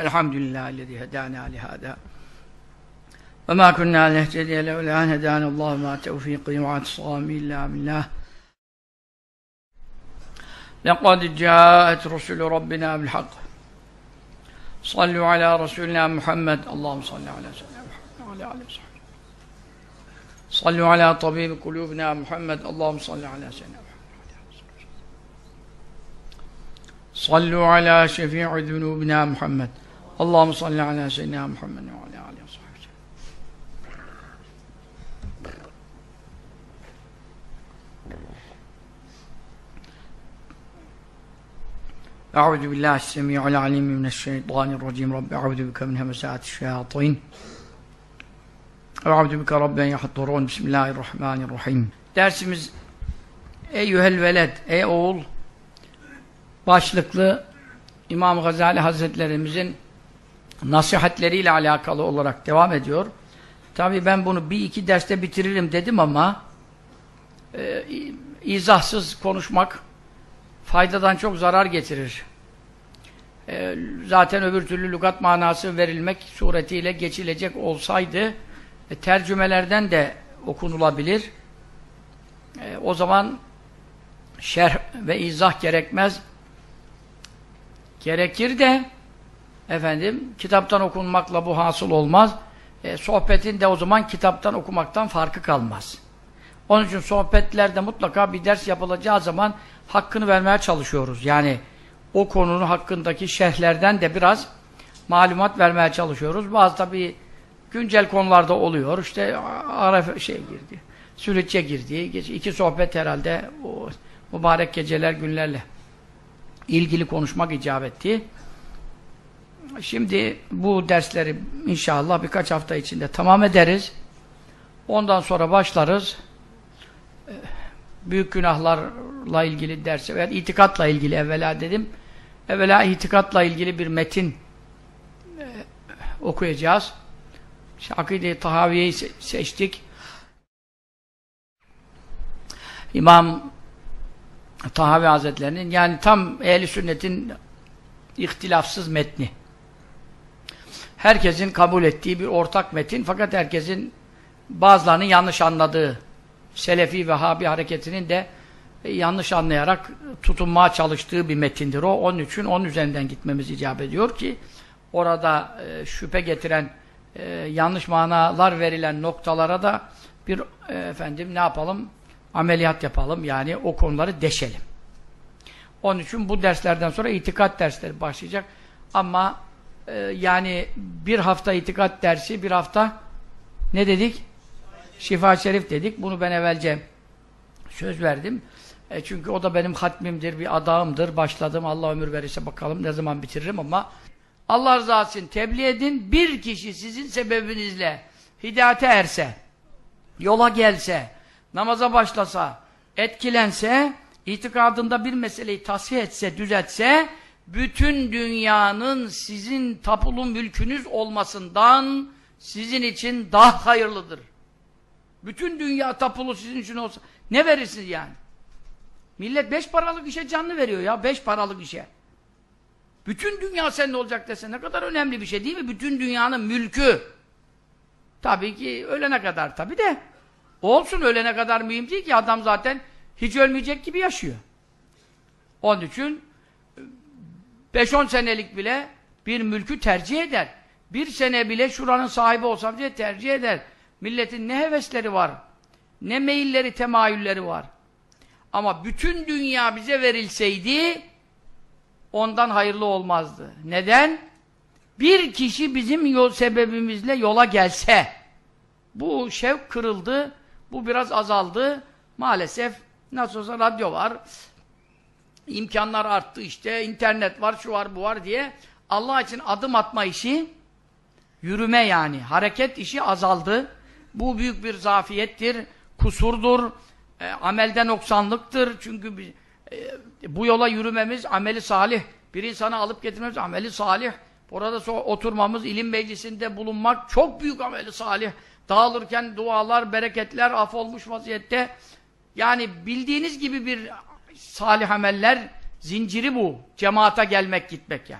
Elhamdülillahillezî hedâna lihâdâ. Ve mâ kunnâ nehtediye levlâ en hedânallâhu mâ tevfîkî ve atisâmî illâ billah. Lekad câet rusulü Rabbina bilhak. Sallu ala Resulina Muhammed. Allahümme salli ala seyyidina Muhammed ve ala aleyhi ve sahbihi. Sallu ala tabibi kulubina Muhammed. Allahümme salli ala seyyidina Muhammed. Sallu ala şefî'i zunubina Muhammed. Allahümme salli ala seyyidina Muhammed ve ala aleyhi ve sahbihi. Eûzü billahi s-semî'ul alîm mineşşeytanirracîm. Rabbi eûzü bike min hemesâti'ş-şeyâtîn. Eûzü bike rabben yahdurûn. Bismillahirrahmanirrahim. Dersimiz Eyyühel veled, ey oğul başlıklı İmam Gazali Hazretlerimizin nasihatleriyle alakalı olarak devam ediyor. Tabii ben bunu bir iki derste bitiririm dedim ama izahsız konuşmak faydadan çok zarar getirir. Zaten öbür türlü lügat manası verilmek suretiyle geçilecek olsaydı tercümelerden de okunulabilir. O zaman şerh ve izah gerekmez. Gerekir de kitaptan okunmakla bu hasıl olmaz. Sohbetin de o zaman kitaptan okumaktan farkı kalmaz. Onun için sohbetlerde mutlaka bir ders yapılacağı zaman hakkını vermeye çalışıyoruz. Yani o konunun hakkındaki şerhlerden de biraz malumat vermeye çalışıyoruz. Bazı tabii güncel konularda oluyor. İşte Araf girdi. Sülütçe girdi. İki sohbet herhalde o mübarek geceler, günlerle ilgili konuşmak icap etti. Şimdi bu dersleri inşallah birkaç hafta içinde tamam ederiz. Ondan sonra başlarız. Büyük günahlarla ilgili derse veya itikatla ilgili evvela dedim. Evvela itikatla ilgili bir metin okuyacağız. İşte Akide-i Tahaviye'yi seçtik. İmam Tahavi Hazretlerinin, yani tam ehl-i sünnetin ihtilafsız metni. Herkesin kabul ettiği bir ortak metin, fakat herkesin bazılarının yanlış anladığı, Selefi Vehhabi hareketinin de yanlış anlayarak tutunmaya çalıştığı bir metindir o. Onun için onun üzerinden gitmemiz icap ediyor ki orada şüphe getiren, yanlış manalar verilen noktalara da bir ne yapalım? Ameliyat yapalım, yani o konuları deşelim. Onun için bu derslerden sonra itikat dersleri başlayacak. Ama yani bir hafta itikat dersi, bir hafta ne dedik? Şifa-i Şerif dedik. Bunu ben evvelce söz verdim. Çünkü o da benim hatmimdir, bir adağımdır. Başladım. Allah ömür verirse bakalım ne zaman bitiririm ama Allah rızası için tebliğ edin. Bir kişi sizin sebebinizle hidayete erse, yola gelse, namaza başlasa, etkilense, itikadında bir meseleyi tasih etse, düzeltse, bütün dünyanın sizin tapulu mülkünüz olmasından sizin için daha hayırlıdır. Bütün dünya tapulu sizin için olsa, ne verirsiniz yani? Millet 5 paralık işe canlı veriyor ya, 5 paralık işe. Bütün dünya senin olacak dese ne kadar önemli bir şey değil mi? Bütün dünyanın mülkü. Tabii ki ölene kadar tabii de. Olsun, ölene kadar mühim değil ki, adam zaten hiç ölmeyecek gibi yaşıyor. Onun için 5-10 senelik bile bir mülkü tercih eder. Bir sene bile şuranın sahibi olsam diye tercih eder. Milletin ne hevesleri var, ne meyilleri, temayülleri var. Ama bütün dünya bize verilseydi ondan hayırlı olmazdı. Neden? Bir kişi bizim yol sebebimizle yola gelse, bu şevk kırıldı, bu biraz azaldı. Maalesef nasıl olsa radyo var, imkanlar arttı, işte internet var, şu var, bu var diye Allah için adım atma işi, yürüme yani, hareket işi azaldı. Bu büyük bir zafiyettir, kusurdur, amelden noksanlıktır. Çünkü bu yola yürümemiz ameli salih, bir insanı alıp getirmemiz ameli salih. Orada oturmamız, ilim meclisinde bulunmak çok büyük ameli salih. Dağılırken dualar, bereketler affolmuş vaziyette. Yani bildiğiniz gibi bir salih ameller zinciri bu. Cemaate gelmek, gitmek yani.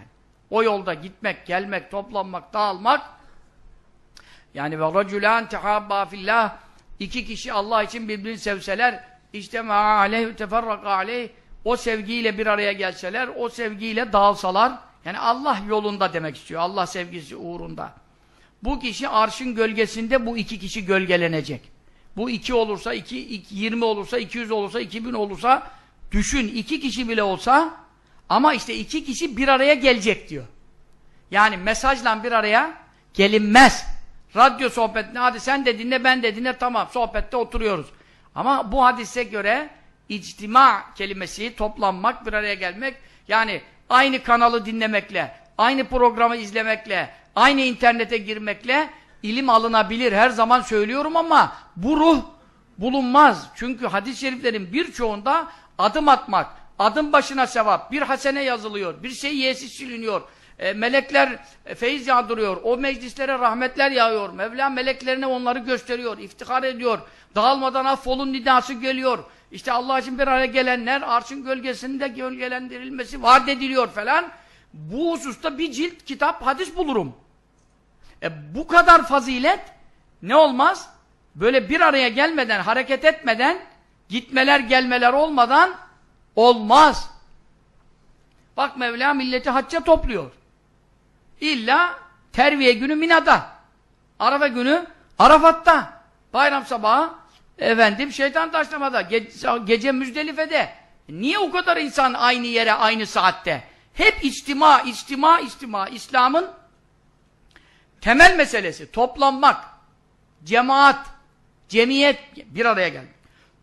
O yolda gitmek, gelmek, toplanmak, dağılmak, yani ve raculan tehabba fillah, iki kişi Allah için birbirini sevseler, İctema'a aleyh teferraka aleyh, o sevgiyle bir araya gelseler, o sevgiyle dağılsalar, yani Allah yolunda demek istiyor, Allah sevgisi uğrunda. Bu kişi arşın gölgesinde bu iki kişi gölgelenecek. Bu 2 olursa, 20 olursa, 200 olursa, 2000 olursa, düşün 2 kişi bile olsa, ama işte 2 kişi bir araya gelecek diyor. Yani mesajla bir araya gelinmez. Radyo sohbetine, hadi sen de dinle, ben de dinle, tamam, sohbette oturuyoruz. Ama bu hadise göre ictima kelimesi, toplanmak, bir araya gelmek, yani aynı kanalı dinlemekle, aynı programı izlemekle, aynı internete girmekle ilim alınabilir. Her zaman söylüyorum ama bu ruh bulunmaz. Çünkü hadis-i şeriflerin birçoğunda adım atmak, adım başına sevap, bir hasene yazılıyor, bir seyyiyesi siliniyor, melekler feyiz yağdırıyor, o meclislere rahmetler yağıyor, Mevla meleklerine onları gösteriyor, iftihar ediyor, dağılmadan affolun nidası geliyor, işte Allah için bir araya gelenler arşın gölgesinde gölgelendirilmesi vaat ediliyor falan. Bu hususta bir cilt kitap, hadis bulurum. Bu kadar fazilet ne olmaz? Böyle bir araya gelmeden, hareket etmeden, gitmeler gelmeler olmadan olmaz. Bak Mevla milleti hacca topluyor. İlla terviye günü Mina'da, Arafa günü Arafat'ta, bayram sabahı efendim şeytan taşlamada, gece Müzdelife'de. Niye o kadar insan aynı yere, aynı saatte? Hep içtima, içtima, içtima. İslam'ın temel meselesi, toplanmak, cemaat, cemiyet, bir araya gelmek.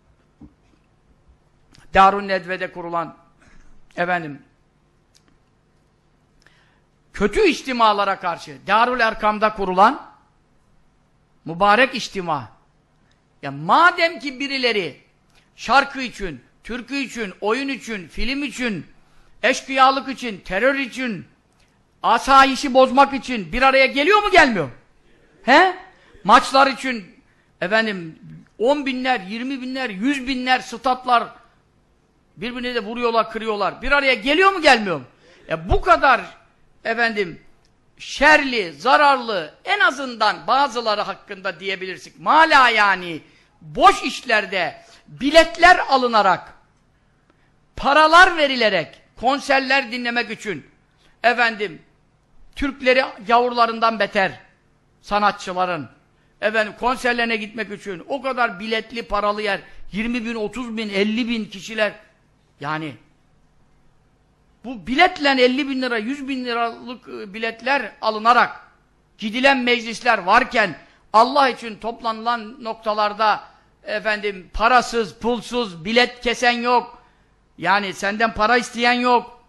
Darun Nedve'de kurulan efendim kötü içtimalara karşı Darül Erkam'da kurulan mübarek içtima. Ya madem ki birileri şarkı için, türkü için, oyun için, film için, eşkıyalık için, terör için, asayişi bozmak için bir araya geliyor mu, gelmiyor? He? Maçlar için efendim 10 binler, 20 binler, 100 binler statlar birbirine de vuruyorlar, kırıyorlar. Bir araya geliyor mu, gelmiyor mu? Bu kadar efendim şerli, zararlı, en azından bazıları hakkında diyebilirsin. Mala yani boş işlerde biletler alınarak, paralar verilerek konserler dinlemek için efendim Türkleri yavrularından beter sanatçıların efendim konserlerine gitmek için o kadar biletli, paralı yer, 20 bin, 30 bin, 50 bin kişiler, yani bu biletle 50 bin lira, 100 bin liralık biletler alınarak gidilen meclisler varken Allah için toplanılan noktalarda efendim parasız, pulsuz, bilet kesen yok. Yani senden para isteyen yok.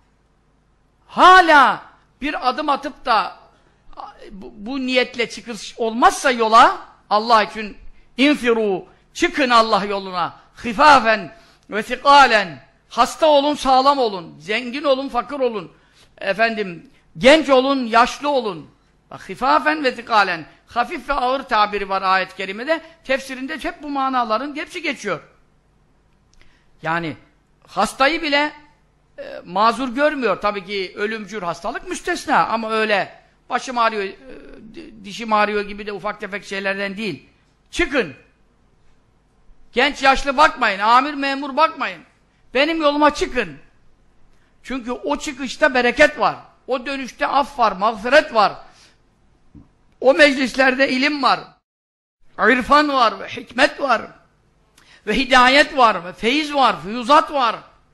Hala bir adım atıp da bu niyetle çıkış olmazsa yola, Allah için infiru, çıkın Allah yoluna, hifafen ve sikalen, hasta olun, sağlam olun, zengin olun, fakir olun, efendim genç olun, yaşlı olun. Hifafen ve sikalen, hafif ve ağır tabiri var ayet-i kerimede, tefsirinde hep bu manaların hepsi geçiyor. Yani hastayı bile mazur görmüyor. Tabii ki ölümcül hastalık müstesna, ama öyle başım ağrıyor, dişim ağrıyor gibi de ufak tefek şeylerden değil. Çıkın. Genç yaşlı bakmayın, amir memur bakmayın. Benim yoluma çıkın. Çünkü o çıkışta bereket var. O dönüşte af var, mağfiret var. O meclislerde ilim var. İrfan var ve hikmet var. Ve hidayet var ve feyiz var, füyuzat var.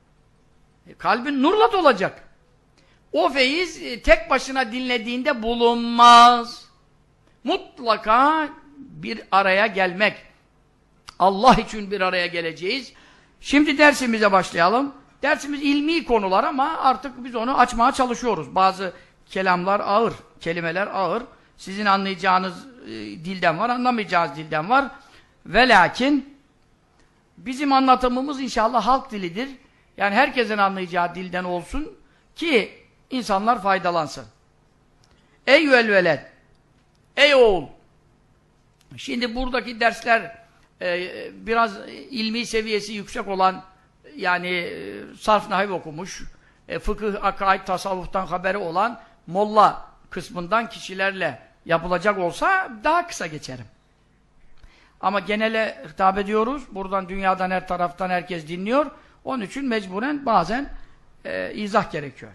Kalbin nurla dolacak. O feyiz tek başına dinlediğinde bulunmaz. Mutlaka bir araya gelmek. Allah için bir araya geleceğiz. Şimdi dersimize başlayalım. Dersimiz ilmi konular ama artık biz onu açmaya çalışıyoruz. Bazı kelamlar ağır, kelimeler ağır. Sizin anlayacağınız dilden var, anlamayacağınız dilden var. Ve lakin bizim anlatımımız inşallah halk dilidir. Yani herkesin anlayacağı dilden olsun ki insanlar faydalansın. Ey veled, ey oğul. Şimdi buradaki dersler biraz ilmi seviyesi yüksek olan, yani sarf nahiv okumuş, fıkıh, akaid, tasavvuftan haberi olan molla kısmından kişilerle yapılacak olsa daha kısa geçerim. Ama genele hitap ediyoruz. Buradan dünyadan her taraftan herkes dinliyor. Onun için mecburen bazen izah gerekiyor.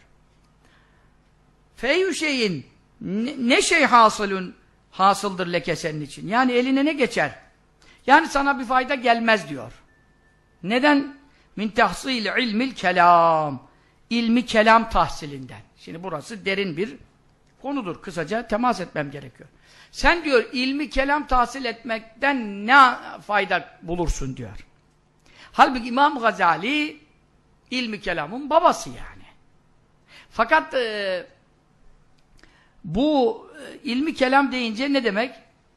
Feyyü şeyin ne şey hasıldır leke senin için. Yani eline ne geçer? Yani sana bir fayda gelmez diyor. Neden? Min tahsil ilmil kelam. İlmi kelam tahsilinden. Şimdi burası derin bir konudur. Kısaca temas etmem gerekiyor. Sen diyor ilmi kelam tahsil etmekten ne fayda bulursun diyor. Halbuki İmam Gazali ilmi kelamın babası yani. Fakat bu ilmi kelam deyince ne demek?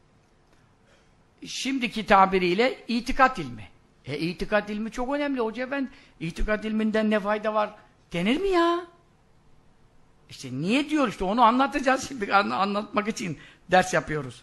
Şimdiki tabiriyle itikat ilmi. İtikat ilmi çok önemli hoca efendi. İtikat ilminden ne fayda var denir mi ya? İşte niye diyor işte onu anlatacağız şimdi anlatmak için ders yapıyoruz.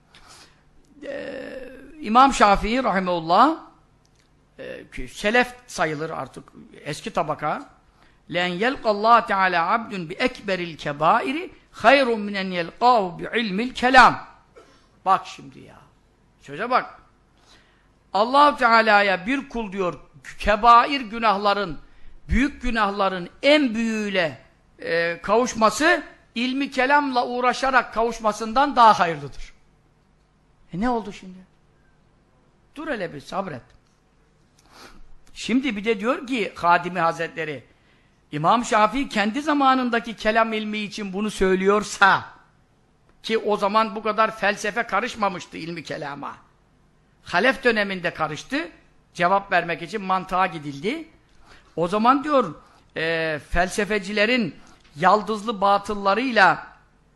İmam Şafii rahimehullah selef sayılır artık eski tabaka. Len yelqallahu teala abdun bi ekberil kebairi hayrun min en yelqahu bi ilmil kelam. Bak şimdi ya. Söze bak. Allah Teala'ya bir kul diyor kebair günahların, büyük günahların en büyüğüyle kavuşması ilmi kelamla uğraşarak kavuşmasından daha hayırlıdır. Ne oldu şimdi? Dur hele bir sabret. Şimdi bir de diyor ki Hadimi Hazretleri İmam Şafii kendi zamanındaki kelam ilmi için bunu söylüyorsa ki o zaman bu kadar felsefe karışmamıştı ilmi kelama. Halef döneminde karıştı. Cevap vermek için mantığa gidildi. O zaman diyor felsefecilerin yaldızlı batıllarıyla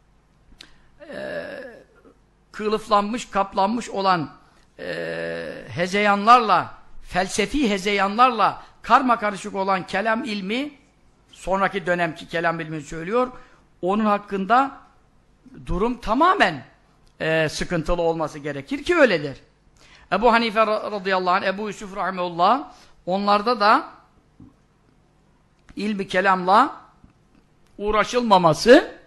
kılıflanmış, kaplanmış olan hezeyanlarla, felsefi hezeyanlarla karmakarışık olan kelam ilmi, sonraki dönemki kelam ilmini söylüyor, onun hakkında durum tamamen sıkıntılı olması gerekir ki öyledir. Ebu Hanife radıyallahu anh, Ebu Yusuf rahimehullah, onlarda da ilmi kelamla uğraşılmaması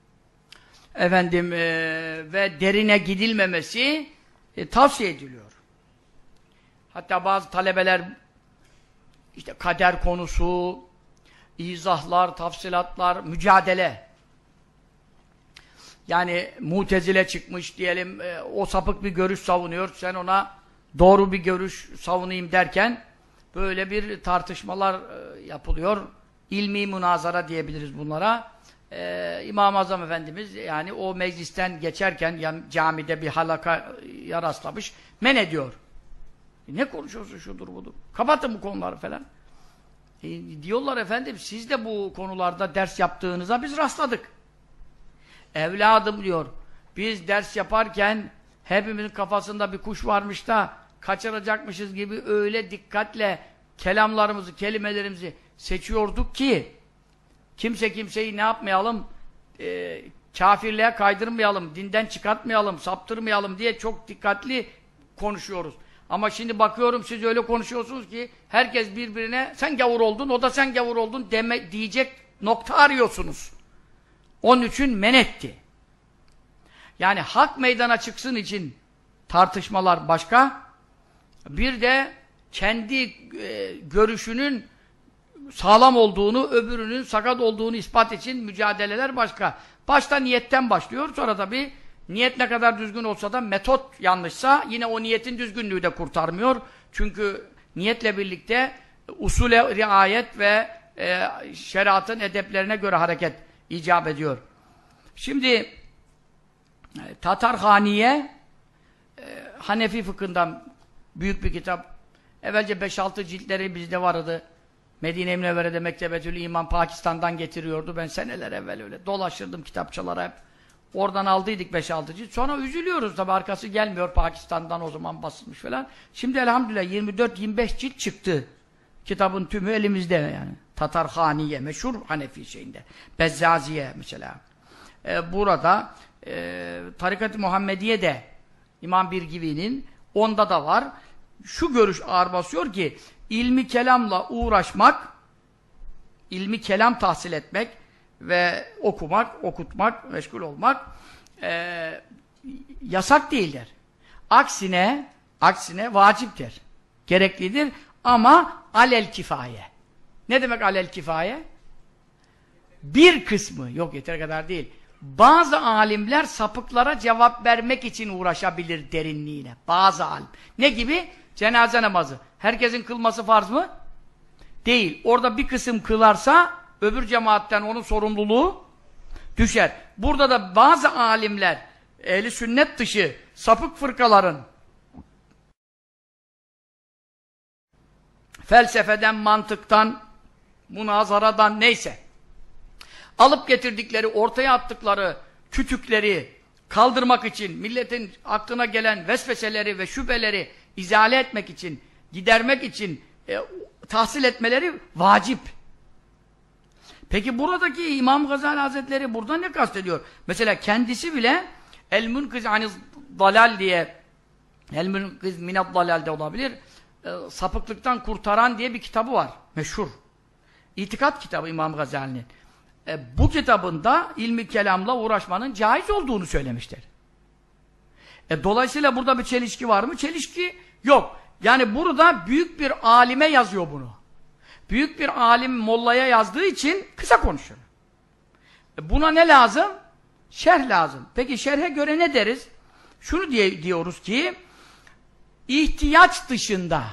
ve derine gidilmemesi tavsiye ediliyor. Hatta bazı talebeler işte kader konusu, izahlar, tafsilatlar, mücadele. Yani Mutezile çıkmış diyelim, o sapık bir görüş savunuyor, sen ona doğru bir görüş savunayım derken böyle bir tartışmalar yapılıyor. İlmi münazara diyebiliriz bunlara. İmam-ı Azam Efendimiz yani o meclisten geçerken yani camide bir halakaya rastlamış, men ediyor. Ne konuşuyorsun şudur budur? Kapatın bu konuları falan. Diyorlar efendim siz de bu konularda ders yaptığınıza biz rastladık. Evladım diyor, biz ders yaparken hepimizin kafasında bir kuş varmış da kaçıracakmışız gibi öyle dikkatle kelamlarımızı, kelimelerimizi seçiyorduk ki kimseyi ne yapmayalım, kafirliğe kaydırmayalım, dinden çıkartmayalım, saptırmayalım diye çok dikkatli konuşuyoruz. Ama şimdi bakıyorum siz öyle konuşuyorsunuz ki herkes birbirine sen gavur oldun, o da sen gavur oldun diyecek nokta arıyorsunuz. Onun için men etti. Yani hak meydana çıksın için tartışmalar başka, bir de kendi görüşünün sağlam olduğunu, öbürünün sakat olduğunu ispat için mücadeleler başka. Başta niyetten başlıyor, sonra tabii niyet ne kadar düzgün olsa da metot yanlışsa yine o niyetin düzgünlüğü de kurtarmıyor. Çünkü niyetle birlikte usule riayet ve şeriatın edeplerine göre hareket icap ediyor. Şimdi Tatarhaniye Hanefi fıkhından büyük bir kitap. Evvelce 5-6 ciltleri bizde vardı. Medine-i Münevvere'de Mektebetül İman Pakistan'dan getiriyordu. Ben seneler evvel öyle dolaşırdım kitapçılara hep. Oradan aldıydık 5-6 cilt. Sonra üzülüyoruz tabi arkası gelmiyor Pakistan'dan o zaman basılmış falan. Şimdi elhamdülillah 24-25 cilt çıktı. Kitabın tümü elimizde yani. Tatarhaniye meşhur Hanefi şeyinde. Bezzaziye mesela. Burada Tarikat-ı Muhammediye de İmam Birgivi'nin onda da var. Şu görüş ağır basıyor ki ilmi kelamla uğraşmak, ilmi kelam tahsil etmek ve okumak, okutmak, meşgul olmak yasak değildir. Aksine vaciptir. Gereklidir ama alel kifaye. Ne demek alel kifaye? Bir kısmı, yok yeter kadar değil. Bazı alimler sapıklara cevap vermek için uğraşabilir derinliğine. Bazı alim. Ne gibi? Cenaze namazı. Herkesin kılması farz mı? Değil. Orada bir kısım kılarsa öbür cemaatten onun sorumluluğu düşer. Burada da bazı alimler ehli sünnet dışı sapık fırkaların felsefeden, mantıktan, münazaradan neyse alıp getirdikleri, ortaya attıkları kütükleri kaldırmak için, milletin aklına gelen vesveseleri ve şüpheleri izale etmek için, gidermek için tahsil etmeleri vacip. Peki buradaki İmam Gazali Hazretleri burada ne kastediyor? Mesela kendisi bile El-Münkiz Aniz Dalal diye, El-Münkiz Minad Dalal de olabilir, sapıklıktan kurtaran diye bir kitabı var. Meşhur. İtikat kitabı İmam Gazali'nin. Bu kitabında ilmi kelamla uğraşmanın caiz olduğunu söylemişler. Dolayısıyla burada bir çelişki var mı? Çelişki yok. Yani burada büyük bir alime yazıyor bunu. Büyük bir alim mollaya yazdığı için kısa konuşuyor. Buna ne lazım? Şerh lazım. Peki şerhe göre ne deriz? Şunu diyoruz ki ihtiyaç dışında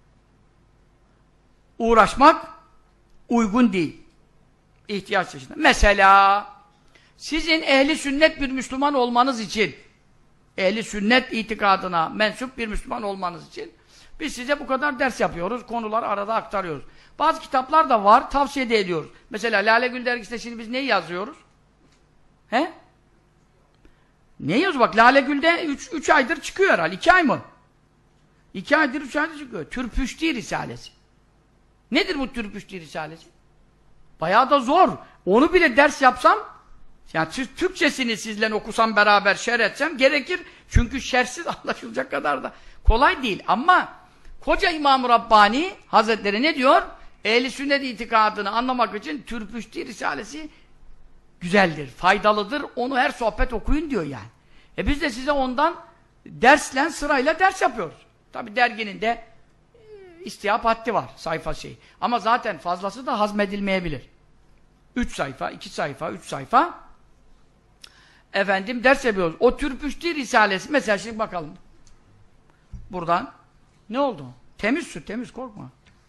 uğraşmak uygun değil. İhtiyaç dışında. Mesela sizin ehli sünnet bir Müslüman olmanız için, ehli sünnet itikadına mensup bir Müslüman olmanız için biz size bu kadar ders yapıyoruz, konuları arada aktarıyoruz. Bazı kitaplar da var, tavsiye de ediyoruz. Mesela Lale Gül dergisinde şimdi biz neyi yazıyoruz? He? Ne yazıyor? Bak Lale Gül'de 3 aydır çıkıyor herhalde. 2 ay mı? 2 aydır 3 aydır çıkıyor. Türpüşti Risalesi. Nedir bu Türpüşti Risalesi? Bayağı da zor. Onu bile ders yapsam, yani Türkçesini sizle okusam beraber şerh etsem gerekir. Çünkü şerhsiz anlaşılacak kadar da kolay değil. Ama koca İmam-ı Rabbani Hazretleri ne diyor? Ehl-i sünnet itikadını anlamak için Türpüşti Risalesi güzeldir, faydalıdır. Onu her sohbet okuyun diyor yani. Biz de size ondan dersle, sırayla ders yapıyoruz. Tabi derginin de istihap haddi var, sayfa şeyi. Ama zaten fazlası da hazmedilmeyebilir. 3 sayfa, 2 sayfa, 3 sayfa efendim ders yapıyoruz. O Türpüşti Risalesi, mesela şimdi bakalım. Buradan ne oldu? Temiz su, temiz, korkma.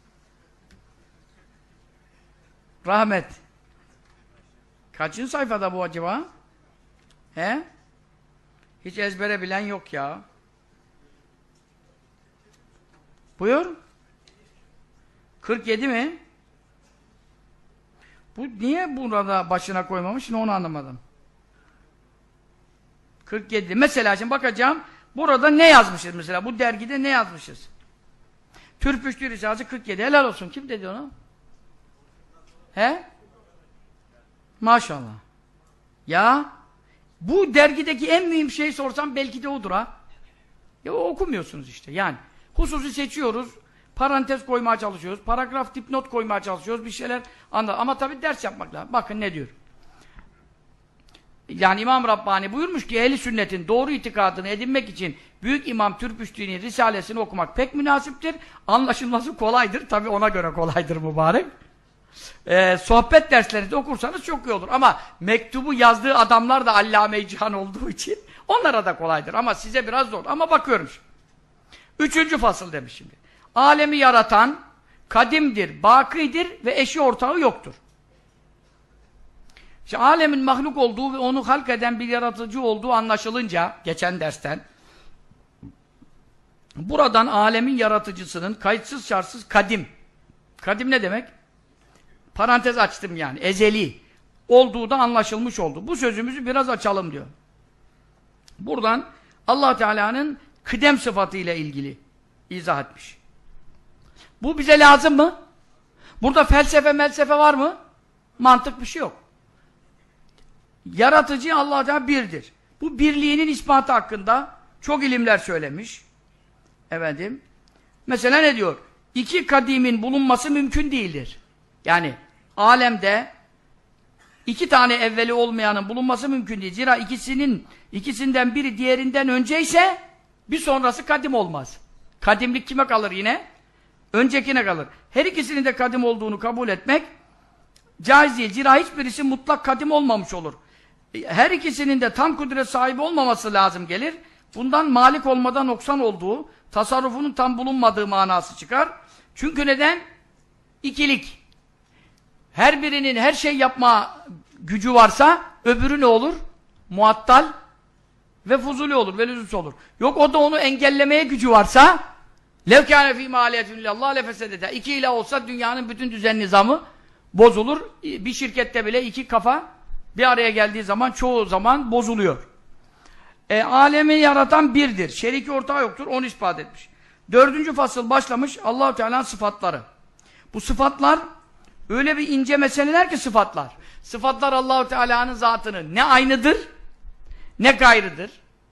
Rahmet. Kaçıncı sayfada bu acaba? He? Hiç ezbere bilen yok ya. Buyur. 47 mi? Bu niye burada başına koymamış? Onu anlamadım. 47. Mesela şimdi bakacağım. Burada ne yazmışız mesela? Bu dergide ne yazmışız? Türpüştü Risalesi 47. Helal olsun. Kim dedi onu? He? Maşallah. Ya bu dergideki en mühim şeyi sorsam belki de odur ha. Ya okumuyorsunuz işte yani. Hususi seçiyoruz. Parantez koymaya çalışıyoruz. Paragraf dipnot koymaya çalışıyoruz. Bir şeyler anlar. Ama tabii ders yapmak lazım. Bakın ne diyor. Yani İmam Rabbani buyurmuş ki ehli sünnetin doğru itikadını edinmek için Büyük İmam Türpüştü'nün Risalesini okumak pek münasiptir. Anlaşılması kolaydır. Tabii ona göre kolaydır mübarek. Sohbet derslerinde okursanız çok iyi olur. Ama mektubu yazdığı adamlar da allame-i cihan olduğu için onlara da kolaydır. Ama size biraz zor. Ama bakıyorum şimdi. 3. fasıl demiş şimdi. Alemi yaratan kadimdir, bakidir ve eşi ortağı yoktur. İşte alemin mahluk olduğu ve onu halk eden bir yaratıcı olduğu anlaşılınca, geçen dersten, buradan alemin yaratıcısının kayıtsız şartsız kadim. Kadim ne demek? Parantez açtım yani, ezeli olduğu da anlaşılmış oldu. Bu sözümüzü biraz açalım diyor. Buradan Allah Teala'nın kıdem sıfatıyla ilgili izah etmiş. Bu bize lazım mı? Burada felsefe var mı? Mantık bir şey yok. Yaratıcı Allah Teala birdir. Bu birliğinin ispatı hakkında çok ilimler söylemiş. Efendim, mesela ne diyor? 2 kadimin bulunması mümkün değildir. Yani alemde İki tane evveli olmayanın bulunması mümkün değil. Zira ikisinden biri diğerinden önceyse bir sonrası kadim olmaz. Kadimlik kime kalır yine? Öncekine kalır. Her ikisinin de kadim olduğunu kabul etmek caiz değil. Zira hiçbirisi mutlak kadim olmamış olur. Her ikisinin de tam kudret sahibi olmaması lazım gelir. Bundan malik olmadan noksan olduğu, tasarrufunun tam bulunmadığı manası çıkar. Çünkü neden? İkilik. Her birinin her şey yapma gücü varsa öbürü ne olur? Muattal ve fuzuli olur ve lüzumsuz olur. Yok o da onu engellemeye gücü varsa lev kâne fî mâliyetün illallâh lefesedete. İki ilah olsa dünyanın bütün düzen nizamı bozulur. Bir şirkette bile iki kafa bir araya geldiği zaman çoğu zaman bozuluyor. Alemi yaratan birdir. Şeriki ortağı yoktur. Onu ispat etmiş. 4. fasıl başlamış. Allah-u Teala'nın sıfatları. Bu sıfatlar öyle bir ince meseleler ki sıfatlar. Sıfatlar Allah-u Teala'nın zatını ne aynıdır ne gayrıdır.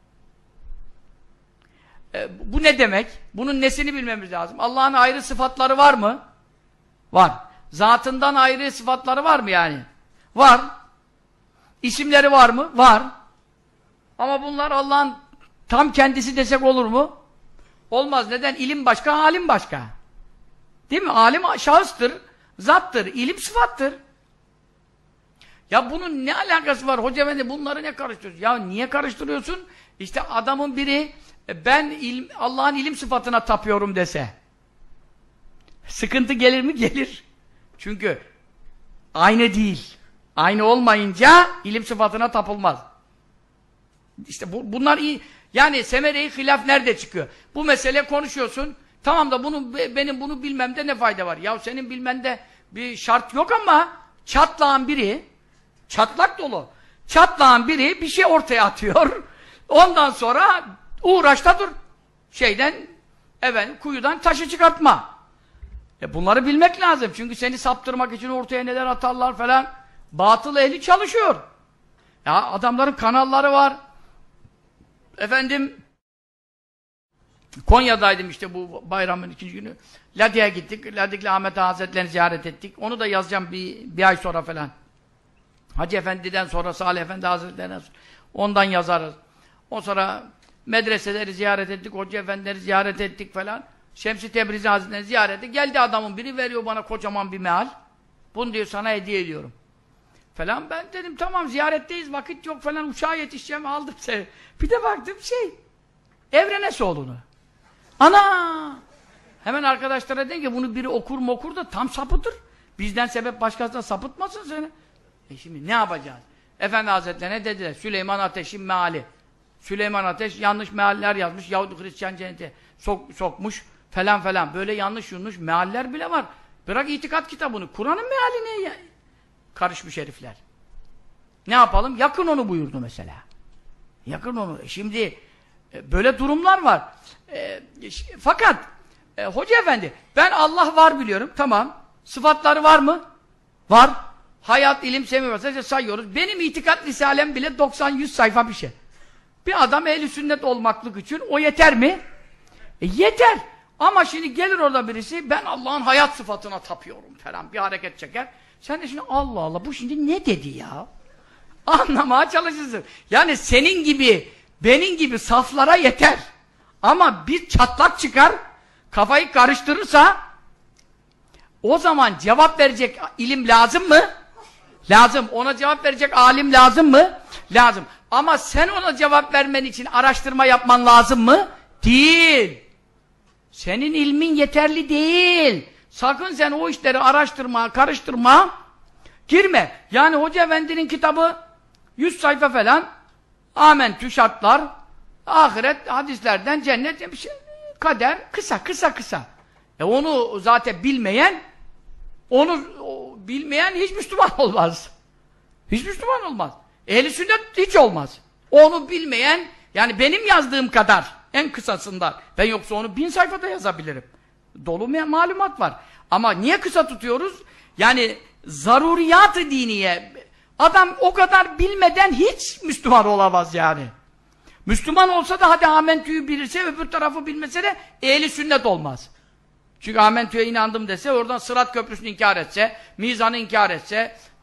Bu ne demek? Bunun nesini bilmemiz lazım. Allah'ın ayrı sıfatları var mı? Var. Zatından ayrı sıfatları var mı yani? Var. İsimleri var mı? Var. Ama bunlar Allah'ın tam kendisi desek olur mu? Olmaz. Neden? İlim başka, alim başka. Değil mi? Alim şahıstır, zattır, ilim sıfattır. Ya bunun ne alakası var? Hoca efendi bunları ne karıştırıyorsun? Ya niye karıştırıyorsun? İşte adamın biri ben Allah'ın ilim sıfatına tapıyorum dese. Sıkıntı gelir mi? Gelir. Çünkü aynı değil. Aynı olmayınca ilim sıfatına tapılmaz. İşte bunlar iyi. Yani semere-i hilaf nerede çıkıyor? Bu mesele konuşuyorsun. Tamam da benim bunu bilmemde ne fayda var? Ya senin bilmende bir şart yok ama çatlağın biri, çatlak dolu. Çatlağın biri bir şey ortaya atıyor. Ondan sonra uğraşta dur. Kuyudan taşı çıkartma. Bunları bilmek lazım. Çünkü seni saptırmak için ortaya neler atarlar falan. Batıl ehli çalışıyor. Ya adamların kanalları var. Konya'daydım işte bu bayramın 2. günü. Ladya'ya gittik. Ladikli Ahmet Hazretleri'ni ziyaret ettik. Onu da yazacağım bir ay sonra falan. Hacı Efendi'den sonra Salih Efendi Hazretleri'ne ondan yazarız. O sonra medreseleri ziyaret ettik. Hoca Efendileri ziyaret ettik falan. Şems-i Tebrizi Hazretleri'ni ziyaret ettik. Geldi adamın biri veriyor bana kocaman bir meal. Bunu diyor sana hediye ediyorum. Falan ben dedim tamam ziyaretteyiz vakit yok falan uçağa yetişeceğim aldım seni. Bir de baktım Evren Esoğlu'nu. Ana! Hemen arkadaşlara dedim ki bunu biri okur da tam sapıtır. Bizden sebep başkasına sapıtmasın seni. Şimdi ne yapacağız? Efendi Hazretlerine dediler Süleyman Ateş'in meali. Süleyman Ateş yanlış mealler yazmış. Yahudi Hristiyan cennete sokmuş falan. Böyle yanlış mealler bile var. Bırak itikat kitabını. Kur'an'ın meali ne? Karışmış herifler. Ne yapalım? Yakın onu buyurdu mesela. Yakın onu. Şimdi böyle durumlar var. Fakat Hoca Efendi ben Allah var biliyorum. Tamam. Sıfatları var mı? Var. Hayat, ilim, semih sayıyoruz. Benim itikat risalem bile 90-100 sayfa bir şey. Bir adam ehl-i sünnet olmaklık için o yeter mi? Yeter. Ama şimdi gelir orada birisi ben Allah'ın hayat sıfatına tapıyorum falan bir hareket çeker. Sen de şimdi Allah Allah bu şimdi ne dedi ya? Anlamaya çalışırsın. Yani senin gibi, benim gibi saflara yeter. Ama bir çatlak çıkar, kafayı karıştırırsa o zaman cevap verecek ilim lazım mı? Lazım. Ona cevap verecek alim lazım mı? Lazım. Ama sen ona cevap vermen için araştırma yapman lazım mı? Değil. Senin ilmin yeterli değil. Sakın sen o işleri araştırma, karıştırma, girme. Yani Hoca Efendi'nin kitabı 100 sayfa falan, amentü şartlar, ahiret, hadislerden, cennet, bir şey, kader, kısa. Onu zaten bilmeyen, hiç Müslüman olmaz. Hiç Müslüman olmaz. Ehl-i sünnet hiç olmaz. Onu bilmeyen, yani benim yazdığım kadar, en kısasından, ben yoksa onu 1000 sayfada yazabilirim. Dolu malumat var. Ama niye kısa tutuyoruz? Yani zaruriyat-ı diniye, adam o kadar bilmeden hiç Müslüman olamaz yani. Müslüman olsa da hadi amentüyü bilirse, öbür tarafı bilmese de ehli sünnet olmaz. Çünkü amentüye inandım dese, oradan Sırat Köprüsü'nü inkar etse, mizanı inkar etse,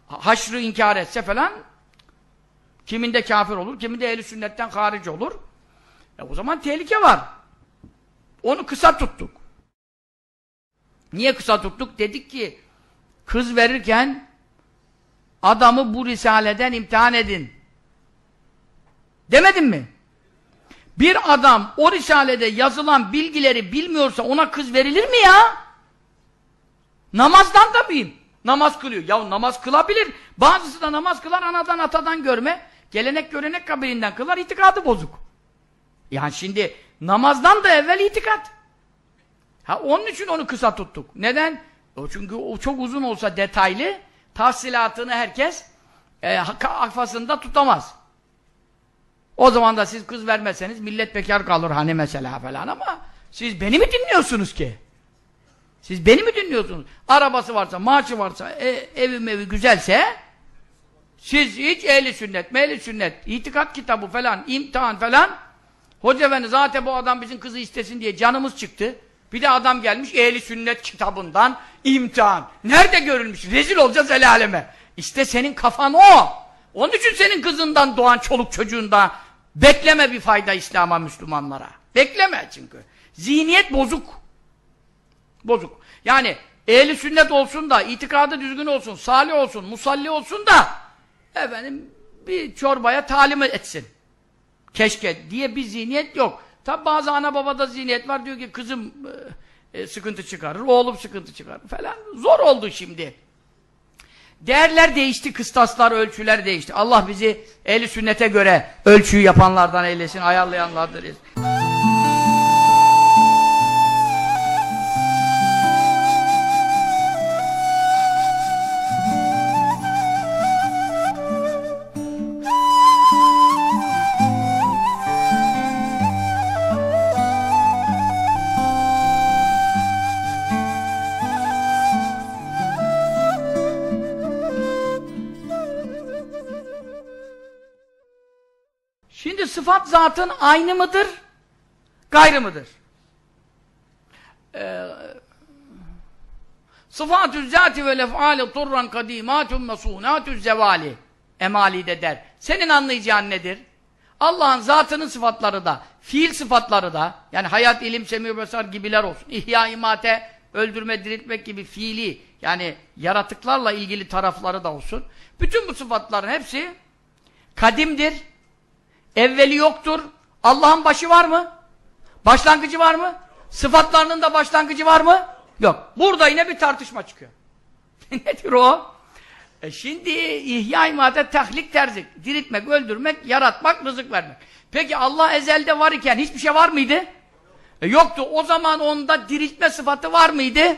haşrı inkar etse falan kiminde kafir olur, kiminde ehl-i sünnetten harici olur. O zaman tehlike var. Onu kısa tuttuk. Niye kısa tuttuk? Dedik ki kız verirken adamı bu risaleden imtihan edin. Demedim mi? Bir adam o risalede yazılan bilgileri bilmiyorsa ona kız verilir mi ya? Namazdan da mıyım? Namaz kılıyor. Ya namaz kılabilir. Bazısı da namaz kılar anadan atadan görme. Gelenek görenek kabiliğinden kılar, itikadı bozuk. Yani şimdi namazdan da evvel itikat. Onun için onu kısa tuttuk. Neden? Çünkü o çok uzun olsa detaylı, tahsilatını herkes kafasında tutamaz. O zaman da siz kız vermezseniz millet bekar kalır hani mesela falan ama siz beni mi dinliyorsunuz ki? Siz beni mi dinliyorsunuz? Arabası varsa, maaşı varsa, evi güzelse siz hiç ehli sünnet, mehli sünnet, itikat kitabı falan, imtihan falan Hoca efendi zaten bu adam bizim kızı istesin diye canımız çıktı. Bir de adam gelmiş ehli sünnet kitabından imtihan. Nerede görülmüş? Rezil olacağız el aleme. İşte senin kafan o. Onun için senin kızından doğan çoluk çocuğunda bekleme bir fayda İslam'a, Müslümanlara. Bekleme çünkü. Zihniyet bozuk. Bozuk. Yani ehli sünnet olsun da, itikadı düzgün olsun, salih olsun, musalli olsun da efendim bir çorbaya talim etsin. Keşke diye bir zihniyet yok. Tabi bazı ana babada zihniyet var, diyor ki kızım sıkıntı çıkarır, oğlum sıkıntı çıkarır falan. Zor oldu şimdi. Değerler değişti, kıstaslar, ölçüler değişti. Allah bizi ehl-i sünnete göre ölçüyü yapanlardan eylesin, ayarlayanlardan eylesin. Şimdi sıfat zatın aynı mıdır? Gayrı mıdır? Sıfatü zati ve lef'ali turran kadimatun mesunatü zevali Emali'de der. Senin anlayacağın nedir? Allah'ın zatının sıfatları da, fiil sıfatları da, yani hayat, ilim, semî, besar gibiler olsun. İhya, imate, öldürme, diriltmek gibi fiili, yani yaratıklarla ilgili tarafları da olsun. Bütün bu sıfatların hepsi kadimdir. Evveli yoktur. Allah'ın başı var mı? Başlangıcı var mı? Sıfatlarının da başlangıcı var mı? Yok. Burada yine bir tartışma çıkıyor. Nedir o? Şimdi ihya, imade, tahlik, terzik. Diriltmek, öldürmek, yaratmak, rızık vermek. Peki Allah ezelde var iken hiçbir şey var mıydı? Yoktu. O zaman onda diriltme sıfatı var mıydı?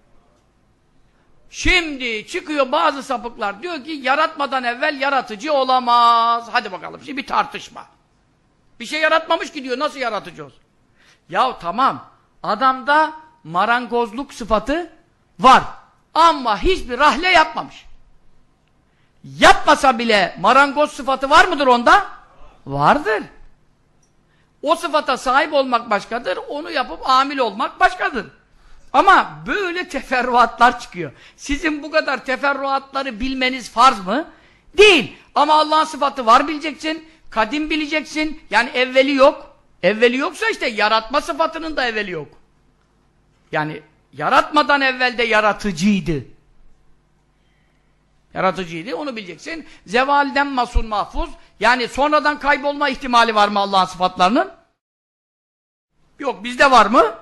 Şimdi çıkıyor bazı sapıklar, diyor ki yaratmadan evvel yaratıcı olamaz. Hadi bakalım şimdi bir tartışma. Bir şey yaratmamış ki diyor, nasıl yaratıcı olsun? Ya tamam, adamda marangozluk sıfatı var ama hiçbir rahle yapmamış. Yapmasa bile marangoz sıfatı var mıdır onda? Vardır. O sıfata sahip olmak başkadır, onu yapıp amil olmak başkadır. Ama böyle teferruatlar çıkıyor. Sizin bu kadar teferruatları bilmeniz farz mı? Değil. Ama Allah'ın sıfatı var bileceksin, kadim bileceksin. Yani evveli yok. Evveli yoksa işte yaratma sıfatının da evveli yok. Yani yaratmadan evvel de yaratıcıydı. Yaratıcıydı, onu bileceksin. Zevalden masun mahfuz. Yani sonradan kaybolma ihtimali var mı Allah'ın sıfatlarının? Yok, bizde var mı?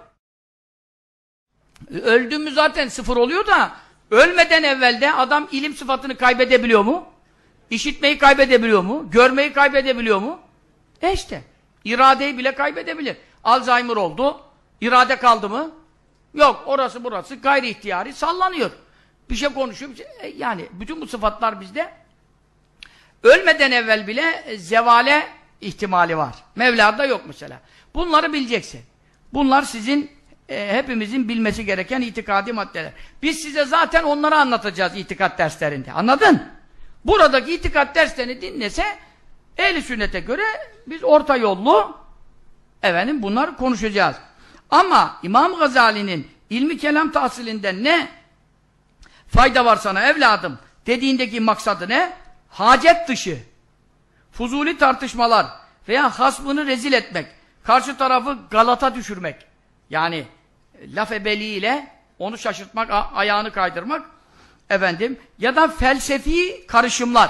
Öldüğümü zaten sıfır oluyor da ölmeden evvel de adam ilim sıfatını kaybedebiliyor mu? İşitmeyi kaybedebiliyor mu? Görmeyi kaybedebiliyor mu? İşte. İradeyi bile kaybedebilir. Alzheimer oldu. İrade kaldı mı? Yok. Orası burası gayri ihtiyari sallanıyor. Bir şey konuşuyor. Yani bütün bu sıfatlar bizde ölmeden evvel bile zevale ihtimali var. Mevla'da yok mesela. Bunları bileceksin. Bunlar sizin hepimizin bilmesi gereken itikadi maddeler. Biz size zaten onları anlatacağız itikat derslerinde. Anladın? Buradaki itikat derslerini dinlese ehl-i sünnete göre biz orta yollu bunları konuşacağız. Ama İmam Gazali'nin ilmi kelam tahsilinden ne fayda var sana evladım dediğindeki maksadı ne? Hacet dışı, fuzuli tartışmalar veya hasmını rezil etmek, karşı tarafı galata düşürmek. Yani laf ebeliğiyle onu şaşırtmak, ayağını kaydırmak, efendim, ya da felsefi karışımlar.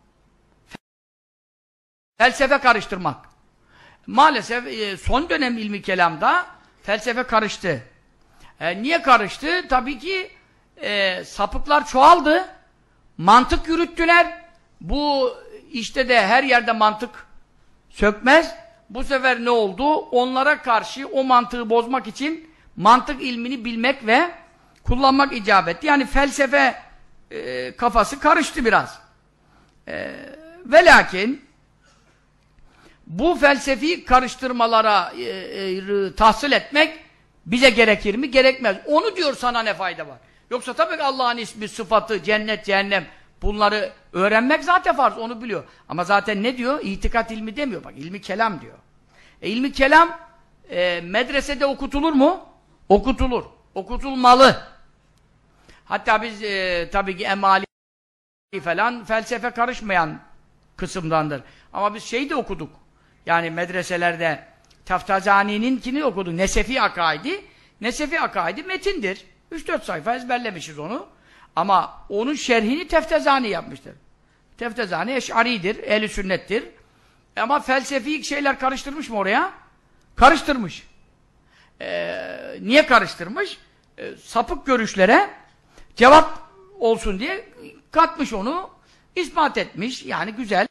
Felsefe karıştırmak. Maalesef son dönem ilmi kelamda felsefe karıştı. Niye karıştı? Tabii ki sapıklar çoğaldı. Mantık yürüttüler. Bu işte de her yerde mantık sökmez. Bu sefer ne oldu? Onlara karşı o mantığı bozmak için mantık ilmini bilmek ve kullanmak icap etti. Yani felsefe kafası karıştı biraz. Ve lakin bu felsefi karıştırmalara tahsil etmek bize gerekir mi? Gerekmez. Onu diyor, sana ne fayda var? Yoksa tabii ki Allah'ın ismi, sıfatı, cennet, cehennem, bunları öğrenmek zaten farz, onu biliyor. Ama zaten ne diyor? İtikat ilmi demiyor. Bak, ilmi kelam diyor. İlmi kelam medresede okutulur mu? Okutulur. Okutulmalı. Hatta biz tabii ki emali falan felsefe karışmayan kısımdandır. Ama biz şeyi de okuduk. Yani medreselerde Taftazani'ninkini okuduk. Nesefi akaidi. Nesefi akaidi metindir. 3-4 sayfa ezberlemişiz onu. Ama onun şerhini Teftezani yapmıştır. Teftezani Eş'ari'dir, ehl-i sünnettir. Ama felsefi şeyler karıştırmış mı oraya? Karıştırmış. Niye karıştırmış? Sapık görüşlere cevap olsun diye katmış onu, ispat etmiş. Yani güzel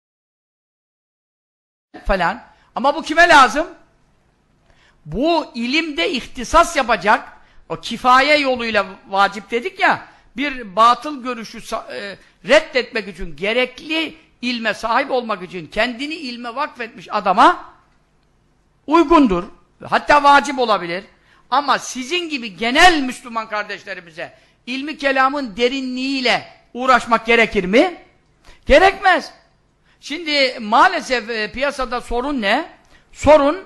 falan. Ama bu kime lazım? Bu ilimde ihtisas yapacak, o kifaye yoluyla vacip dedik ya, bir batıl görüşü reddetmek için, gerekli ilme sahip olmak için kendini ilme vakfetmiş adama uygundur. Hatta vacip olabilir. Ama sizin gibi genel Müslüman kardeşlerimize ilmi kelamın derinliğiyle uğraşmak gerekir mi? Gerekmez. Şimdi maalesef piyasada sorun ne? Sorun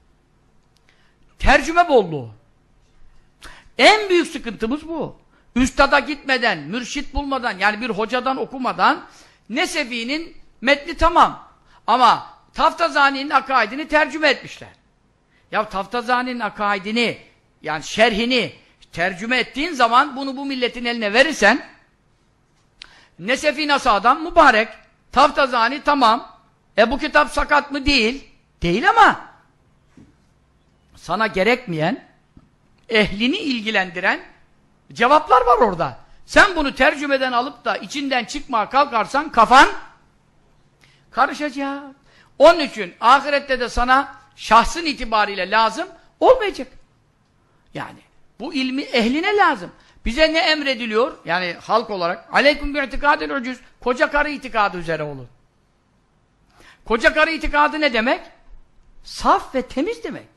tercüme bolluğu. En büyük sıkıntımız bu. Üstada gitmeden, mürşit bulmadan, yani bir hocadan okumadan Nesefi'nin metni tamam. Ama Taftazani'nin akaidini tercüme etmişler. Ya Taftazani'nin akaidini, yani şerhini tercüme ettiğin zaman bunu bu milletin eline verirsen, Nesefi nasıl adam? Mübarek. Taftazani tamam. Bu kitap sakat mı? Değil. Değil ama sana gerekmeyen, ehlini ilgilendiren cevaplar var orada. Sen bunu tercümeden alıp da içinden çıkmaya kalkarsan kafan karışacak. Onun için ahirette de sana şahsın itibariyle lazım olmayacak. Yani bu ilmi ehline lazım. Bize ne emrediliyor? Yani halk olarak aleyküm bi itikadil ucuz. Koca karı itikadı üzere olun. Koca karı itikadı ne demek? Saf ve temiz demek.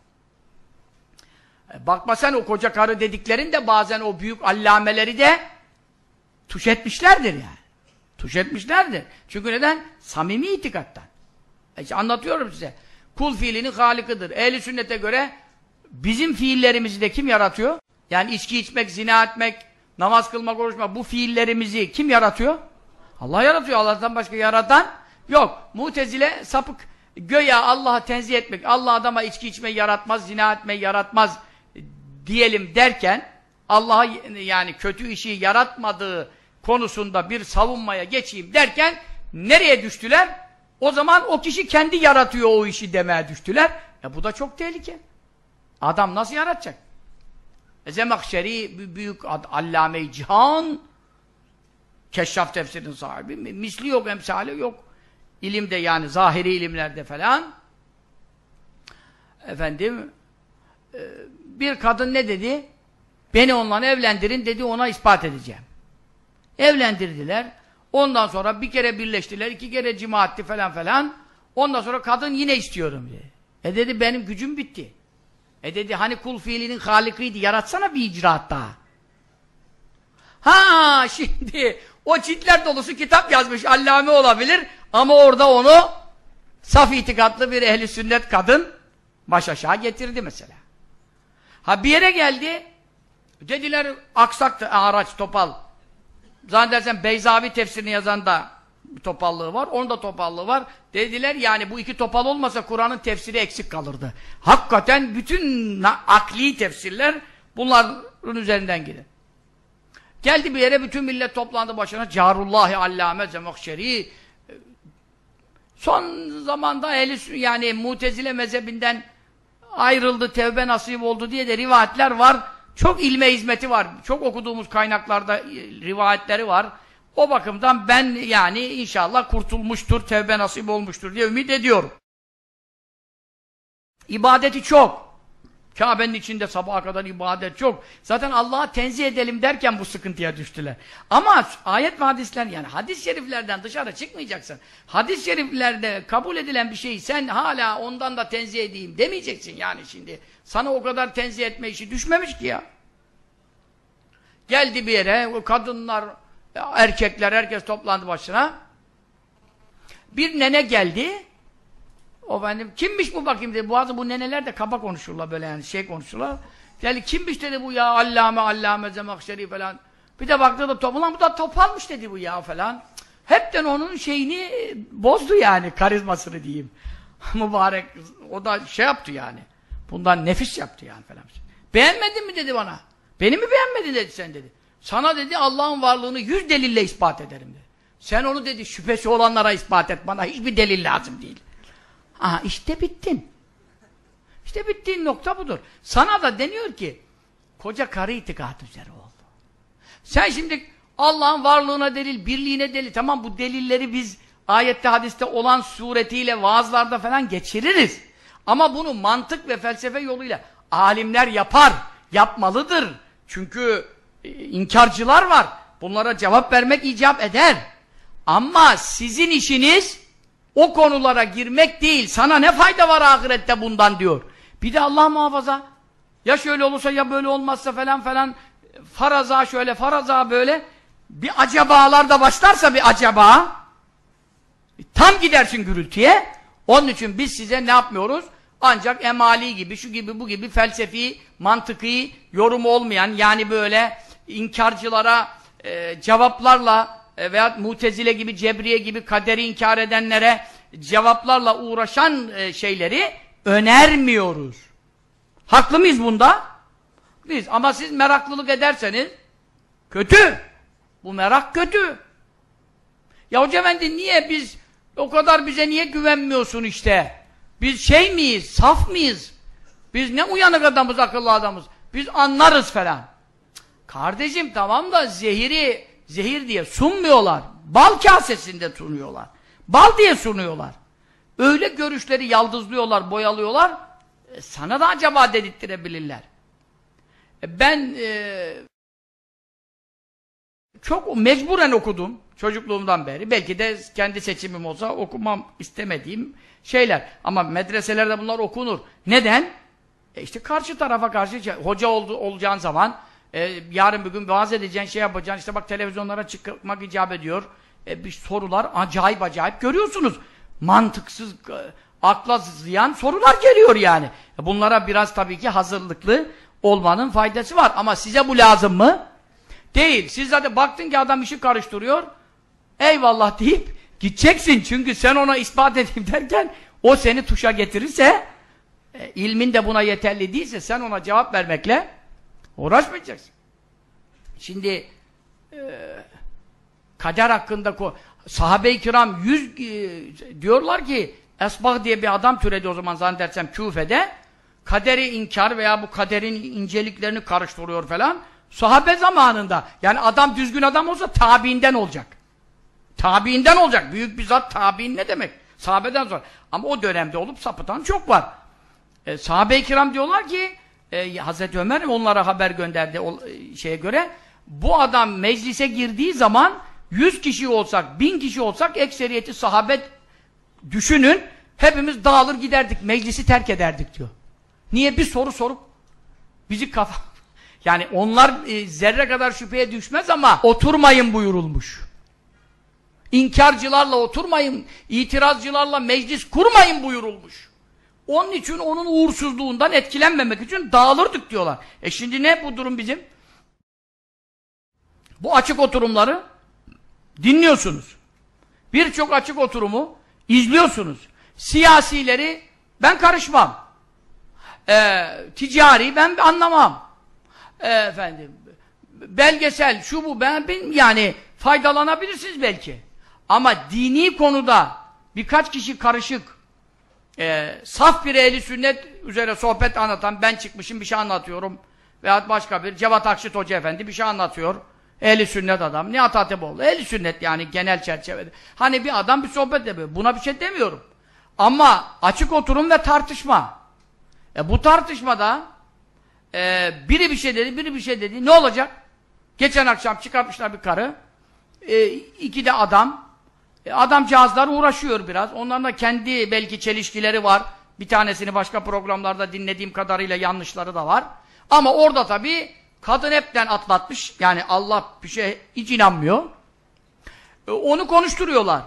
Bakma sen, o koca karı dediklerin de bazen o büyük allameleri de tuş etmişlerdir yani. Tuş etmişlerdir. Çünkü neden? Samimi itikattan. Anlatıyorum size. Kul fiilinin halikıdır. Ehl-i sünnete göre bizim fiillerimizi de kim yaratıyor? Yani içki içmek, zina etmek, namaz kılmak, oruç tutmak, bu fiillerimizi kim yaratıyor? Allah yaratıyor. Allah'tan başka yaratan yok. Mutezile sapık. Göya Allah'ı tenzih etmek, Allah adama içki içmeyi yaratmaz, zina etmeyi yaratmaz diyelim derken, Allah'a yani kötü işi yaratmadığı konusunda bir savunmaya geçeyim derken nereye düştüler? O zaman o kişi kendi yaratıyor o işi demeye düştüler. Bu da çok tehlike. Adam nasıl yaratacak? Zemahşeri büyük allame-i cihan, Keşşaf tefsirinin sahibi, misli yok, emsali yok. İlimde, yani zahiri ilimlerde falan. Efendim, bir kadın ne dedi? Beni onunla evlendirin dedi, ona ispat edeceğim. Evlendirdiler. Ondan sonra bir kere birleştiler, 2 kere cima etti falan falan. Ondan sonra kadın yine istiyorum dedi. Dedi benim gücüm bitti. Dedi hani kul fiilinin halikiydi, yaratsana bir icraat daha. Ha şimdi o ciltler dolusu kitap yazmış, allame olabilir ama orada onu saf itikatlı bir ehli sünnet kadın baş aşağı getirdi mesela. Ha bir yere geldi, dediler aksaktı, araç, topal. Zannedersem Beyzavi tefsirini yazan da bir topallığı var. Onun da topallığı var. Dediler yani bu iki topal olmasa Kur'an'ın tefsiri eksik kalırdı. Hakikaten bütün akli tefsirler bunların üzerinden gider. Geldi bir yere bütün millet toplandı başına. Carullahi Allame Zemahşeri. Son zamanda yani Mutezile mezhebinden ayrıldı, tevbe nasip oldu diye de rivayetler var. Çok ilme hizmeti var. Çok okuduğumuz kaynaklarda rivayetleri var. O bakımdan ben yani inşallah kurtulmuştur, tevbe nasip olmuştur diye ümit ediyorum. İbadeti çok. Kabe'nin içinde sabaha kadar ibadet çok. Zaten Allah'a tenzih edelim derken bu sıkıntıya düştüler. Ama ayet ve hadisler yani hadis-i şeriflerden dışarı çıkmayacaksın. Hadis-i şeriflerde kabul edilen bir şeyi sen hala ondan da tenzih edeyim demeyeceksin yani şimdi. Sana o kadar tenzih etme işi düşmemiş ki ya. Geldi bir yere, kadınlar, erkekler, herkes toplandı başına. Bir nene geldi. O benim, kimmiş bu bakayım dedi. Bu neneler de kaba konuşurlar böyle yani konuşurlar. Yani kimmiş dedi bu ya Allame Zemahşeri falan. Bir de baktı da toplan bu da topalmış dedi bu ya falan. Hepten onun şeyini bozdu yani karizmasını diyeyim. Mübarek o da yaptı yani. Bundan nefis yaptı yani falan. Beğenmedin mi dedi bana. Beni mi beğenmedin dedi sen dedi. Sana dedi Allah'ın varlığını 100 delille ispat ederim dedi. Sen onu dedi şüphesi olanlara ispat et. Bana hiçbir delil lazım değil. Aha işte bittin. İşte bittiğin nokta budur. Sana da deniyor ki koca karı itikadı üzere oldu. Sen şimdi Allah'ın varlığına delil, birliğine delil. Tamam bu delilleri biz ayette hadiste olan suretiyle vaazlarda falan geçiririz. Ama bunu mantık ve felsefe yoluyla alimler yapar. Yapmalıdır. Çünkü inkarcılar var. Bunlara cevap vermek icap eder. Ama sizin işiniz o konulara girmek değil. Sana ne fayda var ahirette bundan diyor. Bir de Allah muhafaza. Ya şöyle olursa ya böyle olmazsa falan falan. Faraza şöyle, faraza böyle. Bir acabalar da başlarsa bir acaba. Tam gidersin gürültüye. Onun için biz size ne yapmıyoruz? Ancak emali gibi, şu gibi, bu gibi felsefi, mantıki yorum olmayan yani böyle inkarcılara cevaplarla veya Mutezile gibi, Cebriye gibi kaderi inkar edenlere cevaplarla uğraşan şeyleri önermiyoruz. Haklı mıyız bunda? Biz. Ama siz meraklılık ederseniz kötü. Bu merak kötü. Ya Hoca Efendi niye biz o kadar bize niye güvenmiyorsun işte? Biz şey miyiz? Saf mıyız? Biz ne uyanık adamız, akıllı adamız. Biz anlarız falan. Kardeşim tamam da zehir diye sunmuyorlar. Bal kasesinde sunuyorlar. Bal diye sunuyorlar. Öyle görüşleri yaldızlıyorlar, boyalıyorlar. Sana da acaba dedirttirebilirler. Ben çok mecburen okudum çocukluğumdan beri. Belki de kendi seçimim olsa okumam istemediğim şeyler. Ama medreselerde bunlar okunur. Neden? İşte karşı tarafa karşı hoca olacağın zaman yarın bir gün vaaz edeceksin, şey yapacaksın. İşte bak televizyonlara çıkmak icap ediyor. Bir sorular acayip acayip görüyorsunuz. Mantıksız, akla ziyan sorular geliyor yani. Bunlara biraz tabii ki hazırlıklı olmanın faydası var. Ama size bu lazım mı? Değil. Siz zaten baktın ki adam işi karıştırıyor. Eyvallah deyip gideceksin. Çünkü sen ona ispat edeyim derken o seni tuşa getirirse ilmin de buna yeterli değilse sen ona cevap vermekle uğraşmayacaksın. Şimdi kader hakkında sahabe-i kiram diyorlar ki Esbah diye bir adam türedi o zaman zannedersem Küfe'de kaderi inkar veya bu kaderin inceliklerini karıştırıyor falan. Sahabe zamanında yani adam düzgün adam olsa tabiinden olacak. Tabiinden olacak. Büyük bir zat tabiin ne demek? Sahabeden sonra. Ama o dönemde olup sapıtan çok var. Sahabe-i kiram diyorlar ki Hazreti Ömer onlara haber gönderdi şeye göre. Bu adam meclise girdiği zaman 100 kişi olsak, 1000 kişi olsak ekseriyeti sahabe düşünün. Hepimiz dağılır giderdik. Meclisi terk ederdik diyor. Niye? Bir soru sorup bizi yani onlar zerre kadar şüpheye düşmez ama oturmayın buyurulmuş. İnkarcılarla oturmayın, itirazcılarla meclis kurmayın buyurulmuş. Onun için onun uğursuzluğundan etkilenmemek için dağılırdık diyorlar. Şimdi ne bu durum bizim? Bu açık oturumları dinliyorsunuz. Birçok açık oturumu izliyorsunuz. Siyasileri ben karışmam. Ticari ben anlamam. Efendim, belgesel, şu bu, yani faydalanabilirsiniz belki. Ama dini konuda birkaç kişi karışık, saf bir ehli sünnet üzere sohbet anlatan, ben çıkmışım bir şey anlatıyorum. Veyahut başka bir, Cevat Akşit Hoca Efendi bir şey anlatıyor. Ehli sünnet adam, Nihat Hatipoğlu, ehli sünnet yani genel çerçevede. Hani bir adam bir sohbet yapıyor. Buna bir şey demiyorum. Ama açık oturum ve tartışma. Bu tartışmada biri bir şey dedi, biri bir şey dedi. Ne olacak? Geçen akşam çıkartmışlar bir karı. İki de adam. Adamcağızlar uğraşıyor biraz. Onların da kendi belki çelişkileri var. Bir tanesini başka programlarda dinlediğim kadarıyla yanlışları da var. Ama orada tabii kadın hepten atlatmış. Yani Allah bir şey hiç inanmıyor. Onu konuşturuyorlar.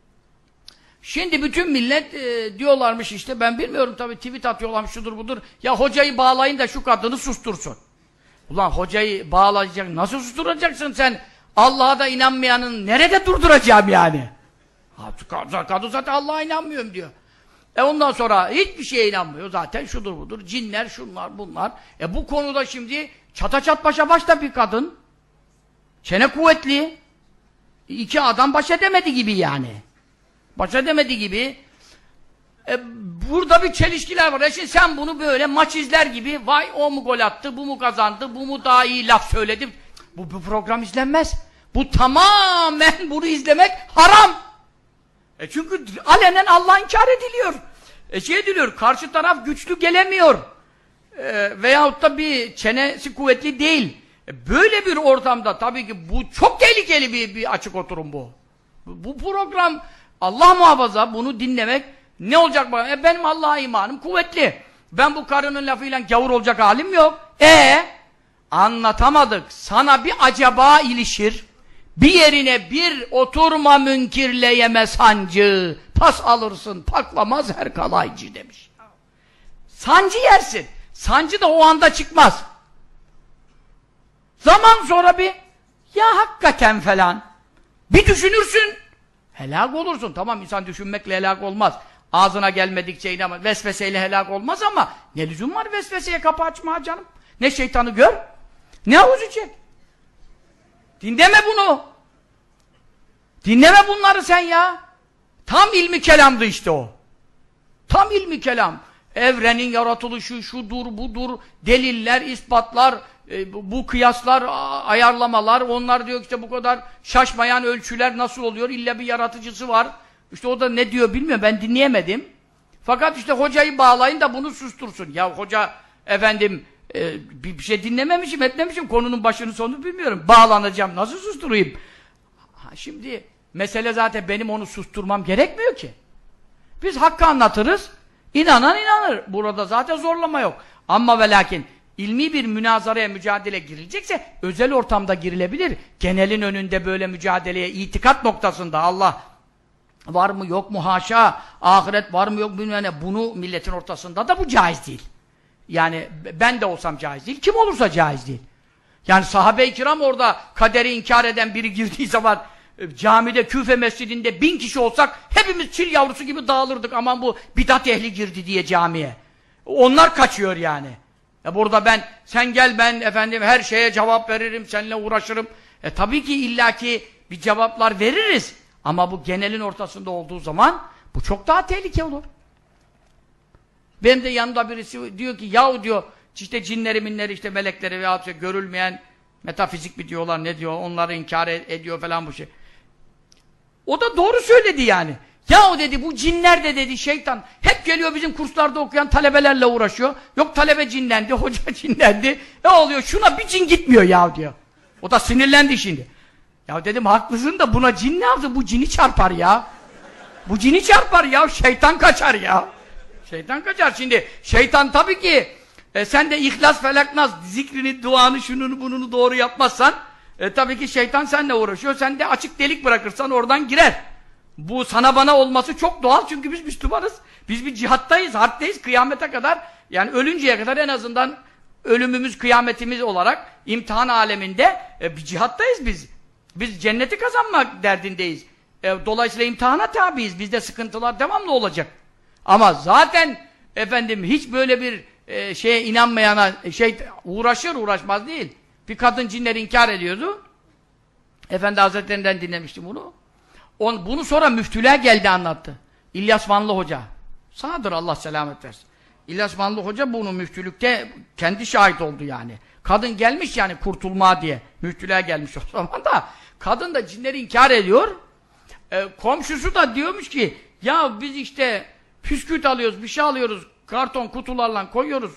Şimdi bütün millet diyorlarmış işte, ben bilmiyorum tabii, tweet atıyorlarmış, şudur budur. Ya hocayı bağlayın da şu kadını sustursun. Ulan hocayı bağlayacak, nasıl susturacaksın sen? Allah'a da inanmayanın nerede durduracağım yani? Kadın zaten Allah'a inanmıyorum diyor. Ondan sonra hiçbir şeye inanmıyor zaten, şudur budur. Cinler, şunlar, bunlar. Bu konuda şimdi çataçat başa başta bir kadın. Çene kuvvetli. İki adam baş edemedi gibi yani. Baş edemedi gibi. Burada bir çelişkiler var. Şimdi sen bunu böyle maç izler gibi, vay o mu gol attı, bu mu kazandı, bu mu daha iyi laf söyledi. Bu program izlenmez. Bu tamamen, bunu izlemek haram. Çünkü alenen Allah inkar ediliyor. Şey ediliyor, karşı taraf güçlü gelemiyor. Veyahut da bir çenesi kuvvetli değil. Böyle bir ortamda tabii ki bu çok tehlikeli bir açık oturum bu. Bu program, Allah muhafaza, bunu dinlemek ne olacak bana? Benim Allah'a imanım kuvvetli. Ben bu karının lafıyla gavur olacak halim yok. Anlatamadık. Sana bir acaba ilişir. Bir yerine bir oturma münkirleyeme sancı. Pas alırsın, paklamaz her kalaycı demiş. Sancı yersin. Sancı da o anda çıkmaz. Zaman sonra bir, ya hakikaten falan, bir düşünürsün, helak olursun. Tamam, insan düşünmekle helak olmaz. Ağzına gelmedikçe inanmaz. Vesveseyle helak olmaz ama ne lüzum var vesveseye kapı açmaya canım? Ne şeytanı gör, ne havuz içecek. Dinleme bunu. Dinleme bunları sen ya. Tam ilmi kelamdı işte o. Tam ilmi kelam. Evrenin yaratılışı, şudur, budur, deliller, ispatlar, bu kıyaslar, ayarlamalar, onlar diyor işte bu kadar şaşmayan ölçüler nasıl oluyor? İlla bir yaratıcısı var. İşte o da ne diyor bilmiyorum, ben dinleyemedim. Fakat işte hocayı bağlayın da bunu sustursun. Ya hoca efendim bir şey dinlememişim, etmemişim, konunun başını sonunu bilmiyorum. Bağlanacağım, nasıl susturayım? Şimdi mesele zaten benim onu susturmam gerekmiyor ki. Biz hakkı anlatırız, inanan inanır. Burada zaten zorlama yok. Ama ve lakin ilmi bir münazaraya, mücadele girilecekse özel ortamda girilebilir. Genelin önünde böyle mücadeleye, itikat noktasında Allah var mı yok mu haşa, ahiret var mı yok mu, bunu milletin ortasında da bu caiz değil. Yani ben de olsam caiz değil, kim olursa caiz değil. Yani sahabe-i kiram orada kaderi inkar eden biri girdiği zaman camide, Küfe mescidinde 1000 kişi olsak hepimiz çil yavrusu gibi dağılırdık. Aman bu bidat ehli girdi diye camiye. Onlar kaçıyor yani. Burada sen gel, ben efendim her şeye cevap veririm, seninle uğraşırım. Tabii ki illaki bir cevaplar veririz. Ama bu genelin ortasında olduğu zaman bu çok daha tehlikeli olur. Benim de yanımda birisi diyor ki, yahu diyor, işte cinleri minleri, işte melekleri veyahut işte görülmeyen metafizik mi diyorlar, ne diyor, onları inkar ediyor falan bu şey. O da doğru söyledi yani. Yahu dedi, bu cinler de dedi şeytan hep geliyor bizim kurslarda okuyan talebelerle uğraşıyor. Yok talebe cinlendi, hoca cinlendi. Ne oluyor? Şuna bir cin gitmiyor ya diyor. O da sinirlendi şimdi. Ya dedim haklısın da buna cin ne yaptı? Bu cini çarpar ya. Bu cini çarpar ya. Şeytan kaçar ya. Şeytan kaçar. Şimdi şeytan tabii ki sen de İhlas, Felak, Nas zikrini, duanı, şununu bununu doğru yapmazsan tabii ki şeytan seninle uğraşıyor. Sen de açık delik bırakırsan oradan girer. Bu sana bana olması çok doğal çünkü biz Müslümanız. Biz bir cihattayız, harpteyiz kıyamete kadar. Yani ölünceye kadar en azından ölümümüz, kıyametimiz olarak imtihan aleminde bir cihattayız biz. Biz cenneti kazanmak derdindeyiz. Dolayısıyla imtihana tabiiz. Bizde sıkıntılar devamlı olacak. Ama zaten efendim hiç böyle bir şeye inanmayana uğraşır uğraşmaz değil. Bir kadın cinleri inkar ediyordu. Efendi Hazretlerinden dinlemiştim bunu. Bunu sonra müftülüğe geldi anlattı. İlyas Vanlı Hoca. Sağdır Allah selamet versin. İlyas Vanlı Hoca bunu müftülükte kendi şahit oldu yani. Kadın gelmiş yani kurtulma diye. Müftülüğe gelmiş o zaman da. Kadın da cinleri inkar ediyor. Komşusu da diyormuş ki ya biz işte püsküt alıyoruz, bir şey alıyoruz. Karton kutularla koyuyoruz.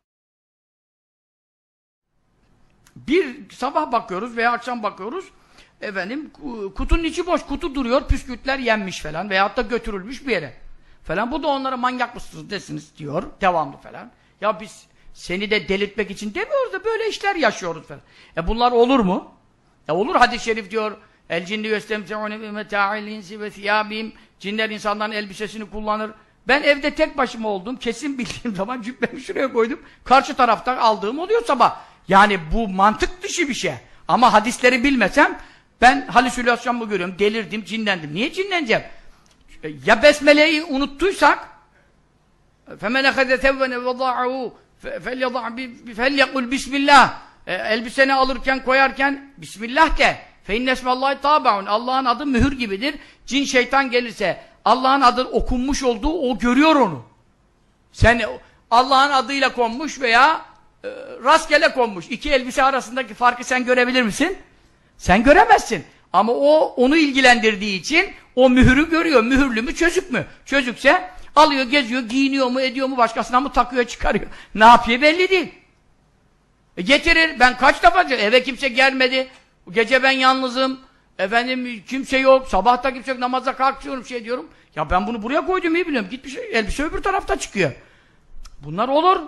Bir sabah bakıyoruz veya akşam bakıyoruz. Efendim kutunun içi boş, kutu duruyor, püskürtler yenmiş falan veyahut da götürülmüş bir yere falan. Bu da onlara manyak mısınız desiniz diyor, devamlı falan. Ya biz seni de delirtmek için demiyoruz da böyle işler yaşıyoruz falan. Bunlar olur mu? Olur, hadis-i şerif diyor. El cinni yestemte'une bi meta'il insi ve thiyabihim. Cinler insanların elbisesini kullanır. Ben evde tek başıma oldum, kesin bildiğim zaman cübbemi şuraya koydum. Karşı taraftan aldığım oluyor sabah. Yani bu mantık dışı bir şey. Ama hadisleri bilmesem ben halüsinasyon mu görüyorum, delirdim, cinlendim. Niye cinleneceğim? Ya Besmele'yi unuttuysak فَمَنْ اَخَذَ تَوَّنَ وَضَعَهُ فَلْيَقُلْ Bismillah. Elbiseni alırken, koyarken Bismillah de. فَاِنَّ اسْمَ اللّٰهِ تَابَعُونَ. Allah'ın adı mühür gibidir. Cin şeytan gelirse Allah'ın adı okunmuş olduğu, o görüyor onu. Sen Allah'ın adıyla konmuş veya rastgele konmuş. İki elbise arasındaki farkı sen görebilir misin? Sen göremezsin. Ama o onu ilgilendirdiği için o mühürü görüyor. Mühürlü mü, çözük mü? Çözükse alıyor, geziyor, giyiniyor mu, ediyor mu, başkasına mı takıyor, çıkarıyor. Ne yapıyor belli değil. Getirir. Ben kaç defa eve kimse gelmedi. Gece ben yalnızım. Efendim kimse yok. Sabahta kimse yok. Namaza kalkıyorum diyorum. Ya ben bunu buraya koydum iyi biliyorum. Gitmiş elbise öbür tarafta çıkıyor. Bunlar olur.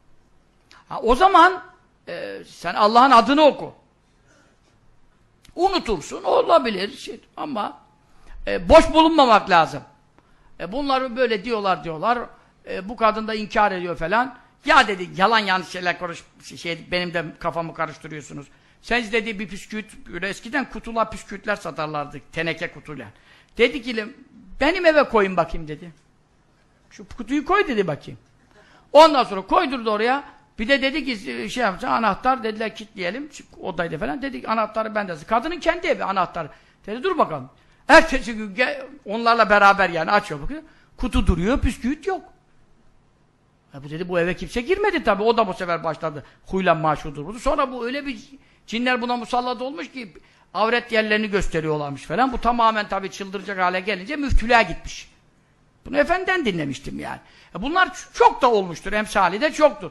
O zaman sen Allah'ın adını oku. Unutursun, olabilir ama boş bulunmamak lazım. Bunları böyle diyorlar. Bu kadın da inkar ediyor falan. Ya dedi, yalan yanlış şeyler benim de kafamı karıştırıyorsunuz. Sen dedi bir püsküt, böyle eskiden kutular püskütler satarlardı, teneke kutuyla. Dedi ki, benim eve koyun bakayım dedi. Şu kutuyu koy dedi bakayım. Ondan sonra koydurdu oraya. Bir de dedi ki anahtar dediler kilitleyelim odaydı falan. Dedik anahtarı bende. Kadının kendi evi anahtarı. Dedi dur bakalım. Ertesi gün onlarla beraber yani açıyor bakıyor. Kutu duruyor, püsküvit yok. Bu dedi bu eve kimse girmedi tabii. O da bu sefer başladı. Huylanma şudur budur. Sonra bu öyle bir cinler buna musallat olmuş ki avret yerlerini gösteriyorlarmış falan. Bu tamamen tabii çıldıracak hale gelince müftülüğe gitmiş. Bunu efendiden dinlemiştim yani. Bunlar çok da olmuştur. Emsali de çoktur.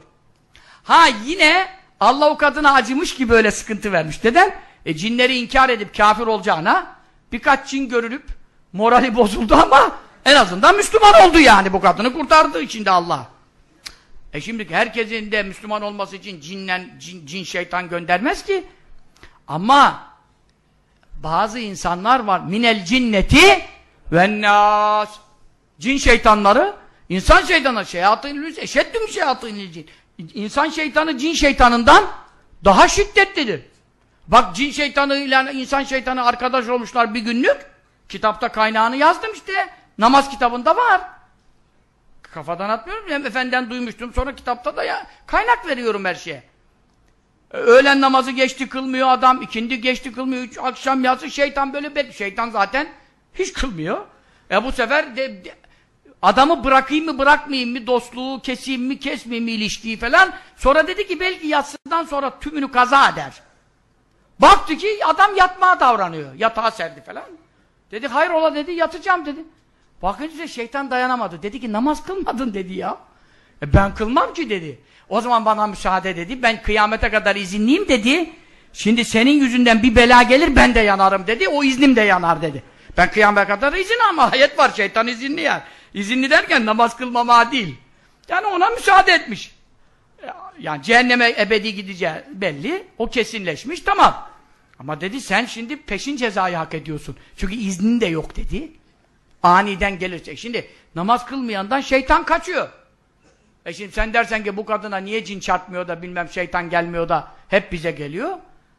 Yine Allah o kadına acımış ki böyle sıkıntı vermiş. Neden? Cinleri inkar edip kafir olacağına birkaç cin görülüp morali bozuldu ama en azından Müslüman oldu yani. Bu kadını kurtardı içinde Allah. Şimdi herkesin de Müslüman olması için cin şeytan göndermez ki. Ama bazı insanlar var. Minel cinneti vennâs. Cin şeytanları, insan şeytanı, şeyatînül eşeddüm şeyatînül cin. İnsan şeytanı cin şeytanından daha şiddetlidir. Bak cin şeytanıyla insan şeytanı arkadaş olmuşlar bir günlük. Kitapta kaynağını yazdım işte. Namaz kitabında var. Kafadan atmıyorum. Hem efendiden duymuştum. Sonra kitapta da ya kaynak veriyorum her şeye. Öğlen namazı geçti kılmıyor adam. İkindi geçti kılmıyor. Akşam yatsı şeytan böyle şeytan zaten hiç kılmıyor. Bu sefer adamı bırakayım mı bırakmayayım mı, dostluğu keseyim mi kesmeyeyim mi ilişkiyi falan. Sonra dedi ki belki yatsıdan sonra tümünü kaza eder. Baktı ki adam yatmaya davranıyor. Yatağa serdi falan. Dedi hayrola dedi, yatacağım dedi. Bakınca şeytan dayanamadı. Dedi ki namaz kılmadın dedi ya. Ben kılmam ki dedi. O zaman bana müsaade dedi. Ben kıyamete kadar izinliyim dedi. Şimdi senin yüzünden bir bela gelir ben de yanarım dedi. O iznim de yanar dedi. Ben kıyamete kadar izin ama ayet var, şeytan izinli yani. İzinli derken namaz kılmama değil. Yani ona müsaade etmiş. Yani cehenneme ebedi gideceği belli. O kesinleşmiş, tamam. Ama dedi sen şimdi peşin cezayı hak ediyorsun. Çünkü iznin de yok dedi. Aniden gelirse. Şimdi namaz kılmayandan şeytan kaçıyor. Şimdi sen dersen ki bu kadına niye cin çarpmıyor da bilmem şeytan gelmiyor da hep bize geliyor.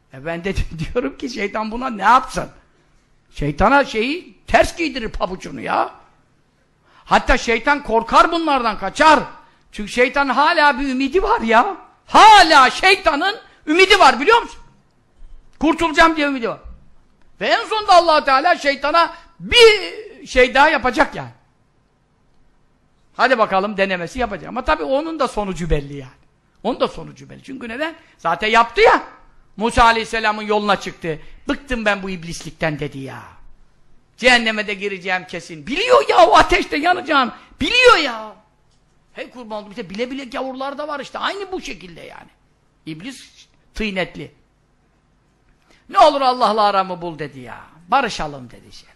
Ben de diyorum ki şeytan buna ne yapsın? Şeytana şeyi ters giydirir pabucunu ya. Hatta şeytan korkar bunlardan, kaçar. Çünkü şeytanın hala bir ümidi var ya. Hala şeytanın ümidi var, biliyor musun? Kurtulacağım diye ümidi var. Ve en sonunda Allah Teala şeytana bir şey daha yapacak yani. Hadi bakalım denemesi yapacak. Ama tabii onun da sonucu belli yani. Onun da sonucu belli. Çünkü neden? Zaten yaptı ya. Musa Aleyhisselam'ın yoluna çıktı. Bıktım ben bu iblislikten dedi ya. Cehenneme de gireceğim kesin. Biliyor ya, o ateşte yanacağım. Biliyor ya. Hey kurban oldum. İşte bile bile gavurlar da var işte. Aynı bu şekilde yani. İblis tıynetli. Ne olur Allah'la aramı bul dedi ya. Barışalım dedi şey.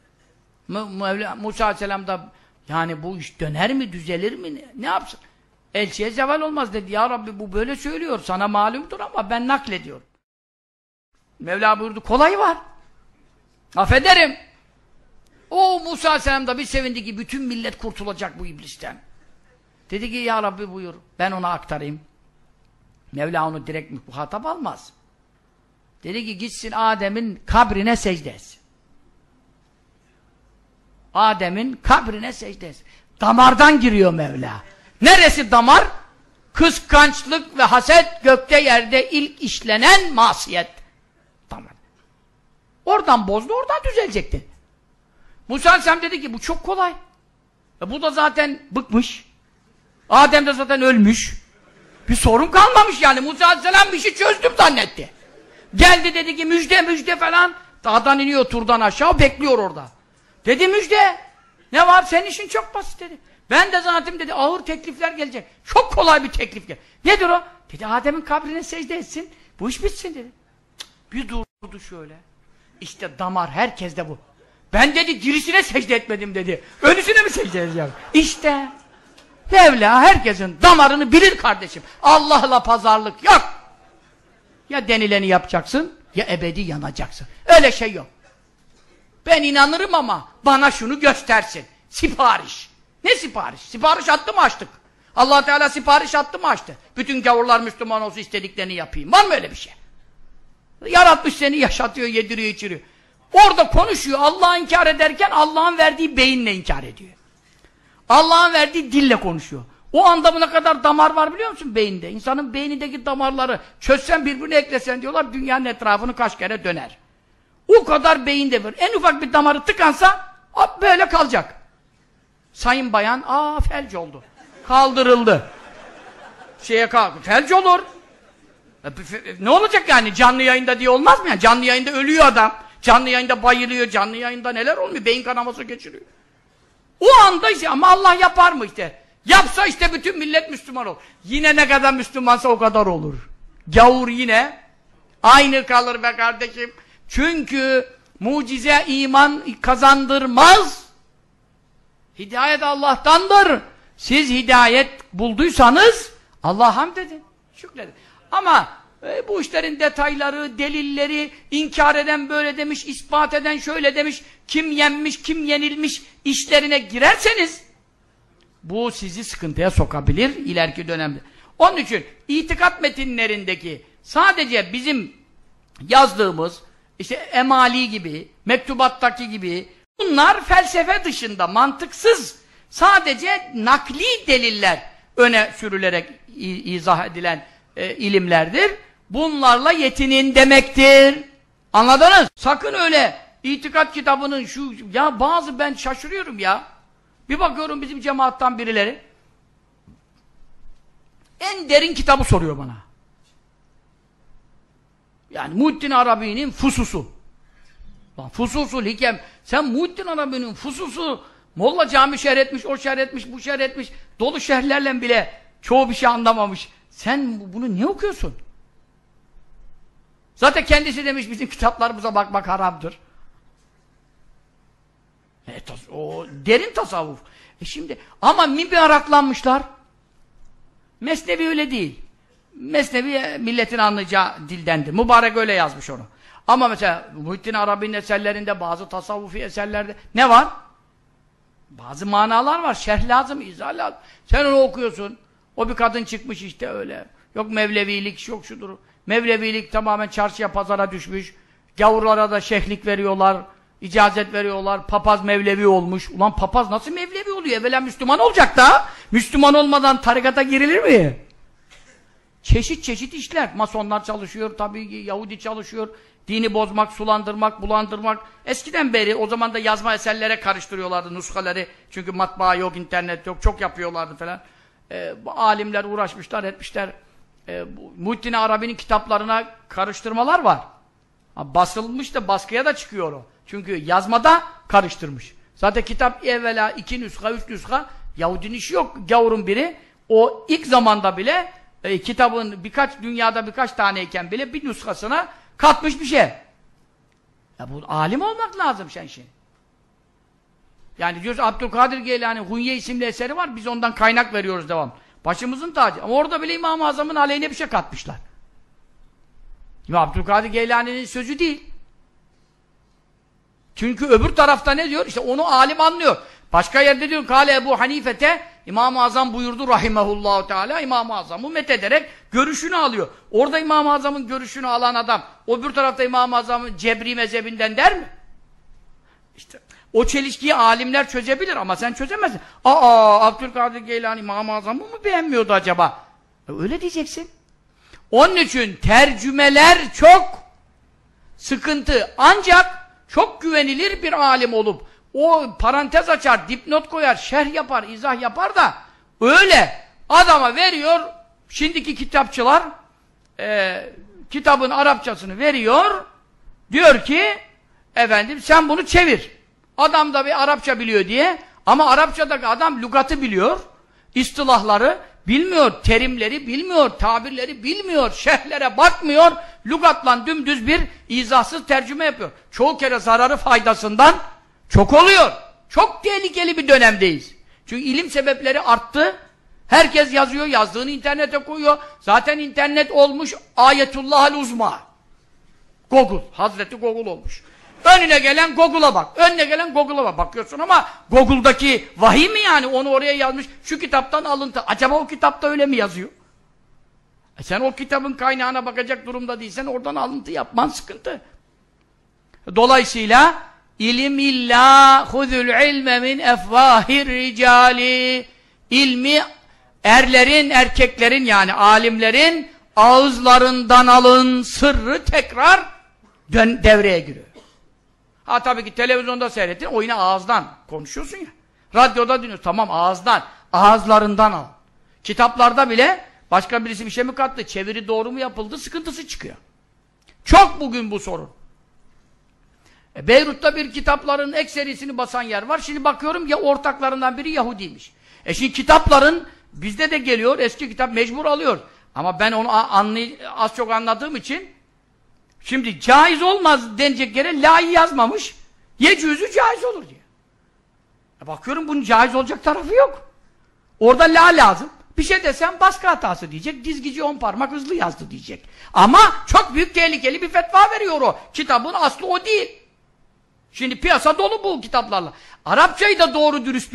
Musa Aleyhisselam da yani bu iş döner mi, düzelir mi? Ne yapsın? Elçiye zeval olmaz dedi. Ya Rabbi bu böyle söylüyor. Sana malumdur ama ben naklediyorum. Mevla buyurdu. Kolayı var. Affederim. O Musa Aleyhisselam da bir sevindi ki bütün millet kurtulacak bu iblisten. Dedi ki ya Rabbi buyur. Ben ona aktarayım. Mevla onu direkt muhatap almaz. Dedi ki gitsin Adem'in kabrine secde etsin. Adem'in kabrine secde etsin. Damardan giriyor Mevla. Neresi damar? Kıskançlık ve haset gökte yerde ilk işlenen masiyet. Damar. Oradan bozdu, oradan düzelecekti. Musa Aleyhisselam dedi ki bu çok kolay. Bu da zaten bıkmış. Adem de zaten ölmüş. Bir sorun kalmamış yani. Musa Aleyhisselam bir şey çözdüm zannetti. Geldi dedi ki müjde müjde falan. Dağdan iniyor turdan aşağı, bekliyor orada. Dedi müjde. Ne var? Senin işin çok basit dedi. Ben de zaten dedi ağır teklifler gelecek. Çok kolay bir teklif gel. Nedir o? Dedi Adem'in kabrine secde etsin. Bu iş bitsin dedi. Bir durdu şöyle. İşte damar herkeste bu. Ben dedi dirisine secde etmedim dedi. Ölüsüne mi secde edeceğim? İşte Mevla herkesin damarını bilir kardeşim. Allah'la pazarlık yok. Ya denileni yapacaksın ya ebedi yanacaksın. Öyle şey yok. Ben inanırım ama bana şunu göstersin. Sipariş. Ne sipariş? Sipariş attı mı açtık? Allah Teala sipariş attı mı açtı? Bütün gavurlar Müslüman olsun, istediklerini yapayım. Var mı öyle bir şey? Yaratmış seni, yaşatıyor, yediriyor, içiriyor. Orada konuşuyor. Allah'ı inkar ederken Allah'ın verdiği beyinle inkar ediyor. Allah'ın verdiği dille konuşuyor. O anda ne kadar damar var biliyor musun beyinde? İnsanın beynindeki damarları çözsen birbirine eklesen diyorlar dünyanın etrafını kaç kere döner. O kadar beyinde var. En ufak bir damarı tıkansa böyle kalacak. Sayın bayan felç oldu. Kaldırıldı. Felç olur. Ne olacak yani canlı yayında diye olmaz mı yani? Canlı yayında ölüyor adam. Canlı yayında bayılıyor. Canlı yayında neler olmuyor? Beyin kanaması geçiriyor. O anda işte ama Allah yapar mı işte? Yapsa işte bütün millet Müslüman olur. Yine ne kadar Müslümansa o kadar olur. Gavur yine aynı kalır be kardeşim. Çünkü mucize iman kazandırmaz. Hidayet Allah'tandır. Siz hidayet bulduysanız Allah'a hamd edin, şükredin. Ama bu işlerin detayları, delilleri, inkar eden böyle demiş, ispat eden şöyle demiş, kim yenmiş, kim yenilmiş işlerine girerseniz bu sizi sıkıntıya sokabilir ileriki dönemde. Onun için itikat metinlerindeki sadece bizim yazdığımız işte emali gibi, mektubattaki gibi bunlar felsefe dışında mantıksız sadece nakli deliller öne sürülerek izah edilen ilimlerdir. Bunlarla yetinin demektir. Anladınız? Sakın öyle itikat kitabının ya bazı ben şaşırıyorum ya. Bir bakıyorum bizim cemaattan birileri en derin kitabı soruyor bana. Yani Muhittin Arabi'nin Fususu. Fususul Hikem. Sen Muhittin Arabi'nin Fususu Molla Cami şerh etmiş, o şerh etmiş, bu şerh etmiş. Dolu şerhlerle bile çoğu bir şey anlamamış. Sen bunu niye okuyorsun? Zaten kendisi demiş bizim kitaplarımıza bakmak haramdır. O derin tasavvuf. Şimdi ama bir araklanmışlar. Mesnevi öyle değil. Mesnevi milletin anlayacağı dildendir. Mübarek öyle yazmış onu. Ama mesela Muhittin Arabi'nin eserlerinde bazı tasavvufi eserlerde ne var? Bazı manalar var. Şerh lazım, izah lazım. Sen onu okuyorsun. O bir kadın çıkmış işte öyle. Yok Mevlevilik, yok şudur. Mevlevilik tamamen çarşıya pazara düşmüş. Gavurlara da şeyhlik veriyorlar, icazet veriyorlar. Papaz Mevlevi olmuş. Ulan papaz nasıl Mevlevi oluyor? Evvela Müslüman olacak da. Müslüman olmadan tarikata girilir mi? Çeşit çeşit işler. Masonlar çalışıyor, tabii Yahudi çalışıyor. Dini bozmak, sulandırmak, bulandırmak. Eskiden beri o zaman da yazma eserlere karıştırıyorlardı nuskaları. Çünkü matbaa yok, internet yok. Çok yapıyorlardı falan. Bu alimler uğraşmışlar, etmişler. Muhittin Arabi'nin kitaplarına karıştırmalar var. Basılmış da baskıya da çıkıyor o. Çünkü yazmada karıştırmış. Zaten kitap evvela 2 nüsha, 3 nüsha. Yahudinin işi yok. Gavurun biri. O ilk zamanda bile kitabın dünyada birkaç taneyken bile bir nüshasına katmış bir şey. Ya bu alim olmak lazım sen şimdi. Yani diyoruz Abdülkadir Geylani Hunye isimli eseri var. Biz ondan kaynak veriyoruz devam. Başımızın tacı. Ama orada bile İmam-ı Azam'ın aleyhine bir şey katmışlar. Abdülkadir Geylani'nin sözü değil. Çünkü öbür tarafta ne diyor? İşte onu alim anlıyor. Başka yerde diyor Kâle Ebu Hanifete İmam-ı Azam buyurdu rahimehullahu teala. İmam-ı Azam'ı methederek görüşünü alıyor. Orada İmam-ı Azam'ın görüşünü alan adam öbür tarafta İmam-ı Azam'ın Cebri mezhebinden der mi? İşte o çelişkiyi alimler çözebilir ama sen çözemezsin. Abdülkadir Geylani İmam-ı Azam'ı mı beğenmiyordu acaba? Öyle diyeceksin. Onun için tercümeler çok sıkıntı. Ancak çok güvenilir bir alim olup o parantez açar, dipnot koyar, şerh yapar, izah yapar da öyle adama veriyor. Şimdiki kitapçılar kitabın Arapçasını veriyor. Diyor ki efendim sen bunu çevir. Adam da bir Arapça biliyor diye ama Arapçadaki adam lügatı biliyor. İstilahları bilmiyor, terimleri bilmiyor, tabirleri bilmiyor, şerhlere bakmıyor, lügatla dümdüz bir izahsız tercüme yapıyor. Çoğu kere zararı faydasından çok oluyor. Çok tehlikeli bir dönemdeyiz. Çünkü ilim sebepleri arttı. Herkes yazıyor, yazdığını internete koyuyor. Zaten internet olmuş ayetullahal uzma. Google, Hazreti Google olmuş. Önüne gelen Google'a bak. Önüne gelen Google'a bak. Bakıyorsun ama Google'daki vahiy mi yani? Onu oraya yazmış. Şu kitaptan alıntı. Acaba o kitapta öyle mi yazıyor? Sen o kitabın kaynağına bakacak durumda değilsen oradan alıntı yapman sıkıntı. Dolayısıyla ilim illa huzul ilme min efvahir ricali. İlmi erlerin, erkeklerin yani alimlerin ağızlarından alın. Sırrı tekrar devreye giriyor. Ha tabii ki televizyonda seyrettin, o yine ağızdan konuşuyorsun ya. Radyoda dinliyorsun, tamam ağızdan, ağızlarından al. Kitaplarda bile başka birisi bir şey mi kattı, çeviri doğru mu yapıldı, sıkıntısı çıkıyor. Çok bugün bu sorun. Beyrut'ta bir kitapların ekserisini basan yer var. Şimdi bakıyorum ya ortaklarından biri Yahudiymiş. Şimdi kitapların bizde de geliyor, eski kitap mecbur alıyor. Ama ben onu az çok anladığım için şimdi caiz olmaz denecek yere la'yı yazmamış, yecüzü caiz olur diye. Bakıyorum bunun caiz olacak tarafı yok. Orada la lazım. Bir şey desem baskı hatası diyecek, dizgici 10 parmak hızlı yazdı diyecek. Ama çok büyük tehlikeli bir fetva veriyor o. Kitabın aslı o değil. Şimdi piyasa dolu bu kitaplarla. Arapçayı da doğru dürüst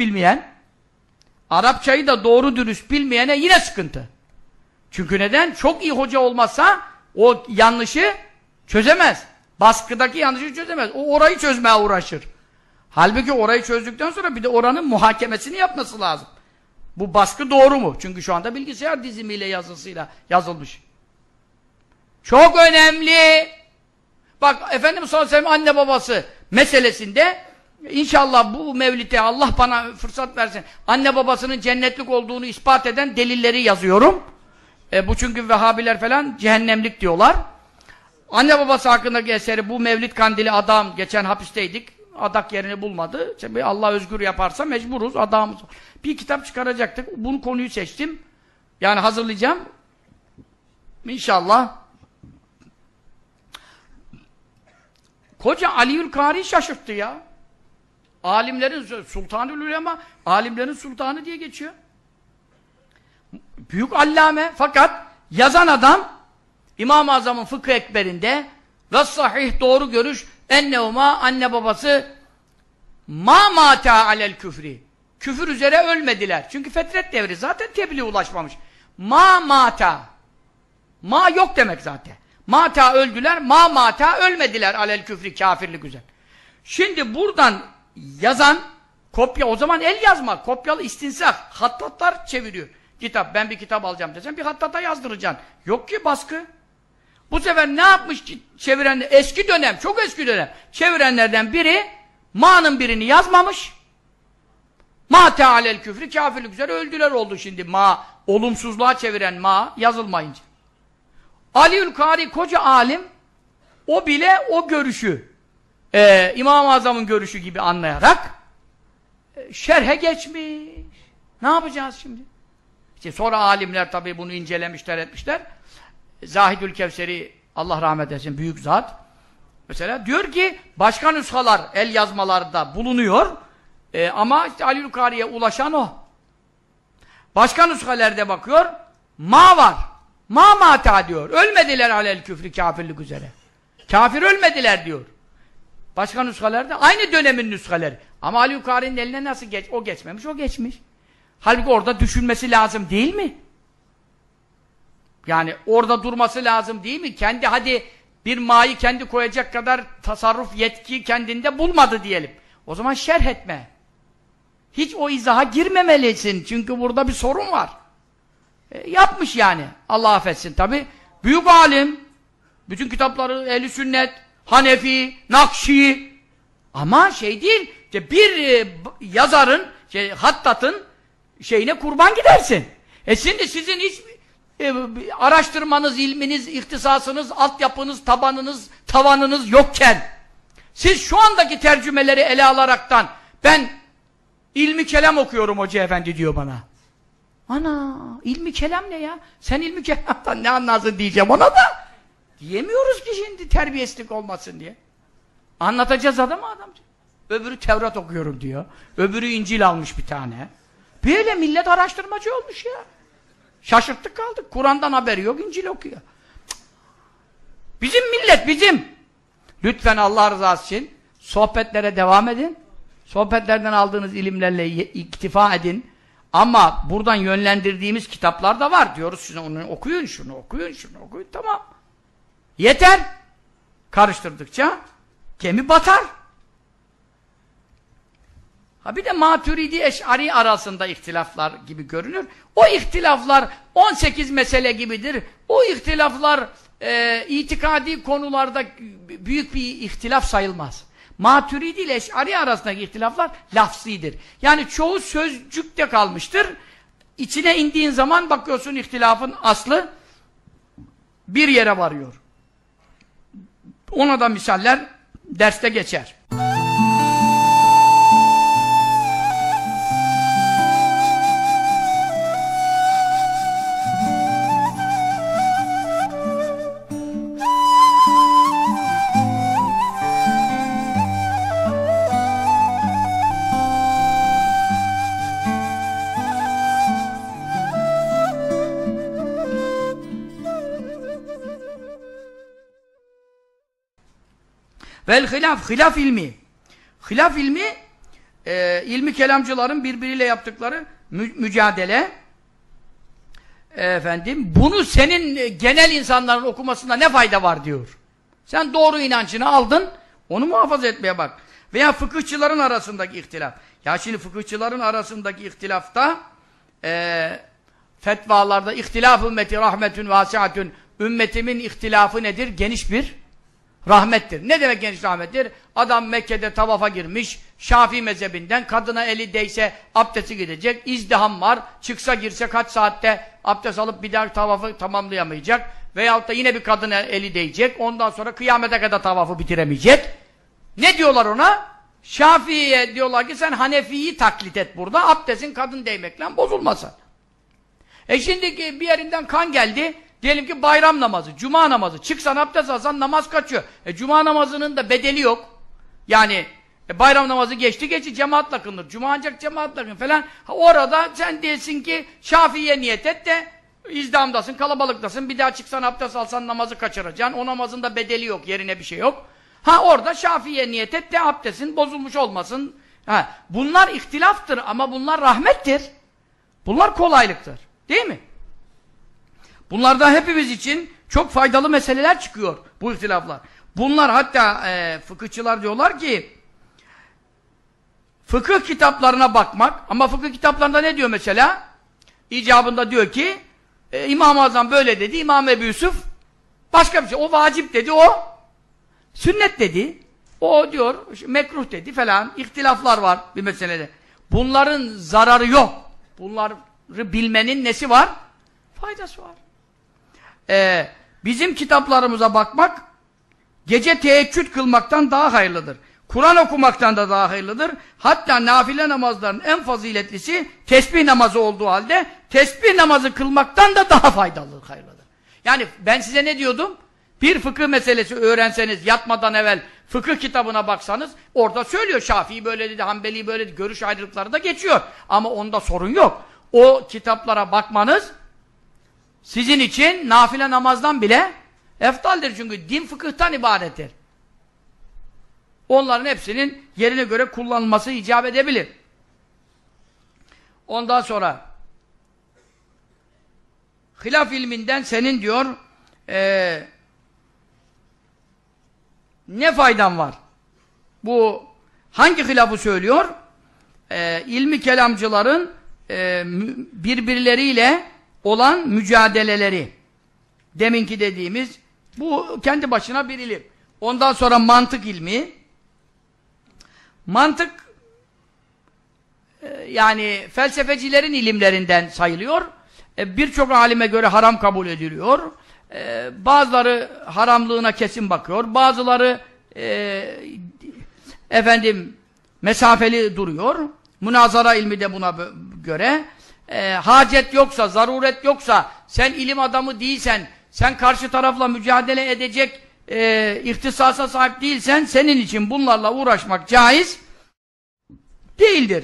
bilmeyene yine sıkıntı. Çünkü neden? Çok iyi hoca olmazsa o yanlışı çözemez. Baskıdaki yanlışı çözemez. O orayı çözmeye uğraşır. Halbuki orayı çözdükten sonra bir de oranın muhakemesini yapması lazım. Bu baskı doğru mu? Çünkü şu anda bilgisayar dizimiyle yazısıyla yazılmış. Çok önemli. Bak Efendimiz sallallahu aleyhi ve sellem anne babası meselesinde inşallah bu mevlide Allah bana fırsat versin. Anne babasının cennetlik olduğunu ispat eden delilleri yazıyorum. Bu çünkü Vehhabiler falan cehennemlik diyorlar. Anne babası hakkındaki eseri bu Mevlid Kandili adam geçen hapisteydik. Adak yerini bulmadı. İşte Allah özgür yaparsa mecburuz. Adamız. Bir kitap çıkaracaktık. Bunu konuyu seçtim. Yani hazırlayacağım. İnşallah. Koca Aliül Kari şaşırttı ya. Alimlerin Sultanül Ulema, alimlerin sultanı diye geçiyor. Büyük allame. Fakat yazan adam İmam-ı Azam'ın Fıkıh Ekber'inde ve sahih doğru görüş ennehuma anne babası ma mata alel küfri. Küfür üzere ölmediler. Çünkü fetret devri zaten tebliğe ulaşmamış. Ma mata. Ma yok demek zaten. Mata öldüler, mata ölmediler alel küfri kafirlik üzere. Şimdi buradan yazan kopya, o zaman el yazma, kopyalı istinsak, hattatlar çeviriyor. Kitap, ben bir kitap alacağım desem bir hattata yazdıracaksın. Yok ki baskı. Bu sefer ne yapmış çeviren, eski dönem, çok eski dönem, çevirenlerden biri, ma'nın birini yazmamış. Ma tealel küfrü, kafirlik üzere öldüler oldu şimdi ma, olumsuzluğa çeviren ma, yazılmayınca. Aliül Kari, koca alim, o bile o görüşü, İmam-ı Azam'ın görüşü gibi anlayarak, şerhe geçmiş. Ne yapacağız şimdi? İşte sonra alimler tabii bunu incelemişler, etmişler. Zahidül Kevseri, Allah rahmet etsin, büyük zat. Mesela diyor ki, başka nüshalar el yazmalarda bulunuyor. Ama işte Aliül Kari'ye ulaşan o. Başka nüshalerde bakıyor, ma var. Mata diyor. Ölmediler alel küfrü, kafirlik üzere. Kafir ölmediler diyor. Başka nüshalerde aynı dönemin nüshaleri. Ama Aliül Kari'nin eline nasıl o geçmemiş, o geçmiş. Halbuki orada düşünmesi lazım değil mi? Yani orada durması lazım değil mi? Kendi hadi bir ma'yı kendi koyacak kadar tasarruf yetki kendinde bulmadı diyelim. O zaman şerh etme. Hiç o izaha girmemelisin. Çünkü burada bir sorun var. Yapmış yani. Allah affetsin tabi. Büyük alim. Bütün kitapları Ehl-i Sünnet, Hanefi, Nakşi. Ama şey değil. İşte bir yazarın, hattatın şeyine kurban gidersin. Şimdi sizin hiç araştırmanız, ilminiz, ihtisasınız, altyapınız, tabanınız, tavanınız yokken siz şu andaki tercümeleri ele alaraktan ben ilmi kelam okuyorum hoca efendi diyor bana. Ana, ilmi kelam ne ya? Sen ilmi kelamdan ne anlarsın diyeceğim ona da. Diyemiyoruz ki şimdi terbiyesizlik olmasın diye. Anlatacağız adam. Öbürü Tevrat okuyorum diyor. Öbürü İncil almış bir tane. Böyle millet araştırmacı olmuş ya. Şaşırttık kaldık. Kur'an'dan haberi yok, İncil okuyor. Bizim millet, bizim. Lütfen Allah rızası için sohbetlere devam edin. Sohbetlerden aldığınız ilimlerle iktifa edin. Ama buradan yönlendirdiğimiz kitaplar da var. Diyoruz size onu okuyun, şunu okuyun, şunu okuyun. Tamam. Yeter. Karıştırdıkça gemi batar. Ha bir de Maturidi Eş'ari arasında ihtilaflar gibi görünür. O ihtilaflar 18 mesele gibidir. O ihtilaflar itikadi konularda büyük bir ihtilaf sayılmaz. Maturidi ile Eş'ari arasındaki ihtilaflar lafzidir. Yani çoğu sözcükte kalmıştır. İçine indiğin zaman bakıyorsun ihtilafın aslı bir yere varıyor. Ona da misaller derste geçer. Vel hilaf ilmi. Hilaf ilmi, ilmi kelamcıların birbiriyle yaptıkları mücadele. Bunu senin genel insanların okumasında ne fayda var diyor. Sen doğru inancını aldın, onu muhafaza etmeye bak. Veya fıkıhçıların arasındaki ihtilaf. Ya şimdi fıkıhçıların arasındaki ihtilafta fetvalarda ihtilaf ümmeti rahmetün vasiatün, ümmetimin ihtilafı nedir? Geniş bir rahmettir. Ne demek geniş rahmettir? Adam Mekke'de tavafa girmiş, Şafii mezhebinden, kadına eli değse abdesti gidecek, izdiham var, çıksa girse kaç saatte abdest alıp bir daha tavafı tamamlayamayacak, veyahut da yine bir kadına eli değecek, ondan sonra kıyamete kadar tavafı bitiremeyecek. Ne diyorlar ona? Şafii'ye diyorlar ki sen Hanefi'yi taklit et burada, abdestin kadın değmekle bozulmasın. Şimdi bir yerinden kan geldi, diyelim ki bayram namazı, cuma namazı. Çıksan abdest alsan namaz kaçıyor. Cuma namazının da bedeli yok. Yani bayram namazı geçti cemaatle kılınır. Cuma ancak cemaatle kılınır falan. Orada sen diyorsun ki Şafii'ye niyet et de izdamdasın, kalabalıktasın. Bir daha çıksan abdest alsan namazı kaçıracaksın. O namazın da bedeli yok, yerine bir şey yok. Orada Şafii'ye niyet et de abdestin bozulmuş olmasın. Bunlar ihtilaftır ama bunlar rahmettir. Bunlar kolaylıktır. Değil mi? Bunlardan hepimiz için çok faydalı meseleler çıkıyor bu ihtilaflar. Bunlar hatta fıkıhçılar diyorlar ki fıkıh kitaplarına bakmak, ama fıkıh kitaplarında ne diyor mesela? İcabında diyor ki İmam-ı Azam böyle dedi, İmam Ebu Yusuf başka bir şey. O vacip dedi, o sünnet dedi. O diyor mekruh dedi falan. İhtilaflar var bir meselede. Bunların zararı yok. Bunları bilmenin nesi var? Faydası var. Bizim kitaplarımıza bakmak gece teheccüd kılmaktan daha hayırlıdır. Kur'an okumaktan da daha hayırlıdır. Hatta nafile namazların en faziletlisi tesbih namazı olduğu halde tesbih namazı kılmaktan da daha faydalı, hayırlıdır. Yani ben size ne diyordum? Bir fıkıh meselesi öğrenseniz, yatmadan evvel fıkıh kitabına baksanız, orada söylüyor Şafii böyle dedi, Hanbeli böyle dedi, görüş ayrılıkları da geçiyor. Ama onda sorun yok. O kitaplara bakmanız sizin için nafile namazdan bile eftaldir, çünkü din fıkıhtan ibarettir. Onların hepsinin yerine göre kullanılması icap edebilir. Ondan sonra hilaf ilminden senin diyor ne faydan var? Bu hangi hilafı söylüyor? İlmi kelamcıların birbirleriyle olan mücadeleleri. Deminki dediğimiz bu kendi başına bir ilim. Ondan sonra mantık ilmi. Mantık yani felsefecilerin ilimlerinden sayılıyor. Birçok alime göre haram kabul ediliyor. Bazıları haramlığına kesin bakıyor. Bazıları mesafeli duruyor. Münazara ilmi de buna göre. Hacet yoksa, zaruret yoksa, sen ilim adamı değilsen, sen karşı tarafla mücadele edecek ihtisasa sahip değilsen, senin için bunlarla uğraşmak caiz değildir.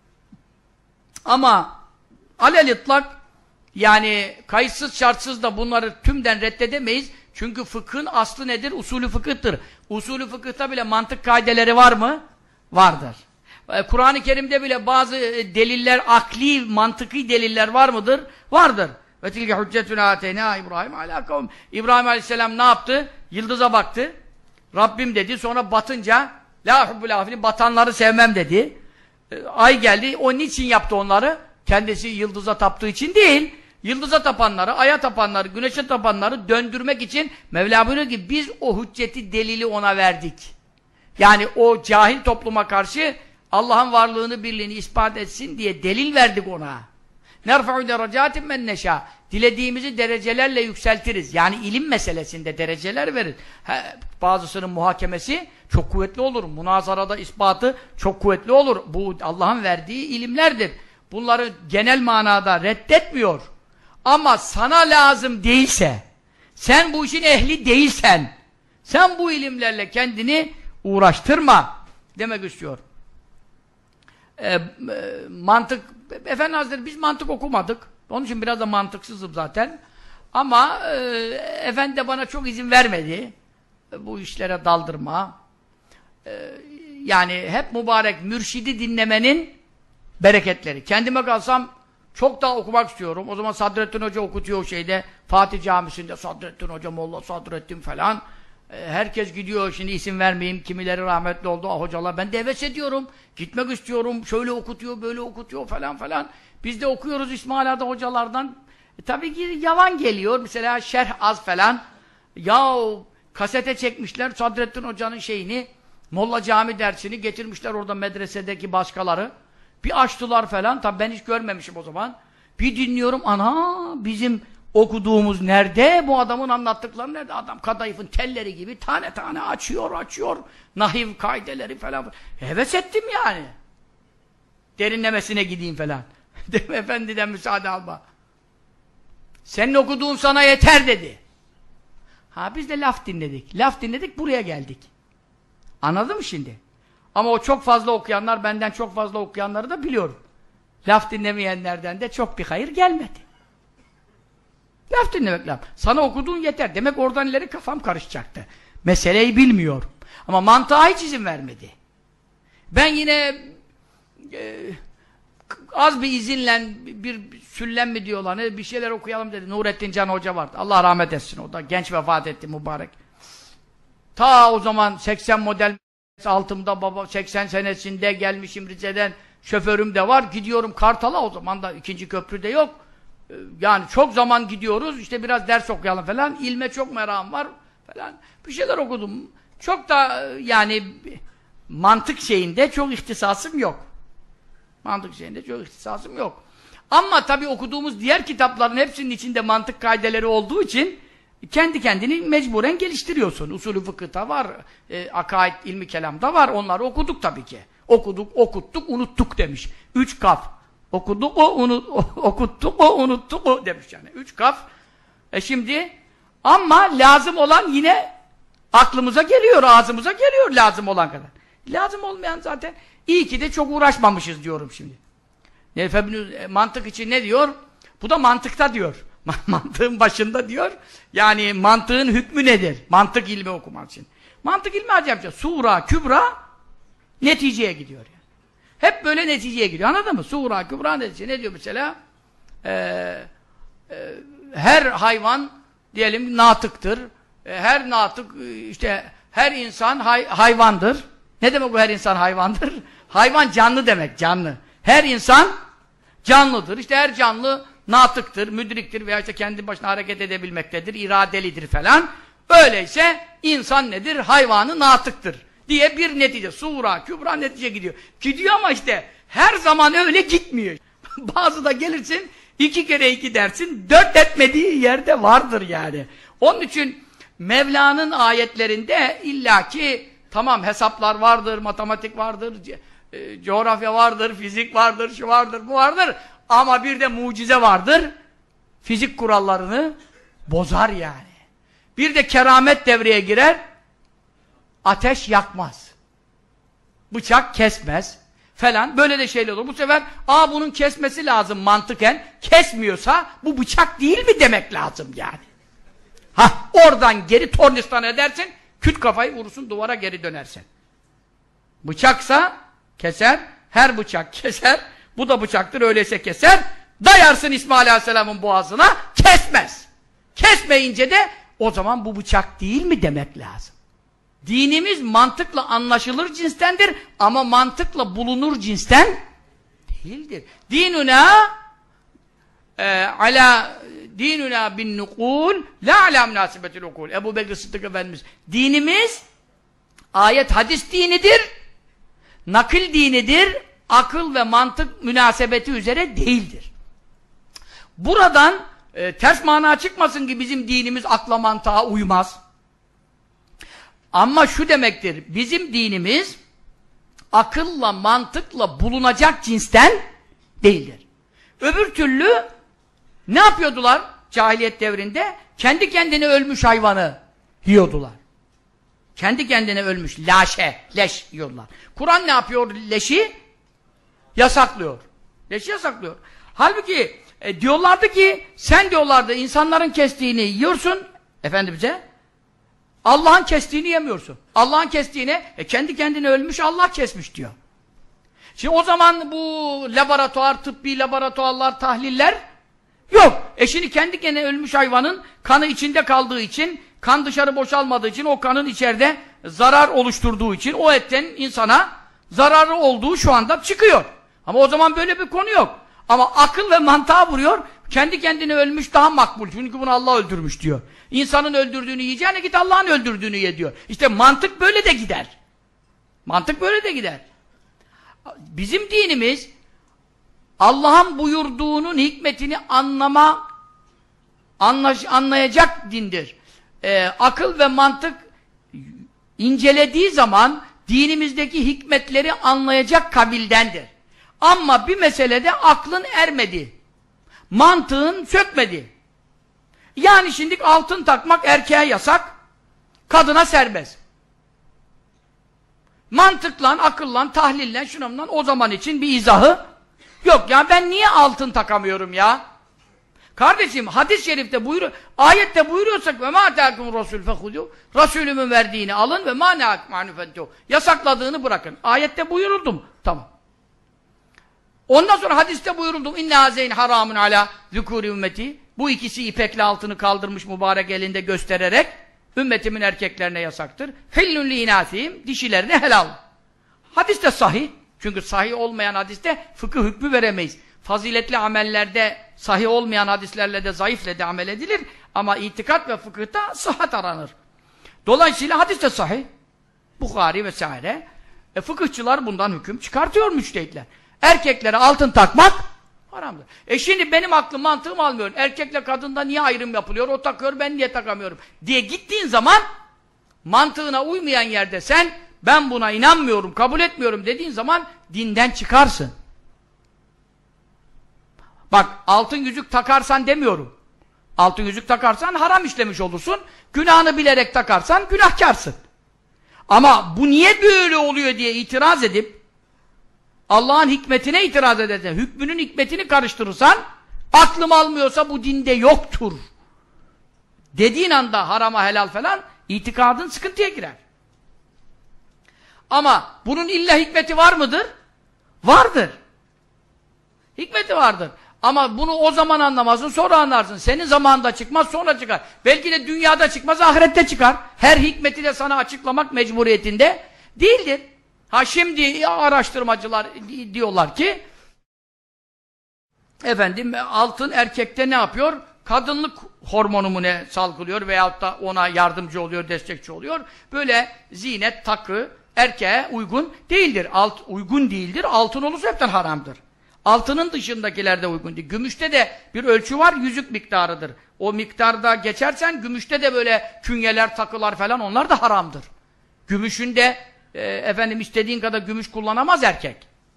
Ama alel-itlak, yani kayıtsız şartsız da bunları tümden reddedemeyiz. Çünkü fıkhın aslı nedir? Usulü fıkıhtır. Usulü fıkıhta bile mantık kaideleri var mı? Vardır. Kur'an-ı Kerim'de bile bazı deliller, akli, mantıki deliller var mıdır? Vardır. Ve tilke hüccetuna ateyna İbrahim ala kavm. İbrahim Aleyhisselam ne yaptı? Yıldıza baktı. Rabbim dedi. Sonra batınca la hubbul afilin, batanları sevmem dedi. Ay geldi. O niçin yaptı onları? Kendisi yıldıza taptığı için değil. Yıldıza tapanları, aya tapanları, güneşe tapanları döndürmek için Mevla buyuruyor ki biz o hücceti, delili ona verdik. Yani o cahil topluma karşı Allah'ın varlığını, birliğini ispat etsin diye delil verdik ona. Nerfa'u derecatin men neşâ. Dilediğimizi derecelerle yükseltiriz. Yani ilim meselesinde dereceler verir. Bazısının muhakemesi çok kuvvetli olur. Münazarada ispatı çok kuvvetli olur. Bu Allah'ın verdiği ilimlerdir. Bunları genel manada reddetmiyor. Ama sana lazım değilse, sen bu işin ehli değilsen, sen bu ilimlerle kendini uğraştırma demek istiyor. Mantık, Efendi Hazretleri biz mantık okumadık. Onun için biraz da mantıksızım zaten. Ama Efendi de bana çok izin vermedi. Bu işlere daldırma. Yani hep mübarek mürşidi dinlemenin bereketleri. Kendime kalsam çok daha okumak istiyorum. O zaman Sadrettin Hoca okutuyor o şeyde. Fatih Camisi'nde Sadrettin Hoca, Molla Sadrettin falan. Herkes gidiyor, şimdi isim vermeyeyim. Kimileri rahmetli oldu. Hocalar, ben de heves ediyorum. Gitmek istiyorum. Şöyle okutuyor, böyle okutuyor falan falan. Biz de okuyoruz İsmaila'da hocalardan. Tabii ki yalan geliyor. Mesela şerh az falan. Yahu kasete çekmişler Sadrettin Hoca'nın şeyini. Molla Cami dersini getirmişler orada medresedeki başkaları. Bir açtılar falan. Tabii ben hiç görmemişim o zaman. Bir dinliyorum. Ana bizim okuduğumuz nerede? Bu adamın anlattıkları nerede? Adam kadayıfın telleri gibi tane tane açıyor. Nahiv kaideleri falan. Heves ettim yani. Derinlemesine gideyim falan. Dedim efendiden müsaade alma. Senin okuduğun sana yeter dedi. Biz de laf dinledik. Laf dinledik, buraya geldik. Anladın mı şimdi? Ama o çok fazla okuyanlar, benden çok fazla okuyanları da biliyorum. Laf dinlemeyenlerden de çok bir hayır gelmedi. Laf dinlemek lazım. Sana okuduğun yeter. Demek oradan ileri kafam karışacaktı. Meseleyi bilmiyorum. Ama mantığa hiç izin vermedi. Ben yine Az bir izinle bir süllem mi diyorlar, ne, bir şeyler okuyalım dedi. Nurettin Can Hoca vardı. Allah rahmet etsin, o da genç vefat etti mübarek. Ta o zaman 80 model altımda baba 80 senesinde gelmişim Rize'den, şoförüm de var, gidiyorum Kartal'a, o zaman da 2. köprüde yok. Yani çok zaman gidiyoruz, işte biraz ders okuyalım falan, ilme çok merakım var falan, bir şeyler okudum. Çok da yani mantık şeyinde çok ihtisasım yok. Mantık şeyinde çok ihtisasım yok. Ama tabii okuduğumuz diğer kitapların hepsinin içinde mantık kaideleri olduğu için kendi kendini mecburen geliştiriyorsun. Usulü fıkıhta var, akaid, ilmi kelamda var. Onları okuduk tabii ki. Okuduk, okuttuk, unuttuk demiş. 3 kaf. Okuduk o, okuttuk o, unuttuk o demiş yani. 3 kaf. Şimdi ama lazım olan yine aklımıza geliyor, ağzımıza geliyor lazım olan kadar. Lazım olmayan zaten iyi ki de çok uğraşmamışız diyorum şimdi. Mantık için ne diyor? Bu da mantıkta diyor. Mantığın başında diyor. Yani mantığın hükmü nedir? Mantık ilmi okumak için. Mantık ilmi acayip. Sura, kübra neticeye gidiyor yani. Hep böyle neticeye gidiyor. Anladın mı? Sura, kübra neticeye. Ne diyor mesela? Her hayvan diyelim natıktır. Her natık işte her insan hayvandır. Ne demek bu her insan hayvandır? Hayvan canlı demek, canlı. Her insan canlıdır. İşte her canlı natıktır, müdriktir veya işte kendi başına hareket edebilmektedir, iradelidir falan. Öyleyse insan nedir? Hayvanı natıktır diye bir netice. Sura, kübra netice gidiyor. Gidiyor ama işte her zaman öyle gitmiyor. Bazı da gelirsin 2 kere 2 dersin, 4 etmediği yerde vardır yani. Onun için Mevla'nın ayetlerinde illaki tamam hesaplar vardır, matematik vardır, coğrafya vardır, fizik vardır, şu vardır, bu vardır. Ama bir de mucize vardır. Fizik kurallarını bozar yani. Bir de keramet devreye girer. Ateş yakmaz. Bıçak kesmez. Falan. Böyle de şeyler olur. Bu sefer bunun kesmesi lazım mantıken. Kesmiyorsa bu bıçak değil mi demek lazım yani. Oradan geri tornistan edersin. Küt kafayı vurursun, duvara geri dönersin. Bıçaksa keser. Her bıçak keser. Bu da bıçaktır, öyleyse keser. Dayarsın İsmail Aleyhisselam'ın boğazına, kesmez. Kesmeyince de o zaman bu bıçak değil mi demek lazım. Dinimiz mantıkla anlaşılır cinstendir ama mantıkla bulunur cinsten değildir. Dinuna dinuna bin nukul la ala münasibetil ukul. Ebu Bekir Sıddık Efendimiz. Dinimiz ayet hadis dinidir. Nakil dinidir. Akıl ve mantık münasebeti üzere değildir. Buradan ters mana çıkmasın ki bizim dinimiz akla mantığa uymaz. Ama şu demektir, bizim dinimiz akılla mantıkla bulunacak cinsten değildir. Öbür türlü ne yapıyordular cahiliyet devrinde? Kendi kendine ölmüş hayvanı yiyordular. Kendi kendine ölmüş leş yiyorlar. Kur'an ne yapıyor leşi? Yasaklıyor. Leşi yasaklıyor. Halbuki diyorlardı ki sen diyorlardı insanların kestiğini yiyorsun Efendimiz'e, Allah'ın kestiğini yemiyorsun. Allah'ın kestiğine kendi kendine ölmüş Allah kesmiş diyor. Şimdi o zaman bu laboratuvar, tıbbi laboratuvarlar, tahliller yok. Şimdi kendi kendine ölmüş hayvanın kanı içinde kaldığı için, kan dışarı boşalmadığı için, o kanın içeride zarar oluşturduğu için o etten insana zararı olduğu şu anda çıkıyor. Ama o zaman böyle bir konu yok. Ama akıl ve mantığa vuruyor, kendi kendine ölmüş daha makbul. Çünkü bunu Allah öldürmüş diyor. İnsanın öldürdüğünü yiyeceğine git Allah'ın öldürdüğünü ye diyor. İşte mantık böyle de gider. Mantık böyle de gider. Bizim dinimiz Allah'ın buyurduğunun hikmetini anlayacak dindir. Akıl ve mantık incelediği zaman dinimizdeki hikmetleri anlayacak kabildendir. Ama bir meselede aklın ermedi. Mantığın sökmedi. Yani şimdi altın takmak erkeğe yasak, kadına serbest. Mantıkla, akılla, tahlille, şununla o zaman için bir izahı yok. Ya ben niye altın takamıyorum ya? Kardeşim hadis-i şerifte buyuruyor, ayette buyuruyorsak ve mâ teâkum rasûl fehudû, Resulümün verdiğini alın ve mâ neâkum anüfentû, yasakladığını bırakın. Ayette buyuruldum. Tamam. Ondan sonra hadiste buyuruldu. İnne hazeyn haramun ala zükûri ümmeti. Bu ikisi ipekle altını kaldırmış mübarek elinde göstererek ümmetimin erkeklerine yasaktır. Hillun li inâsihim. Dişilerine helal. Hadis de sahih. Çünkü sahih olmayan hadiste fıkıh hükmü veremeyiz. Faziletli amellerde sahih olmayan hadislerle de zayıfle de amel edilir. Ama itikat ve fıkıhta sıhhat aranır. Dolayısıyla hadis de sahih. Bukhari vesaire. Fıkıhçılar bundan hüküm çıkartıyor müçtehitler. Erkeklere altın takmak haramdır. Şimdi benim aklım mantığım almıyor. Erkekle kadında niye ayrım yapılıyor? O takıyor, ben niye takamıyorum? Diye gittiğin zaman mantığına uymayan yerde sen ben buna inanmıyorum, kabul etmiyorum dediğin zaman dinden çıkarsın. Bak altın yüzük takarsan demiyorum. Altın yüzük takarsan haram işlemiş olursun. Günahını bilerek takarsan günahkarsın. Ama bu niye böyle oluyor diye itiraz edip Allah'ın hikmetine itiraz edersen, hükmünün hikmetini karıştırırsan aklım almıyorsa bu dinde yoktur dediğin anda harama helal falan itikadın sıkıntıya girer. Ama bunun illa hikmeti var mıdır? Vardır. Hikmeti vardır. Ama bunu o zaman anlamazsın, sonra anlarsın. Senin zamanında çıkmaz, sonra çıkar. Belki de dünyada çıkmaz, ahirette çıkar. Her hikmeti de sana açıklamak mecburiyetinde değildir. Ha şimdi araştırmacılar diyorlar ki efendim altın erkekte ne yapıyor? Kadınlık hormonu mu ne salgılıyor veyahut da ona yardımcı oluyor, destekçi oluyor. Böyle zinet, takı erkeğe uygun değildir. Uygun değildir. Altın olursa hepten haramdır. Altının dışındakiler de uygun değil. Gümüşte de bir ölçü var, yüzük miktarıdır. O miktarda geçersen gümüşte de böyle künyeler, takılar falan onlar da haramdır. Gümüşün de efendim istediğin kadar gümüş kullanamaz erkek.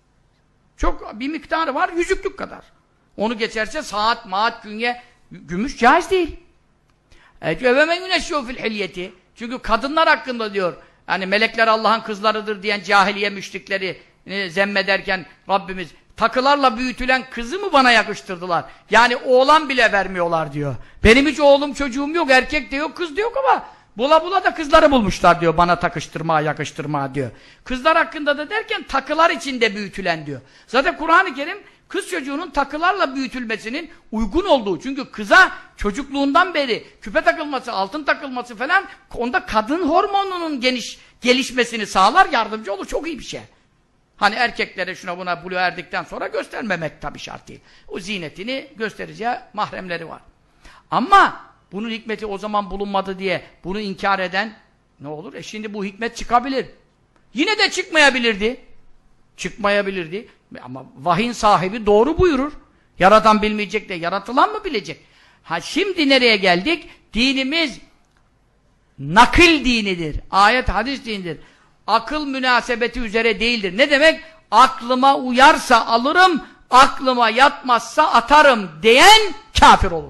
Çok bir miktarı var, yüzüklük kadar. Onu geçerse saat, maat, künye, gümüş caiz değil. Eveme güneşiyor fil hilyeti. Çünkü kadınlar hakkında diyor, hani melekler Allah'ın kızlarıdır diyen cahiliye müşrikleri zemmederken Rabbimiz takılarla büyütülen kızı mı bana yakıştırdılar? Yani oğlan bile vermiyorlar diyor. Benim hiç oğlum çocuğum yok, erkek de yok, kız da yok ama bula bula da kızları bulmuşlar diyor, bana takıştırma, yakıştırma diyor. Kızlar hakkında da derken takılar içinde büyütülen diyor. Zaten Kur'an-ı Kerim kız çocuğunun takılarla büyütülmesinin uygun olduğu. Çünkü kıza çocukluğundan beri küpe takılması, altın takılması falan onda kadın hormonunun gelişmesini sağlar, yardımcı olur. Çok iyi bir şey. Hani erkeklere şuna buna buluğa erdikten sonra göstermemek tabii şart değil. O zinetini göstereceği mahremleri var. Ama bunun hikmeti o zaman bulunmadı diye bunu inkar eden ne olur? Şimdi bu hikmet çıkabilir. Yine de çıkmayabilirdi. Çıkmayabilirdi. Ama vahyin sahibi doğru buyurur. Yaratan bilmeyecek de yaratılan mı bilecek? Ha şimdi nereye geldik? Dinimiz nakil dinidir. Ayet hadis dinidir. Akıl münasebeti üzere değildir. Ne demek? Aklıma uyarsa alırım, aklıma yatmazsa atarım diyen kafir olur.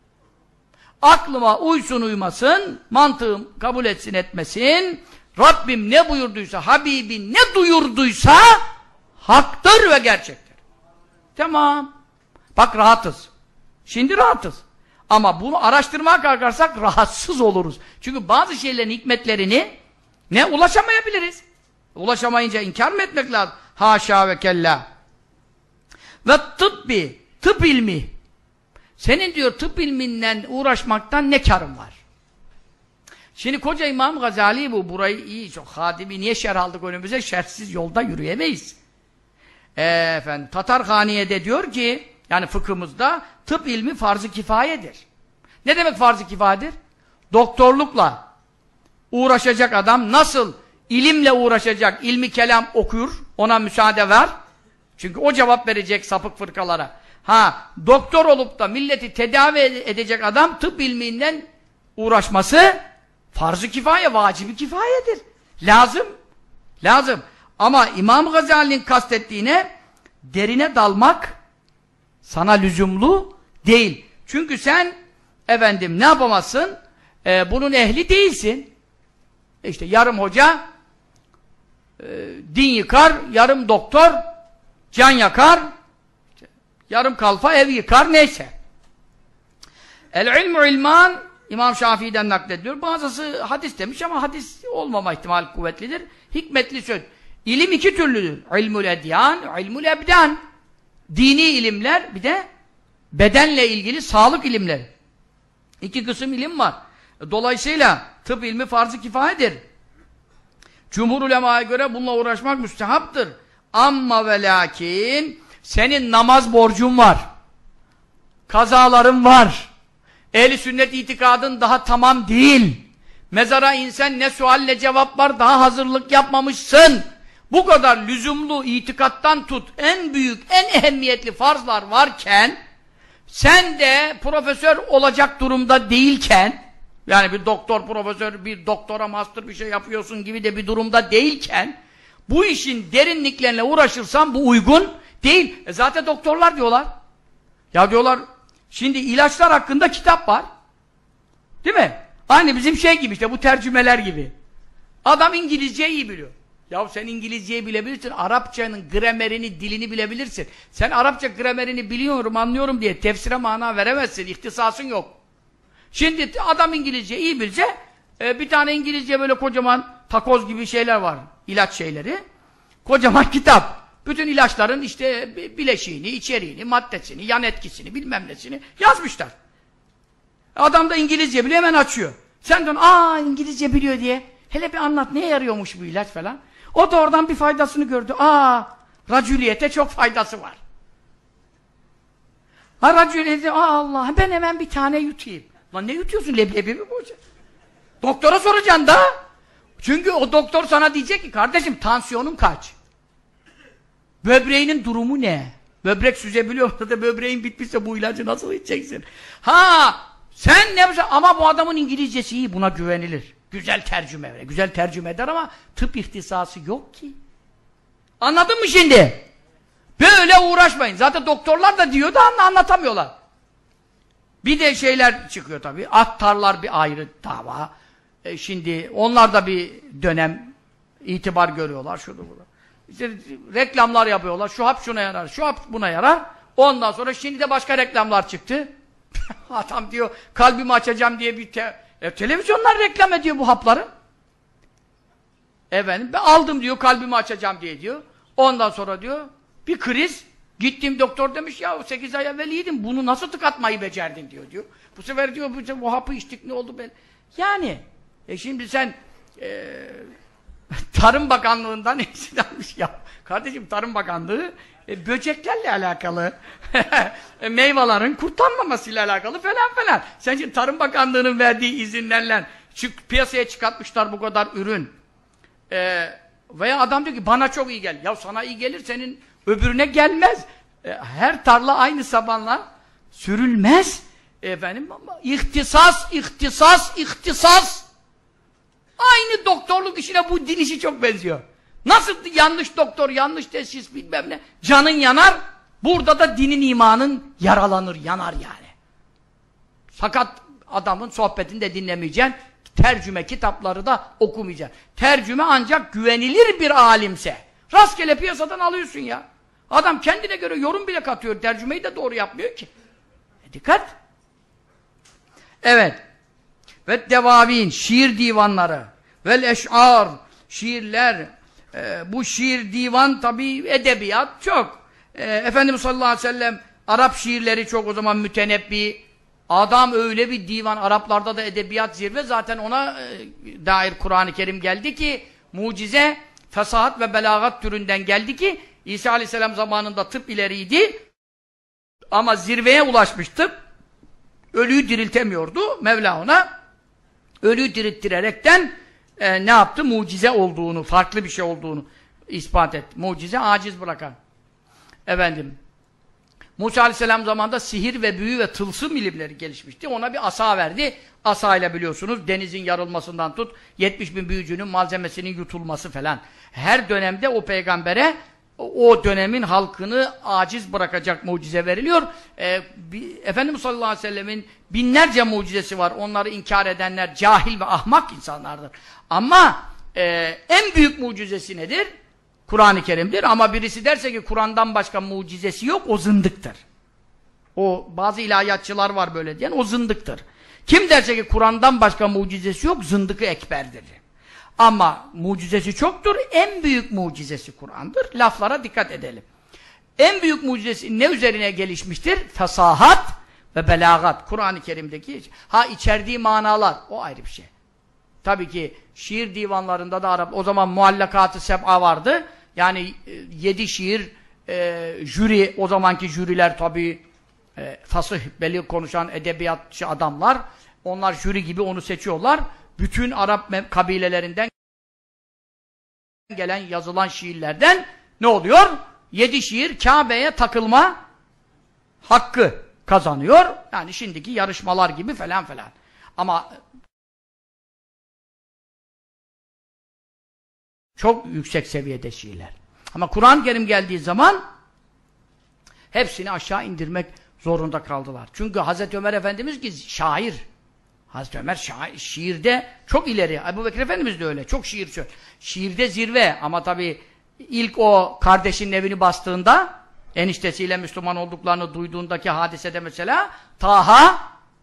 Aklıma uysun uymasın, mantığım kabul etsin etmesin, Rabbim ne buyurduysa, Habibim ne duyurduysa haktır ve gerçektir. Tamam. Bak rahatız. Şimdi rahatız. Ama bunu araştırmaya kalkarsak rahatsız oluruz. Çünkü bazı şeylerin hikmetlerini ulaşamayabiliriz. Ulaşamayınca inkar mı etmek lazım? Haşa ve kella. Ve tıbbi, tıp ilmi. Senin diyor tıp ilminden uğraşmaktan ne karın var? Şimdi koca İmam Gazali burayı iyi çok hadimi niye şerh aldık önümüze? Şerhsiz yolda yürüyemeyiz. Efendim Tatarhaniye'de diyor ki yani fıkhımızda tıp ilmi farz-ı kifayedir. Ne demek farz-ı kifayedir? Doktorlukla uğraşacak adam nasıl ilimle uğraşacak, ilmi kelam okur, ona müsaade ver. Çünkü o cevap verecek sapık fırkalara. Ha, doktor olup da milleti tedavi edecek adam tıp ilminden uğraşması farz-ı kifaye, vacibi kifayedir. Lazım. Lazım. Ama İmam Gazali'nin kastettiğine derine dalmak sana lüzumlu değil. Çünkü sen efendim ne yapamazsın? Bunun ehli değilsin. İşte yarım hoca din yıkar, yarım doktor can yakar, yarım kalfa ev yıkar, neyse. El-ilmu ilman İmam Şafii'den naklediyor. Bazısı hadis demiş ama hadis olmama ihtimali kuvvetlidir. Hikmetli söz. İlim iki türlüdür. İlmül edyan, ilmül ebdan. dini ilimler, bir de bedenle ilgili sağlık ilimleri. İki kısım ilim var. Dolayısıyla tıp ilmi farz-ı kifayedir. Cumhur ulemaya göre bununla uğraşmak müstehaptır. Amma ve lakin senin namaz borcun var. Kazaların var. Ehl-i sünnet itikadın daha tamam değil. Mezara insen ne sual ne cevap var, daha hazırlık yapmamışsın. Bu kadar lüzumlu itikattan tut, en büyük, en ehemmiyetli farzlar varken, sen de profesör olacak durumda değilken, yani bir doktor, profesör, bir doktora, master bir şey yapıyorsun gibi de bir durumda değilken, bu işin derinliklerine uğraşırsan bu uygun değil. Zaten doktorlar diyorlar. Ya diyorlar, şimdi ilaçlar hakkında kitap var. Değil mi? Aynı bizim şey gibi işte, bu tercümeler gibi. Adam İngilizceyi iyi biliyor. Ya sen İngilizceyi bilebilirsin, Arapçanın gramerini, dilini bilebilirsin. Sen Arapça gramerini biliyorum, anlıyorum diye tefsire mana veremezsin, ihtisasın yok. Şimdi adam İngilizce iyi bilse, bir tane İngilizce böyle kocaman takoz gibi şeyler var, ilaç şeyleri. Kocaman kitap. Bütün ilaçların işte bileşiğini, içeriğini, maddesini, yan etkisini, bilmem nesini yazmışlar. Adam da İngilizce biliyor, hemen açıyor. Sen diyorsun, İngilizce biliyor diye. Hele bir anlat, neye yarıyormuş bu ilaç falan. O da oradan bir faydasını gördü. Racüliyete çok faydası var. Racüliyete, Allah, ben hemen bir tane yutayım. Lan ne yutuyorsun, leblebi mi bu? Doktora soracaksın da. Çünkü o doktor sana diyecek ki, kardeşim tansiyonun kaç? Böbreğinin durumu ne? Böbrek süzebiliyorsa da böbreğin bitmişse bu ilacı nasıl içeceksin? Sen ne yapacaksın? Ama bu adamın İngilizcesi iyi, buna güvenilir. Güzel tercüme eder. Güzel tercüme eder ama tıp ihtisası yok ki. Anladın mı şimdi? Böyle uğraşmayın. Zaten doktorlar da diyor da anlatamıyorlar. Bir de şeyler çıkıyor tabii. Attarlar bir ayrı dava. Şimdi onlar da bir dönem itibar görüyorlar. Şurada burada. İşte reklamlar yapıyorlar. Şu hap şuna yarar, şu hap buna yarar. Ondan sonra şimdi de başka reklamlar çıktı. Adam diyor, kalbimi açacağım diye bir televizyonlar reklam ediyor bu hapları. Efendim, ben aldım diyor, kalbimi açacağım diye diyor. Ondan sonra diyor, bir kriz. Gittim doktor demiş, ya 8 ay evvel iyiydim, bunu nasıl tıkatmayı becerdin diyor. Bu sefer diyor, bu hapı içtik, ne oldu ben? Yani, şimdi sen Tarım Bakanlığı'ndan izin almış ya. Kardeşim, Tarım Bakanlığı böceklerle alakalı, meyvelerin kurtarmamasıyla alakalı falan falan. Sen şimdi Tarım Bakanlığı'nın verdiği izinlerle piyasaya çıkartmışlar bu kadar ürün. Veya adam diyor ki, bana çok iyi gel. Ya sana iyi gelir, senin öbürüne gelmez. Her tarla aynı sabanla sürülmez. Efendim, ihtisas. Aynı doktorluk işine bu din işi çok benziyor. Nasıl yanlış doktor, yanlış teşhis bilmem ne, canın yanar, burada da dinin imanın yaralanır, yanar yani. Sakat adamın sohbetini de dinlemeyeceksin, tercüme kitapları da okumayacaksın. Tercüme ancak güvenilir bir alimse. Rastgele piyasadan alıyorsun ya. Adam kendine göre yorum bile katıyor, tercümeyi de doğru yapmıyor ki. Dikkat! Evet. Ve devavin, şiir divanları, vel eş'ar, şiirler, bu şiir divan tabi edebiyat çok. Efendimiz sallallahu aleyhi ve sellem Arap şiirleri çok, o zaman mütenebbi. Adam öyle bir divan, Araplarda da edebiyat zirve, zaten ona dair Kur'an-ı Kerim geldi ki, mucize, fesahat ve belagat türünden geldi ki, İsa aleyhisselam zamanında tıp ileriydi ama zirveye ulaşmıştı. Ölüyü diriltemiyordu. Mevla ona ölüyü dirilttirerekten ne yaptı? Mucize olduğunu, farklı bir şey olduğunu ispat etti. Mucize aciz bırakan. Efendim, Musa Aleyhisselam zamanında sihir ve büyü ve tılsım ilimleri gelişmişti. Ona bir asa verdi. Asa ile biliyorsunuz denizin yarılmasından tut, 70.000 büyücünün malzemesinin yutulması falan. Her dönemde o peygambere o dönemin halkını aciz bırakacak mucize veriliyor. Efendimiz sallallahu aleyhi ve sellemin binlerce mucizesi var. Onları inkar edenler cahil ve ahmak insanlardır. Ama en büyük mucizesi nedir? Kur'an-ı Kerim'dir. Ama birisi derse ki Kur'an'dan başka mucizesi yok, o zındıktır. O bazı ilahiyatçılar var böyle diyen, o zındıktır. Kim derse ki Kur'an'dan başka mucizesi yok, zındıkı ekberdir. Ama mucizesi çoktur, en büyük mucizesi Kur'an'dır. Laflara dikkat edelim. En büyük mucizesi ne üzerine gelişmiştir? Fesahat ve belagat. Kur'an-ı Kerim'deki içerdiği manalar. O ayrı bir şey. Tabii ki şiir divanlarında da Arap, o zaman muallakat-ı seb'a vardı. Yani 7 şiir, jüri, o zamanki jüriler tabii fasih, belli konuşan edebiyatçı adamlar. Onlar jüri gibi onu seçiyorlar. Bütün Arap kabilelerinden gelen yazılan şiirlerden ne oluyor? 7 şiir Kabe'ye takılma hakkı kazanıyor. Yani şimdiki yarışmalar gibi falan falan. Ama çok yüksek seviyede şiirler. Ama Kur'an-ı Kerim geldiği zaman hepsini aşağı indirmek zorunda kaldılar. Çünkü Hazreti Ömer Efendimiz ki şair. Hazreti Ömer şiirde çok ileri. Ebubekir Efendimiz de öyle. Çok şiir söylüyor. Şiirde zirve. Ama tabii ilk o kardeşinin evini bastığında, eniştesiyle Müslüman olduklarını duyduğundaki hadisede mesela Taha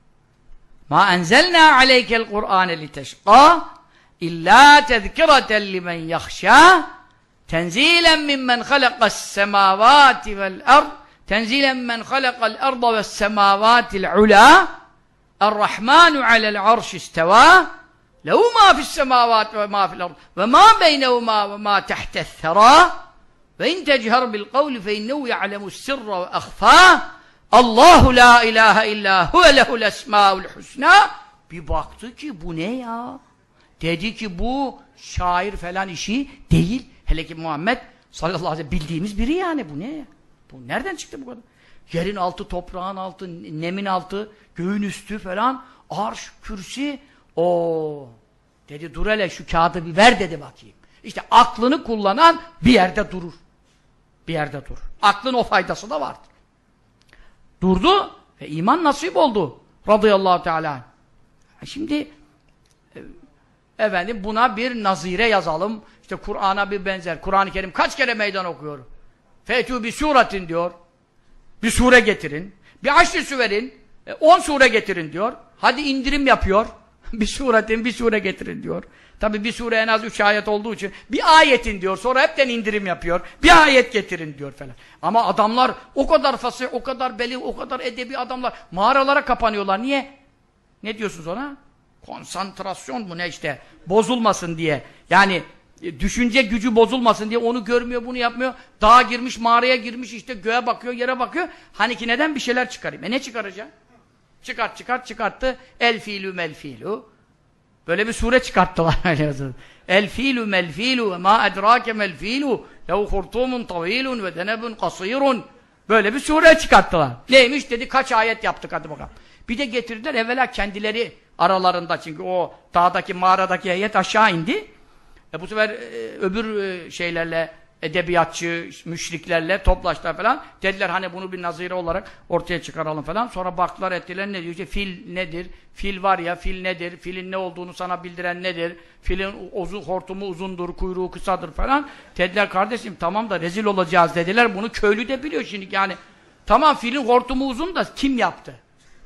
ma enzelna aleykel Kur'ane liteşqa illa tezkireten limen yahşâ tenzilen mimmen halakas semâvâti vel ard tenzilen men halakal arda ves semâvâtil ulâ er-Rahmanu alel arş istevâ lehu mâ fissemâvâti ve mâ fil ard ve mâ beynehumâ ve mâ tehtethserâ ve in techer bil kavli fe innehu ya'lemu's sirra ve ahfâ Allahu la ilahe illa huve lehul esmâul husnâ. Bir baktı ki bu ne ya? Dedi ki bu şair falan işi değil. Hele ki Muhammed sallallahu aleyhi ve sellem bildiğimiz biri yani. Bu ne ya? Bu nereden çıktı bu kadar? Yerin altı, toprağın altı, nemin altı, göğün üstü falan, arş, kürsi. O dedi dur hele şu kağıdı bir ver dedi bakayım. İşte aklını kullanan bir yerde durur. Bir yerde durur. Aklın o faydası da vardır. Durdu ve iman nasip oldu. Radıyallahu teala. Şimdi efendim buna bir nazire yazalım. İşte Kur'an'a bir benzer. Kur'an-ı Kerim kaç kere meydan okuyor? Fetû bi suretin diyor. Bir sure getirin. Bir aşrı verin. 10 sure getirin diyor. Hadi indirim yapıyor. Bir suretin bir sure getirin diyor. Tabi bir sure en az 3 ayet olduğu için bir ayetin diyor. Sonra hepten indirim yapıyor. Bir ayet getirin diyor falan. Ama adamlar o kadar fasih, o kadar beli, o kadar edebi adamlar mağaralara kapanıyorlar. Niye? Ne diyorsunuz ona? Konsantrasyon mu ne işte? Bozulmasın diye. Yani düşünce gücü bozulmasın diye onu görmüyor, bunu yapmıyor. Dağa girmiş, mağaraya girmiş, işte göğe bakıyor, yere bakıyor. Hani ki neden bir şeyler çıkarayım? Ne çıkaracak? Çıkarttı. El fiilü mel fiilü. Böyle bir sure çıkarttılar. El fiilü mel fiilü ve ma edrake mel fiilü lehu hurtumun tavilun ve denebun kasirun. Böyle bir sure çıkarttılar. Neymiş dedi, kaç ayet yaptık hadi bakalım. Bir de getirdiler evvela kendileri aralarında, çünkü o dağdaki mağaradaki heyet aşağı indi. Bu sefer öbür şeylerle, edebiyatçı, müşriklerle toplaştılar falan. Dediler hani bunu bir nazire olarak ortaya çıkaralım falan. Sonra baktılar ettiler, ne diyor? İşte fil nedir? Fil var ya, fil nedir? Filin ne olduğunu sana bildiren nedir? Filin hortumu uzundur, kuyruğu kısadır falan. Dediler kardeşim tamam da rezil olacağız dediler. Bunu köylü de biliyor şimdi yani. Tamam filin hortumu uzun da kim yaptı?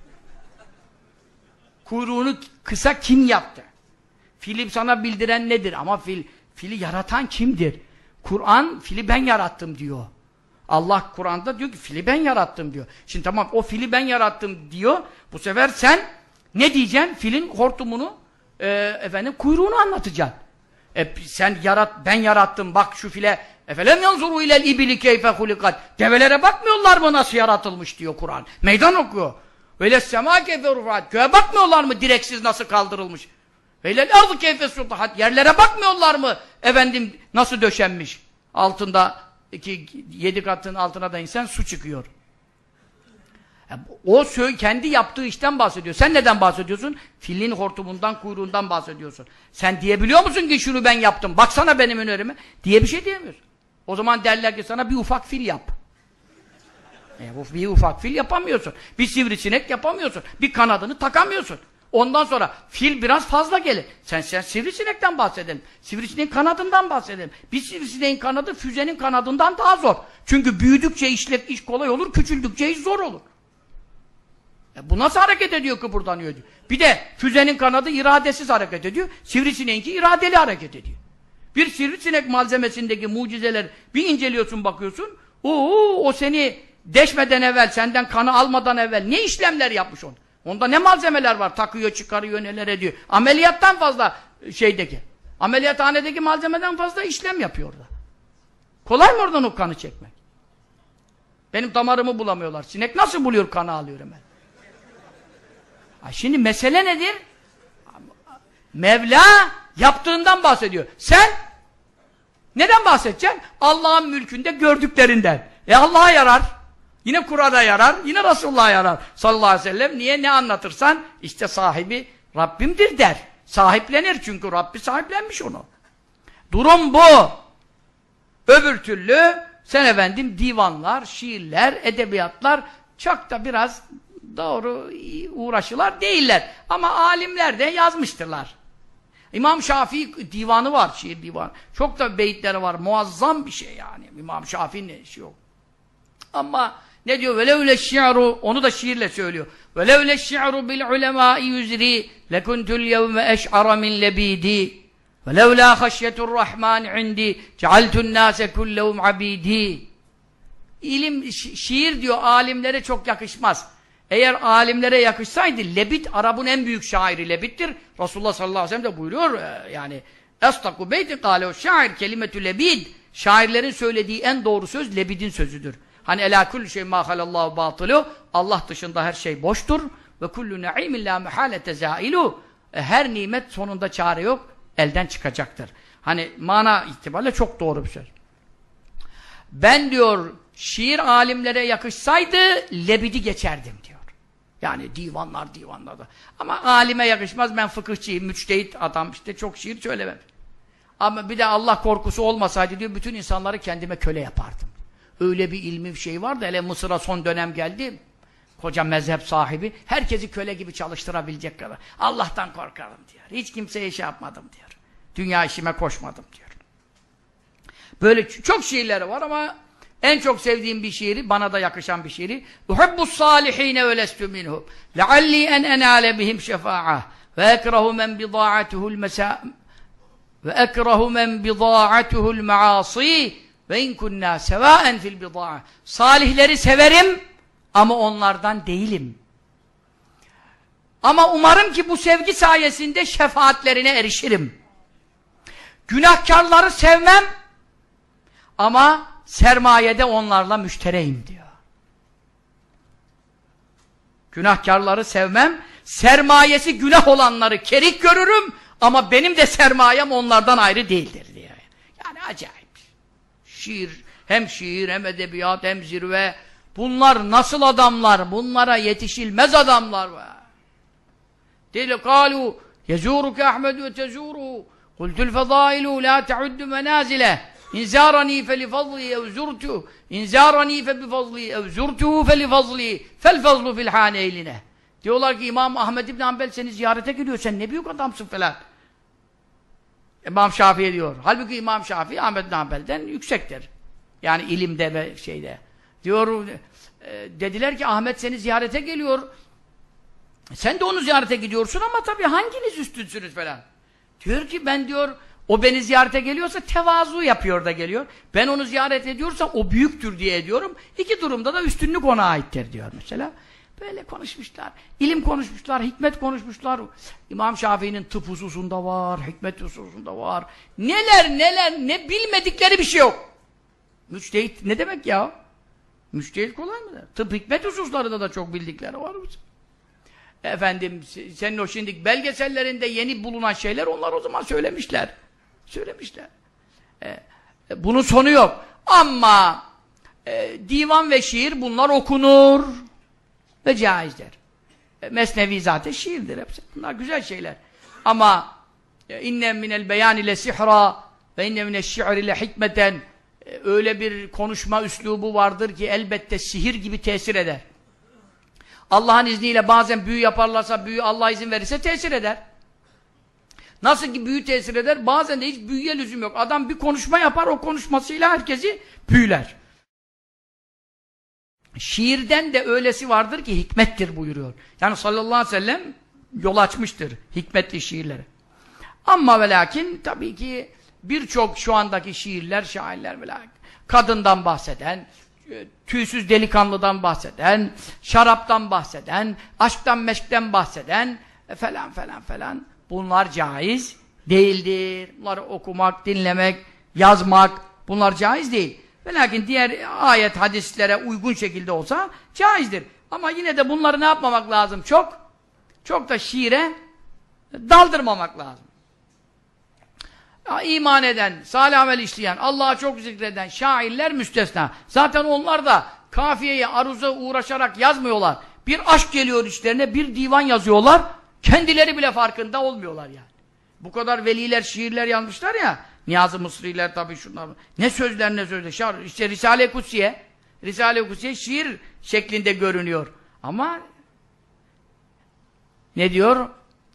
Kuyruğunu kısa kim yaptı? Fili sana bildiren nedir? Ama fili yaratan kimdir? Kur'an fili ben yarattım diyor. Allah Kur'an'da diyor ki fili ben yarattım diyor. Şimdi tamam o fili ben yarattım diyor. Bu sefer sen ne diyeceksin? Filin hortumunu kuyruğunu anlatacaksın. Sen ben yarattım bak şu file. Efelem yanzuru ilel ibili keyfe hulikat. Develere bakmıyorlar mı nasıl yaratılmış diyor Kur'an. Meydan okuyor. Öyle sema keyfe rufat. Göğe bakmıyorlar mı direksiz nasıl kaldırılmış? Veylel ardı keyfe sutahat. Yerlere bakmıyorlar mı? Efendim nasıl döşenmiş? Altında 7 katın altına da insan su çıkıyor. O kendi yaptığı işten bahsediyor. Sen neden bahsediyorsun? Filin hortumundan, kuyruğundan bahsediyorsun. Sen diyebiliyor musun ki şunu ben yaptım? Baksana benim önerime. Diye bir şey diyemiyorsun. O zaman derler ki sana bir ufak fil yap. Bir ufak fil yapamıyorsun. Bir sivrisinek yapamıyorsun. Bir kanadını takamıyorsun. Ondan sonra fil biraz fazla gelir. Sen sivrisinekten bahsedelim. Sivrisineğin kanadından bahsedelim. Bir sivrisineğin kanadı füzenin kanadından daha zor. Çünkü büyüdükçe iş kolay olur, küçüldükçe iş zor olur. Bu nasıl hareket ediyor, kıpırdanıyor diyor. Bir de füzenin kanadı iradesiz hareket ediyor. Sivrisineğinki iradeli hareket ediyor. Bir sivrisinek malzemesindeki mucizeler bir inceliyorsun bakıyorsun. O seni deşmeden evvel, senden kanı almadan evvel ne işlemler yapmış onu? Onda ne malzemeler var? Takıyor, çıkarıyor, neler ediyor. Ameliyattan fazla ameliyathanedeki malzemeden fazla işlem yapıyor orada. Kolay mı oradan o kanı çekmek? Benim damarımı bulamıyorlar. Sinek nasıl buluyor, kanı alıyor hemen. Şimdi mesele nedir? Mevla yaptığından bahsediyor. Sen neden bahsedeceksin? Allah'ın mülkünde gördüklerinden. Allah'a yarar. Yine Kur'an'a yarar. Yine Resulullah'a yarar. Sallallahu aleyhi ve sellem. Niye? Ne anlatırsan işte sahibi Rabbimdir der. Sahiplenir çünkü Rabbi sahiplenmiş onu. Durum bu. Öbür türlü sen efendim divanlar, şiirler, edebiyatlar çok da biraz doğru uğraşılar değiller. Ama alimler de yazmıştırlar. İmam Şafii divanı var, şiir divanı. Çok da beyitleri var, muazzam bir şey yani. İmam Şafii'nin işi yok. Ama ne diyor? وَلَوْلَ الشِّعْرُ onu da şiirle söylüyor. وَلَوْلَ الشِّعْرُ بِالْعُلَمَاءِ يُزْرِي لَكُنْتُ الْيَوْمَ أَشْعَرَ مِنْ لَبِيدِي وَلَوْلَا خَشْيَةُ الرَّحْمَانِ عِنْدِي جَعَلْتُ النَّاسَ كُلَّهُمْ عَبِيدِي. İlim, şiir diyor, alimlere çok yakışmaz. Eğer alimlere yakışsaydı, Lebit, Arap'ın en büyük şairi Lebit'tir. Resulullah sallallahu aleyhi ve sellem de buyuruyor, yani اَسْتَقُ بَيْتِ قَالَوْ şair kelimetü lebid. Şairlerin söylediği en doğru söz Lebid'in sözüdür. Hani elâ kullu şey mâ halallahu bâtılu, Allah dışında her şey boştur. Ve kullu na'imin lâ mehâlete zâilu. Her nimet sonunda çare yok, elden çıkacaktır. Hani mana itibariyle çok doğru bir söz. Ben diyor, şiir alimlere yakışsaydı Lebid'i geçerdim diyor. Yani divanlarda. Ama alime yakışmaz, ben fıkıhçıyım, müçtehit adam, işte çok şiir söylemem. Ama bir de Allah korkusu olmasaydı diyor, bütün insanları kendime köle yapardım. Öyle bir ilmi bir şey var da, hele Mısır'a son dönem geldi, koca mezhep sahibi, herkesi köle gibi çalıştırabilecek kadar. Allah'tan korkarım diyor. Hiç kimseye şey yapmadım diyor. Dünya işime koşmadım diyor. Böyle çok şiirleri var ama en çok sevdiğim bir şiiri, bana da yakışan bir şiiri. Uhibbus salihine ve lestu minhum. Lealli en enale bihim şefa'ah. Ve ekrehu men bidâ'atuhul mesâ ve ekrehu men bidâ'atuhul me'âsî ve in kunnâ sevâen fil bidâ'a. Salihleri severim ama onlardan değilim. Ama umarım ki bu sevgi sayesinde şefaatlerine erişirim. Günahkarları sevmem ama sermayede onlarla müştereyim diyor. Günahkarları sevmem, sermayesi günah olanları kerik görürüm ama benim de sermayem onlardan ayrı değildir diyor. Yani acayip. Şiir hem edebiyat hem zirve. Bunlar nasıl adamlar? Bunlara yetişilmez adamlar var. Deli kâlu yezûruke Ahmed ve tezûruhu kultul fezâilû lâ te'uddu menâzile İnzârani fe li fazli evzurtu İnzârani fe bi fazli evzurtu fe li fazli fel fazlu fil hâneyline. Diyorlar ki İmam Ahmed İbn Hanbel seni ziyarete geliyor, sen ne büyük adamsın falan. İmam Şafii diyor. Halbuki İmam Şafii Ahmed İbn Hanbel'den yüksektir. Yani ilimde ve şeyde. Diyor, dediler ki Ahmet seni ziyarete geliyor. Sen de onu ziyarete gidiyorsun ama tabii hanginiz üstünsünüz falan. Diyor ki ben diyor, o beni ziyarete geliyorsa tevazu yapıyor da geliyor. Ben onu ziyaret ediyorsam o büyüktür diye ediyorum. İki durumda da üstünlük ona aittir diyor mesela. Böyle konuşmuşlar. İlim konuşmuşlar, hikmet konuşmuşlar. İmam Şafii'nin tıp hususunda var, hikmet hususunda var. Neler ne bilmedikleri bir şey yok. Müçtehit ne demek ya? Müçtehit kolay mı? Tıp hikmet hususlarında da çok bildikleri var. Efendim senin o şimdi belgesellerinde yeni bulunan şeyler onlar o zaman söylemişler. Bunun sonu yok. Ama divan ve şiir bunlar okunur ve caizdir. Mesnevi zaten şiirdir hepsi. Bunlar güzel şeyler. Ama inne minel beyan ile sihra ve inne mineşşi'ri ile hikmeten öyle bir konuşma üslubu vardır ki elbette sihir gibi tesir eder. Allah'ın izniyle bazen büyü yaparlarsa, büyü Allah izin verirse tesir eder. Nasıl ki büyü tesir eder, bazen de hiç büyüye lüzum yok. Adam bir konuşma yapar, o konuşmasıyla herkesi büyüler. Şiirden de öylesi vardır ki hikmettir buyuruyor. Yani sallallahu aleyhi ve sellem yol açmıştır hikmetli şiirleri. Ama ve lakin tabii ki birçok şu andaki şiirler, şairler ve lakin kadından bahseden, tüysüz delikanlıdan bahseden, şaraptan bahseden, aşktan meşkten bahseden falan falan falan. Bunlar caiz değildir. Bunları okumak, dinlemek, yazmak bunlar caiz değil. Ve lakin diğer ayet, hadislere uygun şekilde olsa caizdir. Ama yine de bunları ne yapmamak lazım? Çok da şiire daldırmamak lazım. İman eden, salih amel işleyen, Allah'a çok zikreden şairler müstesna. Zaten onlar da kafiyeye, aruza uğraşarak yazmıyorlar. Bir aşk geliyor içlerine, bir divan yazıyorlar. Kendileri bile farkında olmuyorlar yani. Bu kadar veliler, şiirler yazmışlar ya. Niyazi Mısriler tabii şunlar. Ne sözler ne sözler. İşte Risale-i Kutsiye. Risale-i Kutsiye şiir şeklinde görünüyor. Ama ne diyor?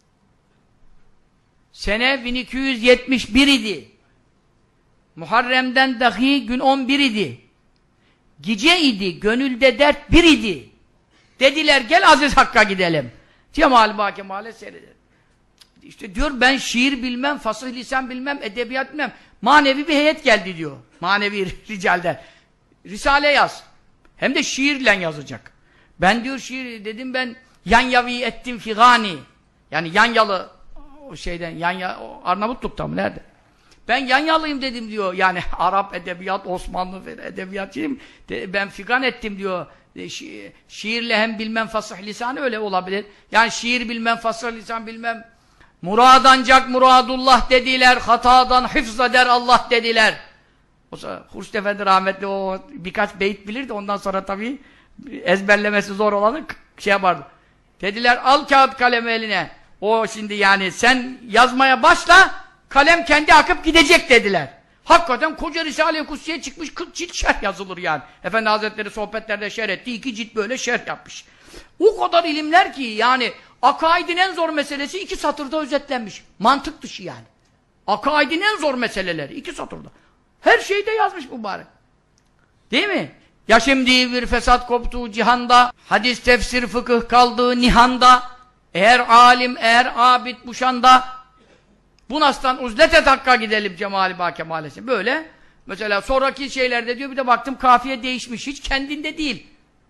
Sene 1271 idi. Muharrem'den dahi gün 11 idi. Gece idi, gönülde dert bir idi. Dediler gel Aziz Hakk'a gidelim. Cemal-i Bakemale seyredelim. İşte diyor ben şiir bilmem, fasih lisan bilmem, edebiyat bilmem. Manevi bir heyet geldi diyor. Manevi ricalden. Risale yaz. Hem de şiirle yazacak. Ben diyor şiir dedim ben yanyavi ettim figani. Yani yanyalı o şeyden Arnavutluk'ta mı nerede? Ben yanyalıyım dedim diyor. Yani Arap edebiyat, Osmanlı edebiyatçıyım. Ben figan ettim diyor. Şiirle hem bilmem fasih lisan öyle olabilir. Yani şiir bilmem, fasih lisan bilmem. Murad ancak muradullah dediler. Hatadan hıfz der Allah dediler. O Hurşit Efendi rahmetli o birkaç beyit bilirdi. Ondan sonra tabii ezberlemesi zor olanı şey yapardı. Dediler al kağıt kalemi eline. O şimdi yani sen yazmaya başla, kalem kendi akıp gidecek dediler. Hakikaten koca Risale-i Kutsiye çıkmış 40 cilt şerh yazılır yani. Efendi Hazretleri sohbetlerde şerh etti, 2 cilt böyle şerh yapmış. O kadar ilimler ki yani akaidin en zor meselesi 2 satırda özetlenmiş. Mantık dışı yani. Akaidin en zor meseleleri 2 satırda. Her şeyde yazmış mübarek. Değil mi? Ya şimdi bir fesat koptu cihanda, hadis, tefsir, fıkıh kaldığı nihanda, eğer alim, eğer abid bu şanda, bu nastan uzlet hakka gidelim Cemali Bakemale'si. Böyle, mesela sonraki şeylerde diyor, bir de baktım kafiye değişmiş, hiç kendinde değil.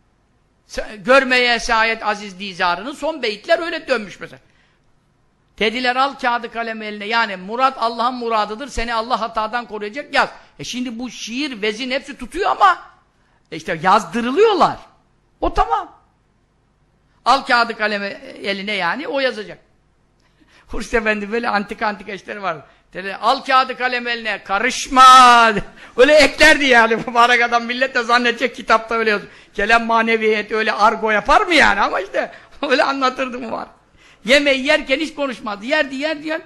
Görmeye esayet aziz dizarının son beyitler öyle dönmüş mesela. Dediler al kağıdı kalem eline, yani murat Allah'ın muradıdır, seni Allah hatadan koruyacak, yaz. Şimdi bu şiir, vezin hepsi tutuyor ama işte yazdırılıyorlar. O tamam. Al kağıdı kalemi eline yani, o yazacak. Hurşit Efendi böyle antika işleri var. Dedi, al kağıdı kalemi eline, karışma. Öyle eklerdi yani mübarek adam, millet de zannedecek kitapta öyle yazıyor. Kelam maneviyet öyle argo yapar mı yani, ama işte öyle anlatırdı mı var. Yemeği yerken hiç konuşmadı. Yerdi.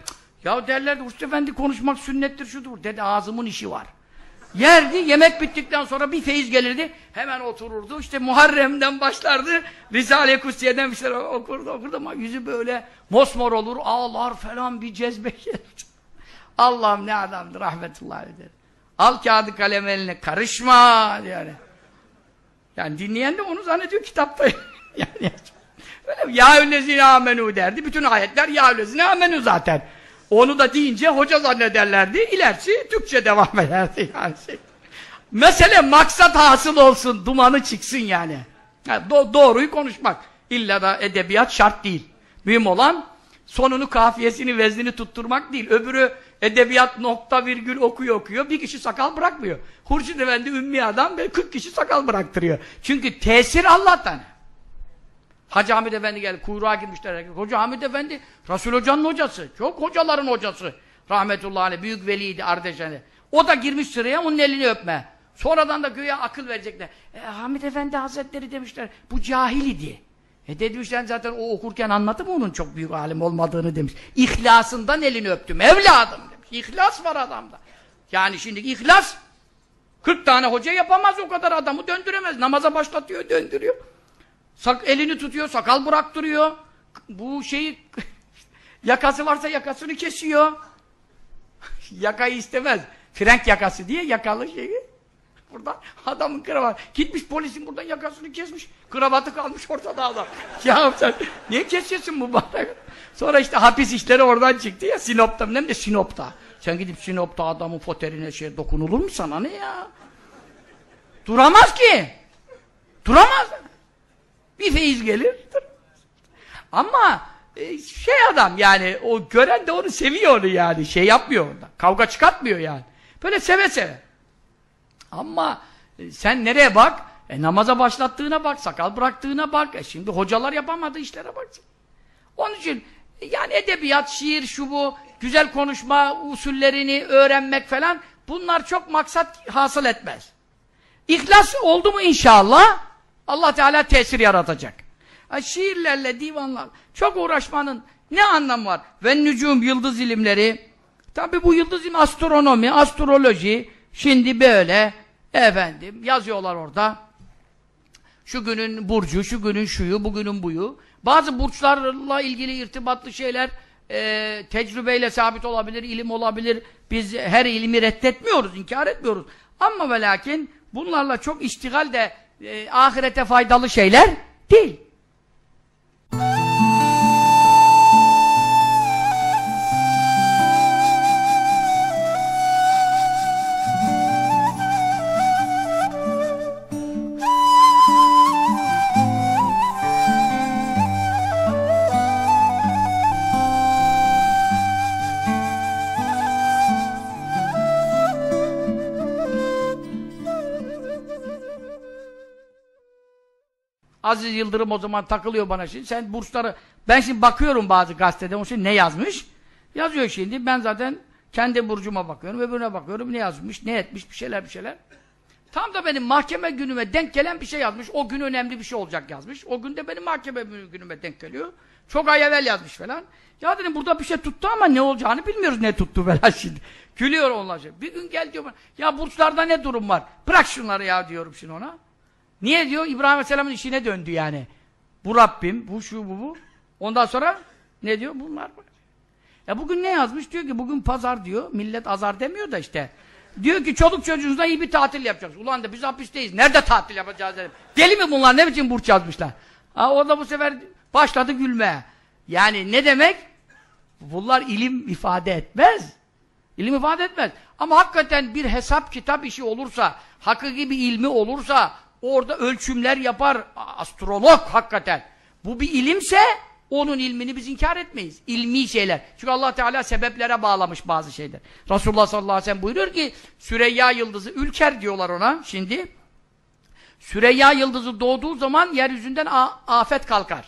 Ya derlerdi Hurşit Efendi konuşmak sünnettir şudur. Dedi ağzımın işi var. Yerdi, yemek bittikten sonra bir feyiz gelirdi, hemen otururdu, işte Muharrem'den başlardı, Risale-i Kutsiye'den bir şeyler okurdu ama yüzü böyle mosmor olur, ağlar falan, bir cezbe gelir. Allah'ım ne adamdır, rahmetullahi aleyh. Al kağıdı kalem eline, karışma yani. Yani dinleyen de onu zannediyor kitapta. Yani ya ellezine amenu derdi, bütün ayetler ya ellezine amenu zaten. Onu da deyince hoca zannederlerdi, ilerisi Türkçe devam ederdi yani. Mesele maksat hasıl olsun, dumanı çıksın yani. Doğruyu konuşmak. İlla da edebiyat şart değil. Mühim olan sonunu, kafiyesini, veznini tutturmak değil. Öbürü edebiyat nokta virgül okuyor, bir kişi sakal bırakmıyor. Hurşit Efendi ümmi adam ve 40 kişi sakal bıraktırıyor. Çünkü tesir Allah'tan. Hacı Hamid Efendi geldi, kuyruğa girmişler. Hoca Hamid Efendi, Resul Hoca'nın hocası. Çok hocaların hocası. Rahmetullahi aleyh, büyük veliydi Ardeşen'de. O da girmiş sıraya, onun elini öpme. Sonradan da güya akıl verecekler. Hamid Efendi Hazretleri demişler, bu cahil idi. Demişler zaten o okurken anladı mı onun çok büyük alim olmadığını demiş. İhlasından elini öptüm, evladım demiş. İhlas var adamda. Yani şimdi ihlas, 40 tane hoca yapamaz o kadar, adamı döndüremez. Namaza başlatıyor, döndürüyor. Elini tutuyor, sakal bıraktırıyor. Bu şeyi yakası varsa yakasını kesiyor. Yakayı istemez. Frenk yakası diye yakalı şeyi. Buradan adamın kravatı. Gitmiş polisin buradan yakasını kesmiş. Kravatı kalmış ortada adam. Ya sen niye kesiyorsun bu bardak? Sonra işte hapis işleri oradan çıktı ya, Sinop'ta. Hem de Sinop'ta. Sen gidip Sinop'ta adamın foterine şey dokunulur mu sana, ne ya? Duramaz ki. Duramaz. Bir feyiz gelir. Ama adam yani o gören de onu seviyor onu yani. Şey yapmıyor onda. Kavga çıkartmıyor yani. Böyle seve seve. Ama sen nereye bak? Namaza başlattığına bak, sakal bıraktığına bak. Şimdi hocalar yapamadığı işlere bak. Onun için yani edebiyat, şiir, şu bu, güzel konuşma usullerini öğrenmek falan bunlar çok maksat hasıl etmez. İhlas oldu mu inşallah Allah Teala tesir yaratacak. Şiirlerle, divanlar çok uğraşmanın ne anlamı var? Ve nücum, yıldız ilimleri. Tabi bu yıldız ilmi astronomi, astroloji şimdi böyle efendim yazıyorlar orada. Şu günün burcu, şu günün şuyu, bugünün buyu. Bazı burçlarla ilgili irtibatlı şeyler tecrübeyle sabit olabilir, ilim olabilir. Biz her ilmi reddetmiyoruz, inkar etmiyoruz. Ama ve lakin bunlarla çok iştigal de ahirete faydalı şeyler değil. Aziz Yıldırım o zaman takılıyor bana şimdi. Sen burçları... Ben şimdi bakıyorum bazı gazetede. Onun için ne yazmış? Yazıyor şimdi. Ben zaten kendi burcuma bakıyorum. Öbürüne bakıyorum. Ne yazmış? Ne etmiş? Bir şeyler. Tam da benim mahkeme günüme denk gelen bir şey yazmış. O gün önemli bir şey olacak yazmış. O gün de benim mahkeme günüme denk geliyor. Çok ay evvel yazmış falan. Ya dedim burada bir şey tuttu ama ne olacağını bilmiyoruz ne tuttu falan şimdi. Gülüyor onlar. Bir gün gel diyor bana. Ya burçlarda ne durum var? Bırak şunları ya diyorum şimdi ona. Niye diyor? İbrahim Aleyhisselam'ın işine döndü yani. Bu Rabbim, bu şu, bu. Ondan sonra ne diyor? Bunlar var. Ya bugün ne yazmış? Diyor ki bugün pazar diyor. Millet azar demiyor da işte. Diyor ki çoluk çocuğunuzla iyi bir tatil yapacağız. Ulan da biz hapisteyiz. Nerede tatil yapacağız dedim. Deli mi bunlar? Ne biçim burç yazmışlar? O da bu sefer başladı gülmeye. Yani ne demek? Bunlar ilim ifade etmez. İlim ifade etmez. Ama hakikaten bir hesap kitap işi olursa, hakiki bir ilmi olursa, orada ölçümler yapar, astrolog hakikaten. Bu bir ilimse, onun ilmini biz inkar etmeyiz. İlmi şeyler. Çünkü Allah Teala sebeplere bağlamış bazı şeyler. Resulullah sallallahu aleyhi ve sellem buyuruyor ki, Süreyya yıldızı, Ülker diyorlar ona şimdi. Süreyya yıldızı doğduğu zaman yeryüzünden afet kalkar.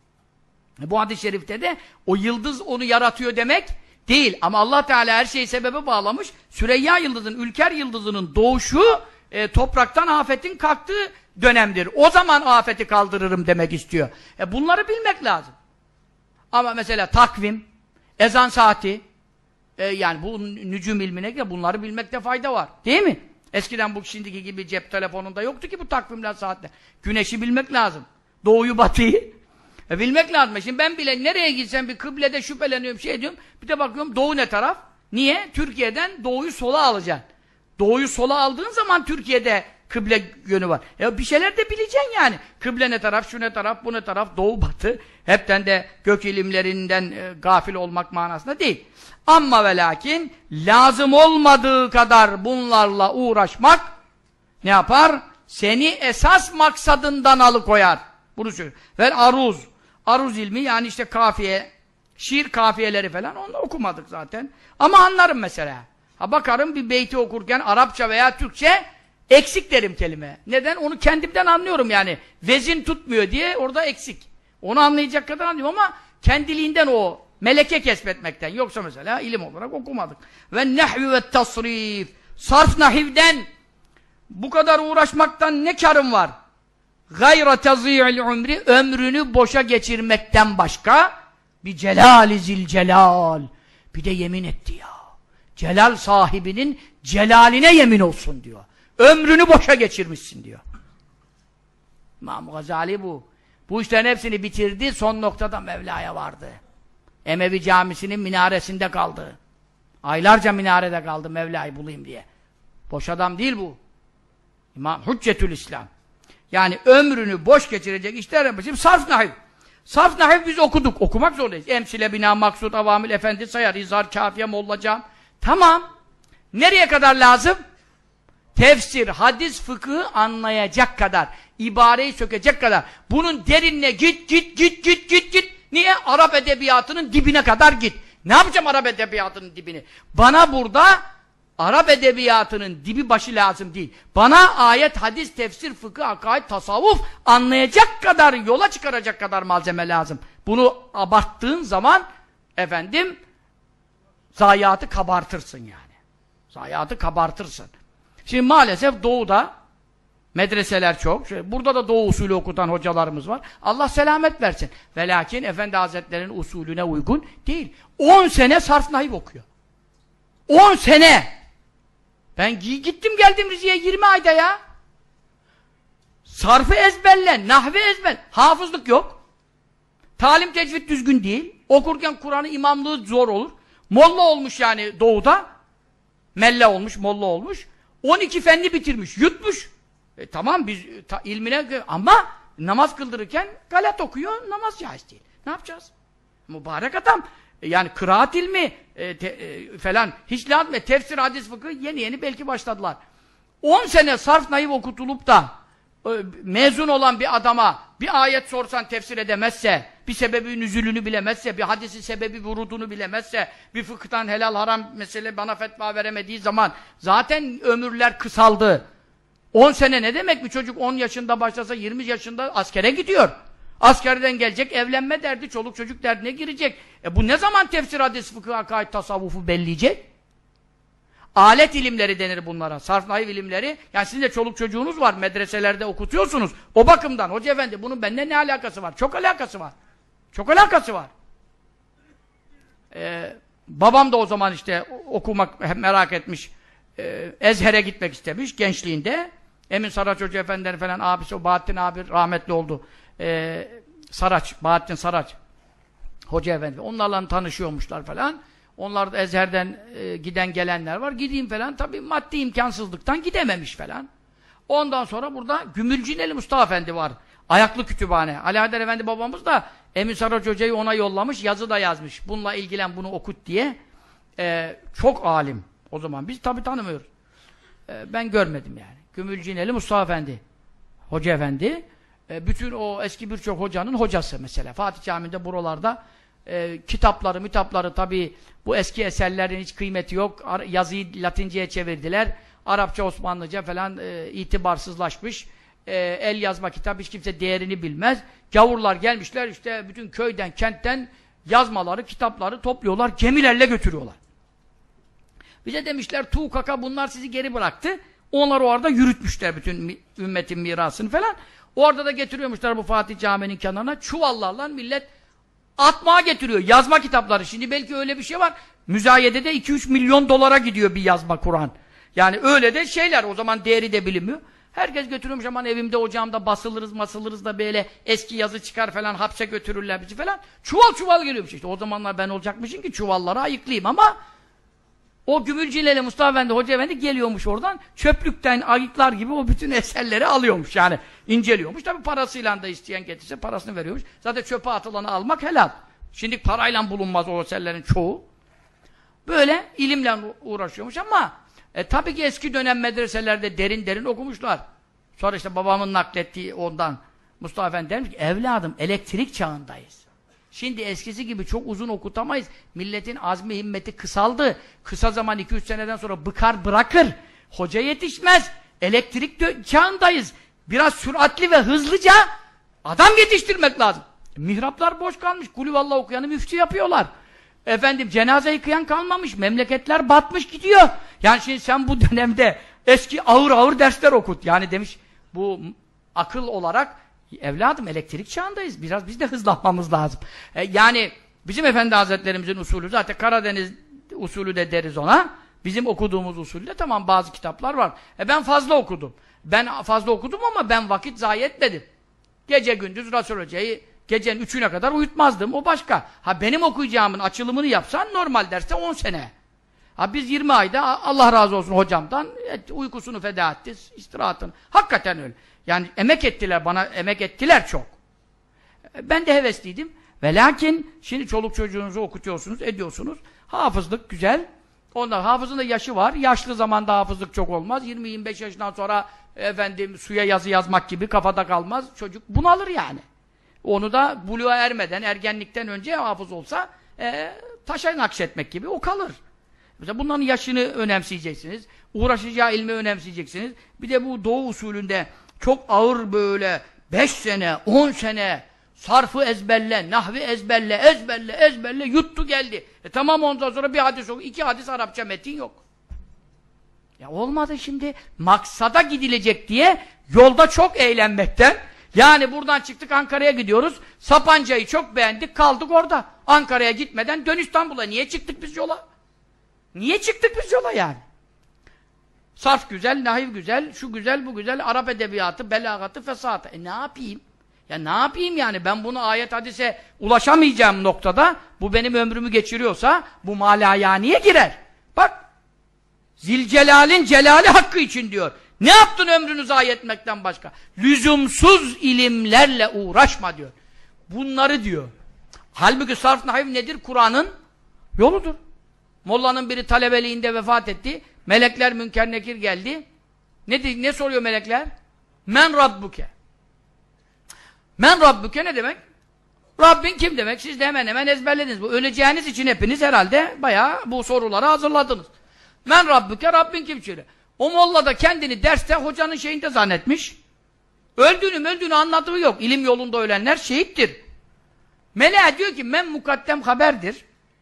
Bu hadis-i şerifte de o yıldız onu yaratıyor demek değil. Ama Allah Teala her şeyi sebebe bağlamış. Süreyya yıldızının, Ülker yıldızının doğuşu topraktan afetin kalktığı dönemdir. O zaman afeti kaldırırım demek istiyor. Bunları bilmek lazım. Ama mesela takvim, ezan saati, yani bu nücum ilmine göre bunları bilmekte fayda var. Değil mi? Eskiden bu şimdiki gibi cep telefonunda yoktu ki bu takvimler, saatler. Güneşi bilmek lazım. Doğuyu, batıyı bilmek lazım. Şimdi ben bile nereye gitsem bir kıblede şüpheleniyorum, şey diyorum. Bir de bakıyorum doğu ne taraf? Niye? Türkiye'den doğuyu sola alacaksın. Doğuyu sola aldığın zaman Türkiye'de kıble yönü var. Bir şeyler de bileceksin yani. Kıble ne taraf, şu ne taraf, bu ne taraf, doğu, batı. Hepten de gök ilimlerinden gafil olmak manasında değil. Ama ve lakin lazım olmadığı kadar bunlarla uğraşmak ne yapar? Seni esas maksadından alıkoyar. Bunu söylüyor. Ve aruz. Aruz ilmi yani işte kafiye, şiir kafiyeleri falan onu okumadık zaten. Ama anlarım mesela. Bakarım bir beyti okurken Arapça veya Türkçe eksik derim kelime. Neden? Onu kendimden anlıyorum yani. Vezin tutmuyor diye orada eksik. Onu anlayacak kadar anlıyorum ama kendiliğinden o meleke kesbetmekten. Yoksa mesela ilim olarak okumadık. Ve nehvi ve tasrif. Sarf nahivden bu kadar uğraşmaktan ne karım var? Gayra tazî'il umri, ömrünü boşa geçirmekten başka bir celal-i zilcelal. Bir de yemin etti ya. Celal sahibinin celaline yemin olsun diyor. Ömrünü boşa geçirmişsin diyor. İmam Gazali bu. Bu işlerin hepsini bitirdi, son noktada Mevla'ya vardı. Emevi Camisi'nin minaresinde kaldı. Aylarca minarede kaldı Mevla'yı bulayım diye. Boş adam değil bu. İmam Hüccetül İslam. Yani ömrünü boş geçirecek işler yapmışım. Sarf nahiv. Sarf nahiv biz okuduk. Okumak zorundayız. Emsile, bina, maksud, avamil, efendi, sayar, izhar, kafiye, mollacam. Tamam. Nereye kadar lazım? tefsir, hadis, fıkıhı anlayacak kadar, ibareyi sökecek kadar, bunun derinine git. Niye? Arap edebiyatının dibine kadar git. Ne yapacağım Arap edebiyatının dibini? Bana burada Arap edebiyatının dibi başı lazım değil. Bana ayet, hadis, tefsir, fıkıh, akaid, tasavvuf anlayacak kadar, yola çıkaracak kadar malzeme lazım. Bunu abarttığın zaman efendim zayiatı kabartırsın yani. Zayiatı kabartırsın. Şimdi maalesef doğuda medreseler çok. Burada da doğu usulü okutan hocalarımız var. Allah selamet versin. Ve lakin Efendi Hazretleri'nin usulüne uygun değil. 10 sene sarf nahiv okuyor. 10 sene! Ben gittim geldim Rize'ye 20 ayda ya. Sarfı ezberle, nahve ezber. Hafızlık yok. Talim tecvid düzgün değil. Okurken Kur'an'ı imamlığı zor olur. Molla olmuş yani doğuda. Melle olmuş, molla olmuş. 12 fenni bitirmiş, yutmuş. Tamam biz ilmine ama namaz kıldırırken galat okuyor, namaz caiz değil. Ne yapacağız? Mübarek adam. Yani kıraat ilmi falan hiç lazım. Tefsir, hadis, fıkıh yeni belki başladılar. 10 sene sarf nahiv okutulup da mezun olan bir adama bir ayet sorsan tefsir edemezse, bir sebebi nüzulünü bilemezse, bir hadisin sebebi vurudunu bilemezse, bir fıkıhtan helal haram mesele bana fetva veremediği zaman zaten ömürler kısaldı. 10 sene ne demek? Bir çocuk 10 yaşında başlasa 20 yaşında askere gidiyor. Askerden gelecek, evlenme derdi, çoluk çocuk derdine girecek. Bu ne zaman tefsir, hadis, fıkıh, akaid, tasavvufu belleyecek? Alet ilimleri denir bunlara. Sarf nahiv ilimleri. Yani sizin de çoluk çocuğunuz var. Medreselerde okutuyorsunuz. O bakımdan. Hoca efendi bunun benimle ne alakası var? Çok alakası var. Çok alakası var. Babam da o zaman işte okumak merak etmiş. Ezher'e gitmek istemiş gençliğinde. Emin Saraç Hoca Efendi'nin falan abisi, o Bahattin abi rahmetli oldu. Saraç, Bahattin Saraç Hoca Efendi. Onlarla tanışıyormuşlar falan. Onlar da Ezher'den giden gelenler var. Gideyim falan. Tabii maddi imkansızlıktan gidememiş falan. Ondan sonra burada Gümülcineli Mustafa Efendi var. Ayaklı kütüphane. Ali Haydar Efendi babamız da Emin Saraç Hoca'yı ona yollamış. Yazı da yazmış. Bununla ilgilen, bunu okut diye. Çok alim. O zaman biz tabii tanımıyoruz. Ben görmedim yani. Gümülcineli Mustafa Efendi. Hoca Efendi. Bütün o eski birçok hocanın hocası mesela. Fatih Camii'nde buralarda kitapları tabii bu eski eserlerin hiç kıymeti yok. Yazıyı Latince'ye çevirdiler. Arapça, Osmanlıca falan itibarsızlaşmış. El yazma kitap hiç kimse değerini bilmez. Gavurlar gelmişler işte bütün köyden, kentten yazmaları, kitapları topluyorlar, gemilerle götürüyorlar. Bize demişler tuğkaka bunlar sizi geri bıraktı. Onlar orada yürütmüşler bütün ümmetin mirasını falan. Orada da getiriyormuşlar bu Fatih Camii'nin kenarına. Çuvallarla millet atmaya getiriyor. Yazma kitapları. Şimdi belki öyle bir şey var. Müzayedede 2-3 milyon dolara gidiyor bir yazma Kur'an. Yani öyle de şeyler. O zaman değeri de bilinmiyor. Herkes götürüyormuş aman evimde ocağımda basılırız da böyle eski yazı çıkar falan hapse götürürler bizi falan. Çuval çuval geliyormuş işte. O zamanlar ben olacakmışım ki çuvalları ayıklayayım ama o Gümülcine'yle Mustafa Efendi, Hoca Efendi geliyormuş oradan. Çöplükten ayıklar gibi o bütün eserleri alıyormuş yani. İnceliyormuş. Tabi parasıyla da isteyen getirse parasını veriyormuş. Zaten çöpe atılanı almak helal. Şimdi parayla bulunmaz o eserlerin çoğu. Böyle ilimle uğraşıyormuş ama tabii ki eski dönem medreselerde derin okumuşlar. Sonra işte babamın naklettiği ondan Mustafa Efendi demiş ki evladım elektrik çağındayız. Şimdi eskisi gibi çok uzun okutamayız. Milletin azmi himmeti kısaldı. Kısa zaman 2-3 seneden sonra bıkar bırakır. Hoca yetişmez. Elektrik çağındayız. Biraz süratli ve hızlıca adam yetiştirmek lazım. Mihraplar boş kalmış. Kulüvallah okuyanı müftü yapıyorlar. Efendim cenaze yıkayan kalmamış. Memleketler batmış gidiyor. Yani şimdi sen bu dönemde eski ağır dersler okut. Yani demiş bu akıl olarak evladım elektrik çağındayız. Biraz biz de hızlanmamız lazım. Yani bizim Efendi Hazretlerimizin usulü zaten Karadeniz usulü de deriz ona. Bizim okuduğumuz usulde tamam bazı kitaplar var. Ben fazla okudum. Ben fazla okudum ama ben vakit zayi etmedim. Gece gündüz Resul Hoca'yı gecenin 3'üne kadar uyutmazdım. O başka. Ha benim okuyacağımın açılımını yapsan normal derste 10 sene. Ha biz 20 ayda Allah razı olsun hocamdan uykusunu feda etti, istirahatını. Hakikaten öyle. Yani emek ettiler bana, emek ettiler çok. Ben de hevesliydim. Ve lakin şimdi çoluk çocuğunuzu okutuyorsunuz, ediyorsunuz. Hafızlık güzel. Ondan hafızın da yaşı var. Yaşlı zamanda hafızlık çok olmaz. 20-25 yaşından sonra efendim suya yazı yazmak gibi kafada kalmaz. Çocuk bunalır yani. Onu da buluğa ermeden, ergenlikten önce hafız olsa taşa nakşetmek gibi o kalır. Mesela bunların yaşını önemseyeceksiniz. Uğraşacağı ilmi önemseyeceksiniz. Bir de bu doğu usulünde çok ağır böyle 5 sene, 10 sene sarfı ezberle, nahvi ezberle, yuttu geldi. Tamam ondan sonra bir hadis oku, 2 hadis Arapça metin yok. Ya olmadı şimdi. Maksada gidilecek diye yolda çok eğlenmekten. Yani buradan çıktık Ankara'ya gidiyoruz. Sapanca'yı çok beğendik, kaldık orada. Ankara'ya gitmeden dön İstanbul'a. Niye çıktık biz yola? Niye çıktık biz yola yani? Sarf güzel, nahiv güzel, şu güzel, bu güzel, Arap edebiyatı, belagatı, fesatı. Ne yapayım? Ya ne yapayım yani? Ben bunu ayet hadise ulaşamayacağım noktada, bu benim ömrümü geçiriyorsa, bu malayaniye girer. Bak, Zilcelal'in celali hakkı için diyor. Ne yaptın ömrünü zayi etmekten başka? Lüzumsuz ilimlerle uğraşma diyor. Bunları diyor. Halbuki sarf nahiv nedir? Kur'an'ın yoludur. Mollanın biri talebeliğinde vefat etti. Melekler Münker Nekir geldi. Ne soruyor melekler? Men Rabbuke. Men Rabbuke ne demek? Rabbin kim demek? Siz de hemen hemen ezberlediniz. Bu öleceğiniz için hepiniz herhalde bayağı bu soruları hazırladınız. Men Rabbuke, Rabbin kim söyle? O molla da kendini derste hocanın şeyinde zannetmiş. Öldüğünü anladığı yok. İlim yolunda ölenler şehittir. Meleğe diyor ki men mukaddem haberdir.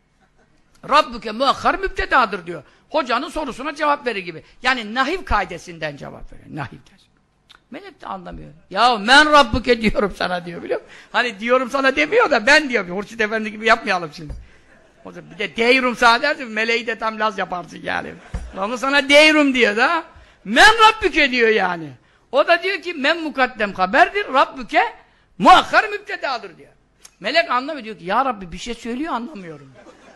Rabbuke muakhar mübtedadır diyor. Hocanın sorusuna cevap verir gibi. Yani nahiv kaidesinden cevap veriyor. Nahiv der. Melek de anlamıyor. Ya men Rabbuke diyorum sana diyor biliyor musun? Hani diyorum sana demiyor da ben diyor. Hurşit Efendi gibi yapmayalım şimdi. O zaman bir de deyrum sana dersin. Meleği de tam laz yaparsın yani. Onu sana deyrum diyor da. Men Rabbuke diyor yani. O da diyor ki men mukaddem haberdir. Rabbuke muakhar mübtedadır diyor. Melek anlamıyor diyor ki ya Rabbi bir şey söylüyor anlamıyorum.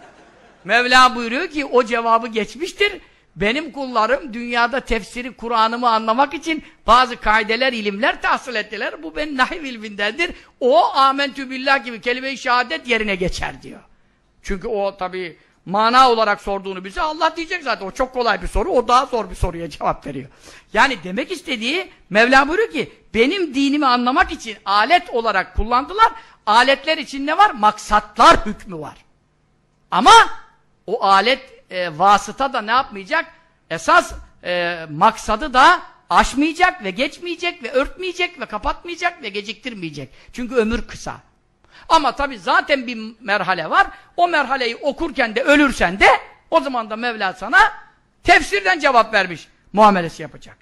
Mevla buyuruyor ki o cevabı geçmiştir. Benim kullarım dünyada tefsiri Kur'an'ımı anlamak için bazı kaideler, ilimler tahsil ettiler. Bu benim nahiv ilmindendir. O amentü billah gibi kelime-i şehadet yerine geçer diyor. Çünkü o tabii mana olarak sorduğunu bize Allah diyecek zaten. O çok kolay bir soru. O daha zor bir soruya cevap veriyor. Yani demek istediği Mevla buyuruyor ki benim dinimi anlamak için alet olarak kullandılar. Aletler için ne var? Maksatlar hükmü var. Ama o alet vasıta da ne yapmayacak? Esas maksadı da aşmayacak ve geçmeyecek ve örtmeyecek ve kapatmayacak ve geciktirmeyecek. Çünkü ömür kısa. Ama tabii zaten bir merhale var. O merhaleyi okurken de ölürsen de o zaman da Mevla sana tefsirden cevap vermiş muamelesi yapacak.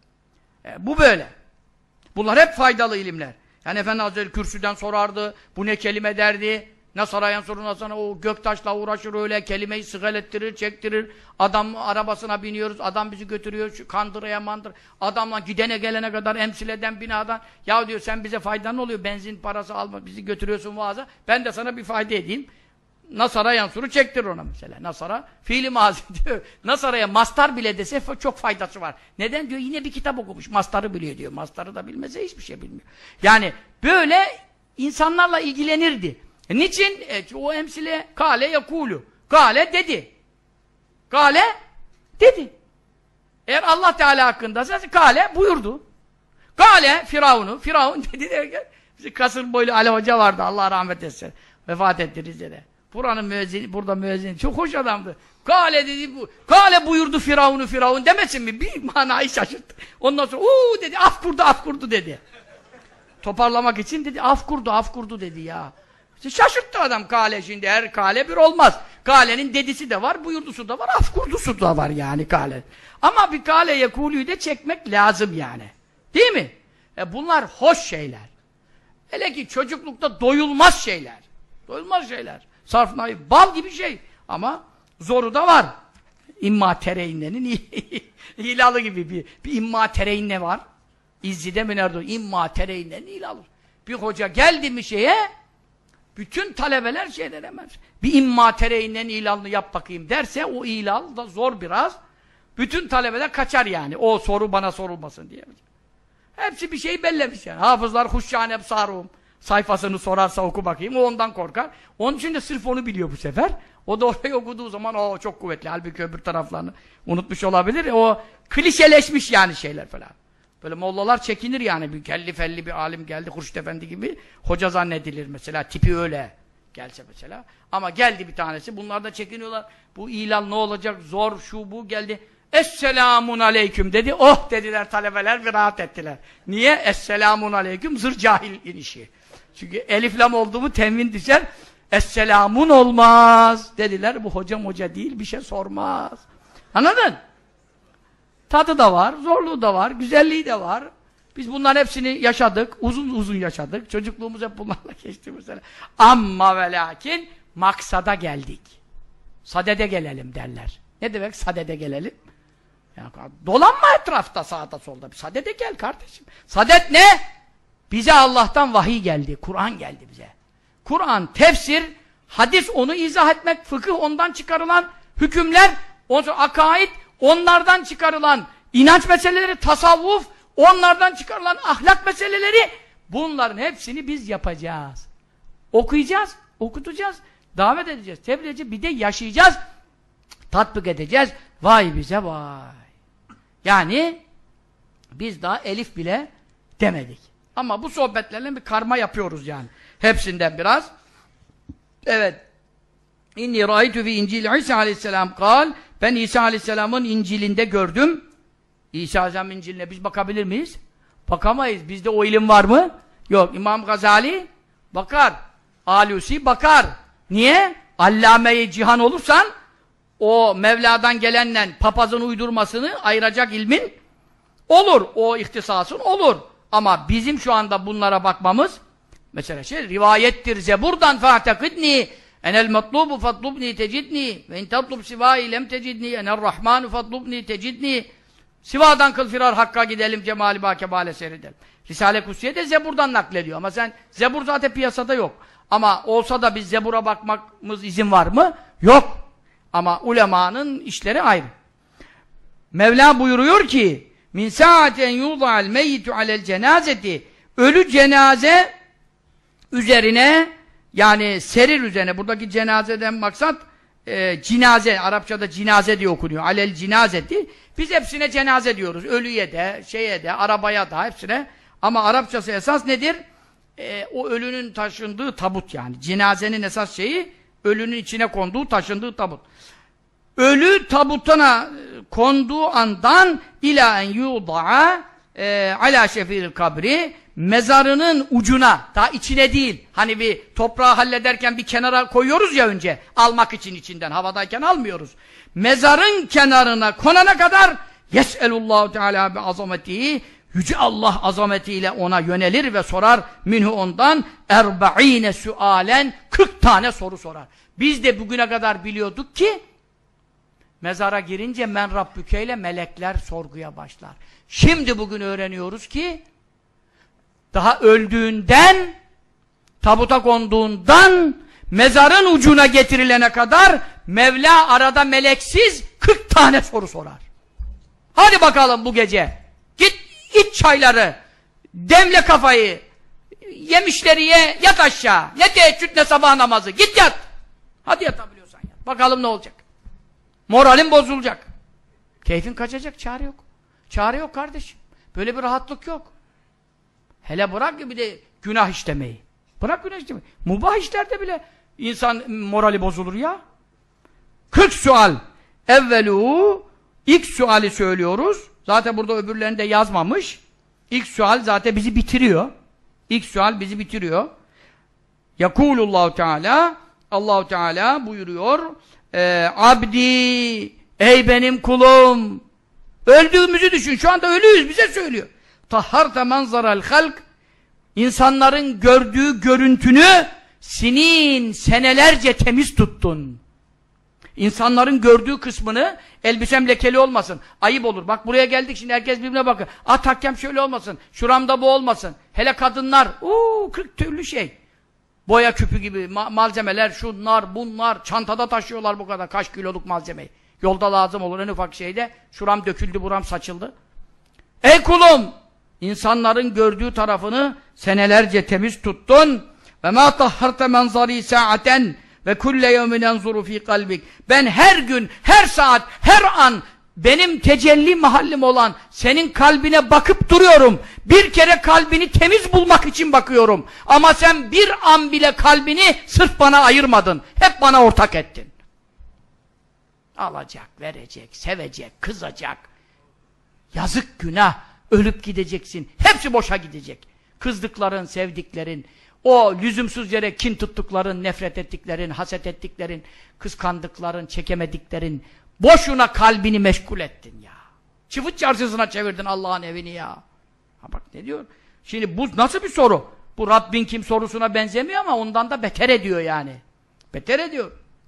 Bu böyle. Bunlar hep faydalı ilimler. Yani Efendi Hazretleri kürsüden sorardı. Bu ne kelime derdi. Nasarayan soruna sana o göktaşla uğraşır öyle kelimeyi sıgal ettirir, çektirir. Adam arabasına biniyoruz, adam bizi götürüyor şu kandıraya mandır. Adamla gidene gelene kadar emsileden binadan. Ya diyor sen bize faydan oluyor, benzin parası alma, bizi götürüyorsun vaaza. Ben de sana bir fayda edeyim. Nasara yansuru çektir ona mesela. Nasara fiili mazi diyor. Nasaraya mastar bile dese çok faydası var. Neden diyor? Yine bir kitap okumuş. Mastarı biliyor diyor. Mastarı da bilmese hiçbir şey bilmiyor. Yani böyle insanlarla ilgilenirdi. Niçin? O emsile kâle yakûlü. Kâle dedi. Kâle dedi. Eğer Allah Teala hakkında kâle buyurdu. Kâle Firavun'u. Firavun dedi derken bizim kasır boylu Ali Hoca vardı. Allah rahmet etsin. Vefat etti Rize'de. Buranın müezzini, burada müezzini çok hoş adamdı. Kâle dedi bu. Kâle buyurdu Firavun'u Firavun demesin mi? Bir manayı şaşırttı. Ondan sonra dedi af kurdu dedi. Toparlamak için dedi af kurdu dedi ya. Şaşırttı adam kâle şimdi. Her kâle bir olmaz. Kâlenin dedisi de var, buyurdusu da var, af kurdusu da var yani kâle. Ama bir kâle yekulüyü de çekmek lazım yani. Değil mi? Bunlar hoş şeyler. Hele ki çocuklukta doyulmaz şeyler. Doyulmaz şeyler. Sarf naif, bal gibi şey. Ama zoru da var. İmma tereyinnenin hilalı gibi bir imma tereyinne var. İzzi'de mi nerede? İmma tereyinnenin hilalı. Bir hoca geldi mi şeye bütün talebeler şeyler hemen. Bir imma tereyinden ilanını yap bakayım derse o ilan da zor biraz. Bütün talebeler kaçar yani. O soru bana sorulmasın diye. Hepsi bir şey bellemiş yani. Hafızlar huşşâne sarum sayfasını sorarsa oku bakayım. O ondan korkar. Onun için de sırf onu biliyor bu sefer. O da orayı okuduğu zaman o çok kuvvetli. Halbuki öbür taraflarını unutmuş olabilir. O klişeleşmiş yani şeyler falan. Böyle mollalar çekinir yani. Bir kelli felli bir alim geldi, Hurşit Efendi gibi hoca zannedilir mesela. Tipi öyle gelse mesela. Ama geldi bir tanesi. Bunlar da çekiniyorlar. Bu ilan ne olacak? Zor, şu bu geldi. Esselamun aleyküm dedi. Oh dediler talebeler, bir rahat ettiler. Niye? Esselamun aleyküm zır cahil işi. Çünkü elif lam oldu mu tenvin düşer. Esselamun olmaz dediler. Bu hocam hoca değil, bir şey sormaz. Anladın? Tadı da var, zorluğu da var, güzelliği de var. Biz bunların hepsini yaşadık, uzun uzun yaşadık. Çocukluğumuz hep bunlarla geçti mesela. Amma ve lakin maksada geldik. Sadede gelelim derler. Ne demek sadede gelelim? Yani, dolanma etrafta sağda solda. Sadede gel kardeşim. Sadet ne? Bize Allah'tan vahiy geldi, Kur'an geldi bize. Kur'an, tefsir, hadis onu izah etmek, fıkıh ondan çıkarılan hükümler, akaid, onlardan çıkarılan inanç meseleleri, tasavvuf, onlardan çıkarılan ahlak meseleleri, bunların hepsini biz yapacağız. Okuyacağız, okutacağız, davet edeceğiz, tebliğ edeceğiz, bir de yaşayacağız, tatbik edeceğiz. Vay bize vay. Yani biz daha elif bile demedik. Ama bu sohbetlerle bir karma yapıyoruz yani. Hepsinden biraz. Evet. İnni râitü fi İncil İsa aleyhisselam kal. Ben İsa aleyhisselamın İncil'inde gördüm. İsa aleyhisselamın İncil'ine biz bakabilir miyiz? Bakamayız. Bizde o ilim var mı? Yok. İmam Gazali bakar. Alusi bakar. Niye? Allame-i cihan olursan o Mevla'dan gelenle papazın uydurmasını ayıracak ilmin olur. O ihtisasın olur. Ama bizim şu anda bunlara bakmamız mesela rivayettir. Zebur'dan fa'tekidni enel matlubu fatlubni tecidni ve in tatlub sivâi lem tecidni enel rahmanu fatlubni tecidni. Sivadan kıl firar hakka gidelim cemali ba kebale seyredelim. Risale-i Kutsiye de Zebur'dan naklediyor. Ama sen Zebur zaten piyasada yok. Ama olsa da biz Zebur'a bakmamız izin var mı? Yok. Ama ulemanın işleri ayrı. Mevla buyuruyor ki min saaten yuda'al meyyitu alel cenazeti, ölü cenaze üzerine, yani serir üzerine, buradaki cenazeden maksat cinaze, Arapçada cinaze diye okunuyor, alel cinazeti. Biz hepsine cenaze diyoruz, ölüye de, şeye de, arabaya da, hepsine. Ama Arapçası esas nedir? O ölünün taşındığı tabut yani. Cenazenin esas şeyi, ölünün içine konduğu, taşındığı tabut. Ölü tabutuna konduğu andan ila en yuda'a ala şefil kabri, mezarının ucuna, daha içine değil. Hani bir toprağı hallederken bir kenara koyuyoruz ya önce, almak için içinden, havadayken almıyoruz. Mezarın kenarına konana kadar yes'elullahu teala bi azametihi, yüce Allah azametiyle ona yönelir ve sorar minhu ondan 40 sualen, 40 tane soru sorar. Biz de bugüne kadar biliyorduk ki mezara girince men rabbükeyle melekler sorguya başlar. Şimdi bugün öğreniyoruz ki daha öldüğünden, tabuta konduğundan mezarın ucuna getirilene kadar Mevla arada meleksiz 40 tane soru sorar. Hadi bakalım bu gece. Git iç çayları, demle kafayı, yemişleri ye, yat aşağı. Ne teheccüd ne sabah namazı. Git yat. Hadi yatabiliyorsan yat. Bakalım ne olacak. Moralin bozulacak. Keyfin kaçacak, çare yok. Çare yok kardeşim. Böyle bir rahatlık yok. Hele bırak ki bir de günah işlemeyi. Bırak günah işlemeyi. Mubah işlerde bile insan morali bozulur ya. 40 sual. Evvelu, ilk suali söylüyoruz. Zaten burada öbürlerini de yazmamış. İlk sual zaten bizi bitiriyor. İlk sual bizi bitiriyor. Yakulullahu Teala, Allahu Teala buyuruyor. Abdi, ey benim kulum. Öldüğümüzü düşün. Şu anda ölüyüz, bize söylüyor. Tahharta manzaral halk, insanların gördüğü görüntünü sinin, senelerce temiz tuttun. İnsanların gördüğü kısmını, elbisem lekeli olmasın, ayıp olur. Bak buraya geldik şimdi, herkes birbirine bakıyor. Takkem şöyle olmasın, şuramda bu olmasın. Hele kadınlar, 40 türlü şey. Boya küpü gibi malzemeler, şunlar, bunlar, çantada taşıyorlar bu kadar, kaç kiloluk malzemeyi. Yolda lazım olur, en ufak şeyde, şuram döküldü, buram saçıldı. Ey kulum! İnsanların gördüğü tarafını senelerce temiz tuttun. Ve mâ tahharte menzari sa'aten Ve kulle yevmin enzuru fi kalbik. Ben her gün, her saat, her an benim tecelli mahallim olan senin kalbine bakıp duruyorum. Bir kere kalbini temiz bulmak için bakıyorum. Ama sen bir an bile kalbini sırf bana ayırmadın. Hep bana ortak ettin. Alacak, verecek, sevecek, kızacak. Yazık, günah. Ölüp gideceksin. Hepsi boşa gidecek. Kızdıkların, sevdiklerin, o lüzumsuz yere kin tuttukların, nefret ettiklerin, haset ettiklerin, kıskandıkların, çekemediklerin, boşuna kalbini meşgul ettin ya. Çıfıt çarşısına çevirdin Allah'ın evini ya. Ha bak ne diyor? Şimdi bu nasıl bir soru? Bu Rabbin kim sorusuna benzemiyor ama ondan da beter ediyor yani. Beter ediyor.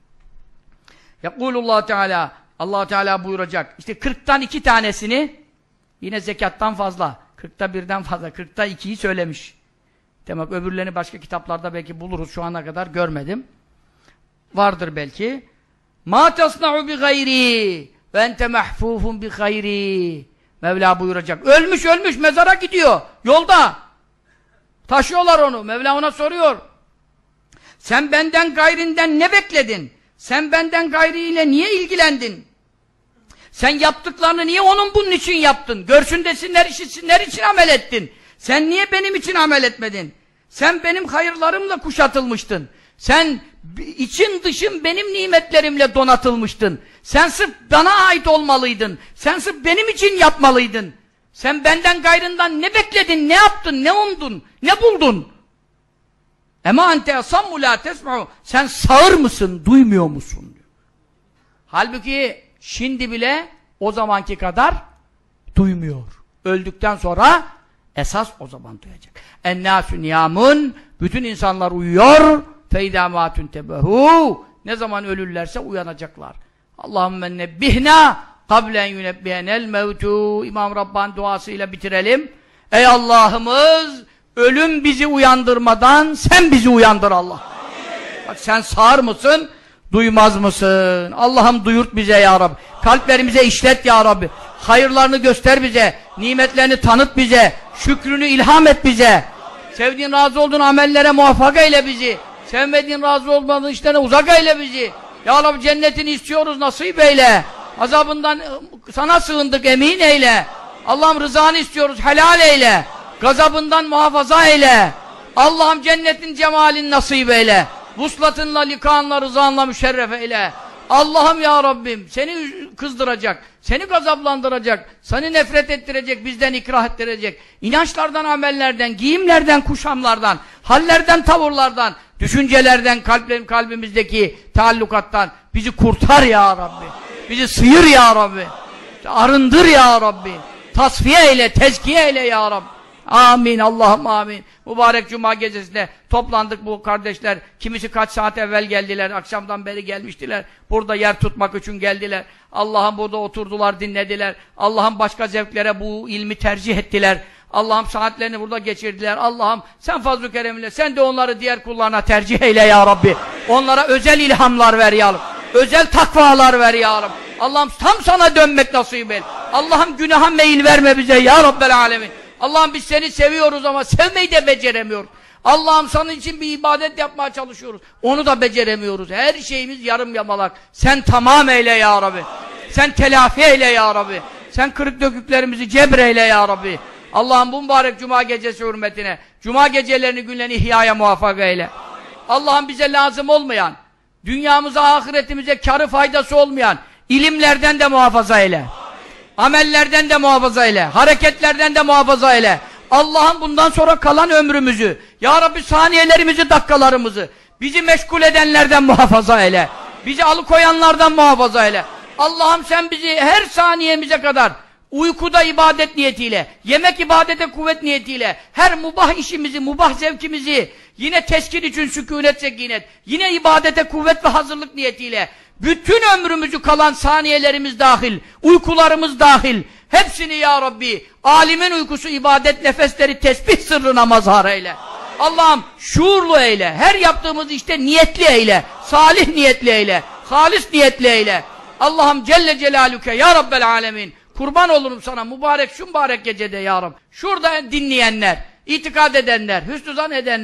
Yekulullah Teala, Allah Teala buyuracak. İşte 40'tan 2 tanesini yine zekattan fazla, 40'ta 1'den fazla, 40'ta 2'yi söylemiş. Demek öbürlerini başka kitaplarda belki buluruz. Şu ana kadar görmedim. Vardır belki. مَا تَصْنَعُ بِغَيْرِي وَاَنْتَ مَحْفُوفٌ بِغَيْرِي. Mevla buyuracak. Ölmüş mezara gidiyor. Yolda. Taşıyorlar onu. Mevla ona soruyor. Sen benden gayrinden ne bekledin? Sen benden gayriyle niye ilgilendin? Sen yaptıklarını niye onun bunun için yaptın? Görsün desinler, işitsinler için amel ettin. Sen niye benim için amel etmedin? Sen benim hayırlarımla kuşatılmıştın. Sen için dışın benim nimetlerimle donatılmıştın. Sen sırf bana ait olmalıydın. Sen sırf benim için yapmalıydın. Sen benden gayrından ne bekledin, ne yaptın, ne umdun, ne buldun? Ema ente asammu la tesma'u. Sen sağır mısın, duymuyor musun? Diyor. Halbuki şimdi bile o zamanki kadar duymuyor. Öldükten sonra esas o zaman duyacak. Ennâsü niyamun. Bütün insanlar uyuyor. Feydâ mâtün tebehû. Ne zaman ölürlerse uyanacaklar. Allahümme nebbihna kablen yunebbihenel mevtû. İmam Rabbani duasıyla bitirelim. Ey Allah'ımız, ölüm bizi uyandırmadan sen bizi uyandır Allah. Bak sen sağır mısın, duymaz mısın? Allah'ım duyurt bize ya Rabbi. Kalplerimize işlet ya Rabbi. Hayırlarını göster bize. Nimetlerini tanıt bize. Şükrünü ilham et bize. Sevdiğin, razı olduğun amellere muvaffak eyle bizi. Sevmediğin, razı olmadığın işlerine uzak eyle bizi. Ya Rabbi cennetini istiyoruz, nasip eyle. Azabından sana sığındık, emin eyle. Allah'ım rızanı istiyoruz, helal eyle. Gazabından muhafaza eyle. Allah'ım cennetin cemalini nasip eyle. Vuslatınla, likanla, rızanla müşerref eyle. Allah'ım ya Rabbim seni kızdıracak, seni gazaplandıracak, seni nefret ettirecek, bizden ikrah ettirecek. İnançlardan, amellerden, giyimlerden, kuşamlardan, hallerden, tavırlardan, düşüncelerden, kalbimizdeki taallukattan bizi kurtar ya Rabbi. Bizi sıyır ya Rabbi. Arındır ya Rabbi. Tasfiye eyle, tezkiye eyle ya Rabbi. Amin, Allah'ım amin. Mübarek Cuma gecesinde toplandık bu kardeşler. Kimisi kaç saat evvel geldiler, akşamdan beri gelmiştiler. Burada yer tutmak için geldiler. Allah'ım burada oturdular, dinlediler. Allah'ım başka zevklere bu ilmi tercih ettiler. Allah'ım saatlerini burada geçirdiler. Allah'ım sen fazl-ı kereminle, sen de onları diğer kullarına tercih eyle ya Rabbi. Onlara özel ilhamlar ver ya Rabbi. Özel takvalar ver ya Rabbi. Allah'ım tam sana dönmek nasip et. Allah'ım günaha meyil verme bize ya Rabbel alemin. Allah'ım biz seni seviyoruz ama sevmeyi de beceremiyoruz. Allah'ım senin için bir ibadet yapmaya çalışıyoruz. Onu da beceremiyoruz. Her şeyimiz yarım yamalak. Sen tamam eyle ya Rabbi. Sen telafi eyle ya Rabbi. Sen kırık döküklerimizi cebreyle ya Rabbi. Allah'ım bu mübarek Cuma gecesi hürmetine, Cuma gecelerini, günlerini ihyaya muvaffak eyle. Allah'ım bize lazım olmayan, dünyamıza, ahiretimize karı faydası olmayan ilimlerden de muhafaza eyle. Amellerden de muhafaza eyle. Hareketlerden de muhafaza eyle. Allah'ım bundan sonra kalan ömrümüzü, ya Rabbi saniyelerimizi, dakikalarımızı bizi meşgul edenlerden muhafaza eyle. Bizi alıkoyanlardan muhafaza eyle. Allah'ım sen bizi her saniyemize kadar uykuda ibadet niyetiyle, yemek ibadete kuvvet niyetiyle, her mubah işimizi, mubah zevkimizi, yine teskin için sükûnet, sekinet, yine ibadete kuvvet ve hazırlık niyetiyle, bütün ömrümüzü kalan saniyelerimiz dahil, uykularımız dahil, hepsini ya Rabbi, alimin uykusu, ibadet, nefesleri, tesbih sırrına mazhar eyle. Allah'ım şuurlu eyle, her yaptığımız işte niyetli eyle, salih niyetli eyle, halis niyetli eyle. Allah'ım Celle Celaluke ya Rabbel alemin. Kurban olurum sana mübarek şu mübarek gecede ya Rabbi. Şurada dinleyenler, itikad edenler, hüsnü zan edenler,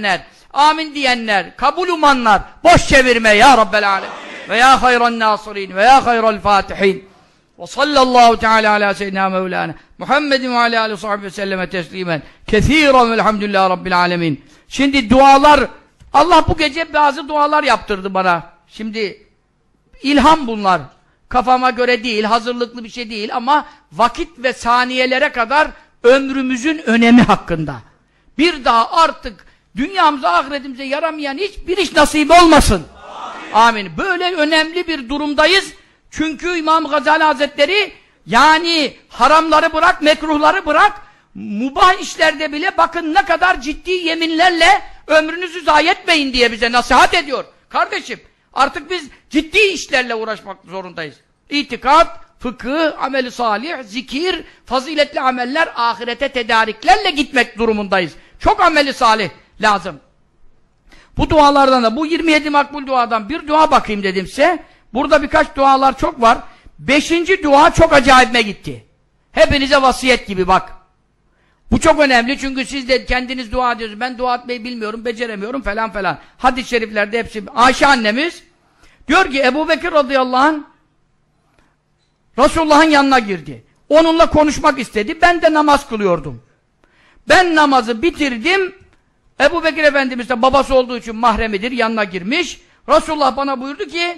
amin diyenler, kabul umanlar, boş çevirme ya Rabbel Alemin. Ve ya hayran nasirin ve ya hayral fatihin. Ve sallallahu teala ala seyyidina mevlana Muhammedin ve ala aleyhi ve sahbihi ve selleme teslimen kethiren velhamdülillahi Rabbil alemin. Şimdi dualar, Allah bu gece bazı dualar yaptırdı bana. Şimdi ilham bunlar. Kafama göre değil, hazırlıklı bir şey değil ama vakit ve saniyelere kadar ömrümüzün önemi hakkında. Bir daha artık dünyamıza, ahiretimize yaramayan hiçbir iş nasip olmasın. Amin. Amin. Böyle önemli bir durumdayız. Çünkü İmam Gazali Hazretleri yani haramları bırak, mekruhları bırak, mubah işlerde bile bakın ne kadar ciddi yeminlerle ömrünüzü zayi etmeyin diye bize nasihat ediyor. Kardeşim, artık biz ciddi işlerle uğraşmak zorundayız. İtikat, fıkıh, amel-i salih, zikir, faziletli ameller, ahirete tedariklerle gitmek durumundayız. Çok amel-i salih lazım. Bu dualardan da, bu 27 makbul duadan bir dua bakayım dedim size. Burada birkaç dualar çok var. 5. dua çok acayipme gitti. Hepinize vasiyet gibi bak. Bu çok önemli çünkü siz de kendiniz dua ediyorsunuz. Ben dua etmeyi bilmiyorum, beceremiyorum falan falan. Hadis-i şeriflerde hepsi. Ayşe annemiz diyor ki Ebu Bekir radıyallahu anh Resulullah'ın yanına girdi. Onunla konuşmak istedi. Ben de namaz kılıyordum. Ben namazı bitirdim. Ebu Bekir Efendimiz de babası olduğu için mahremidir. Yanına girmiş. Resulullah bana buyurdu ki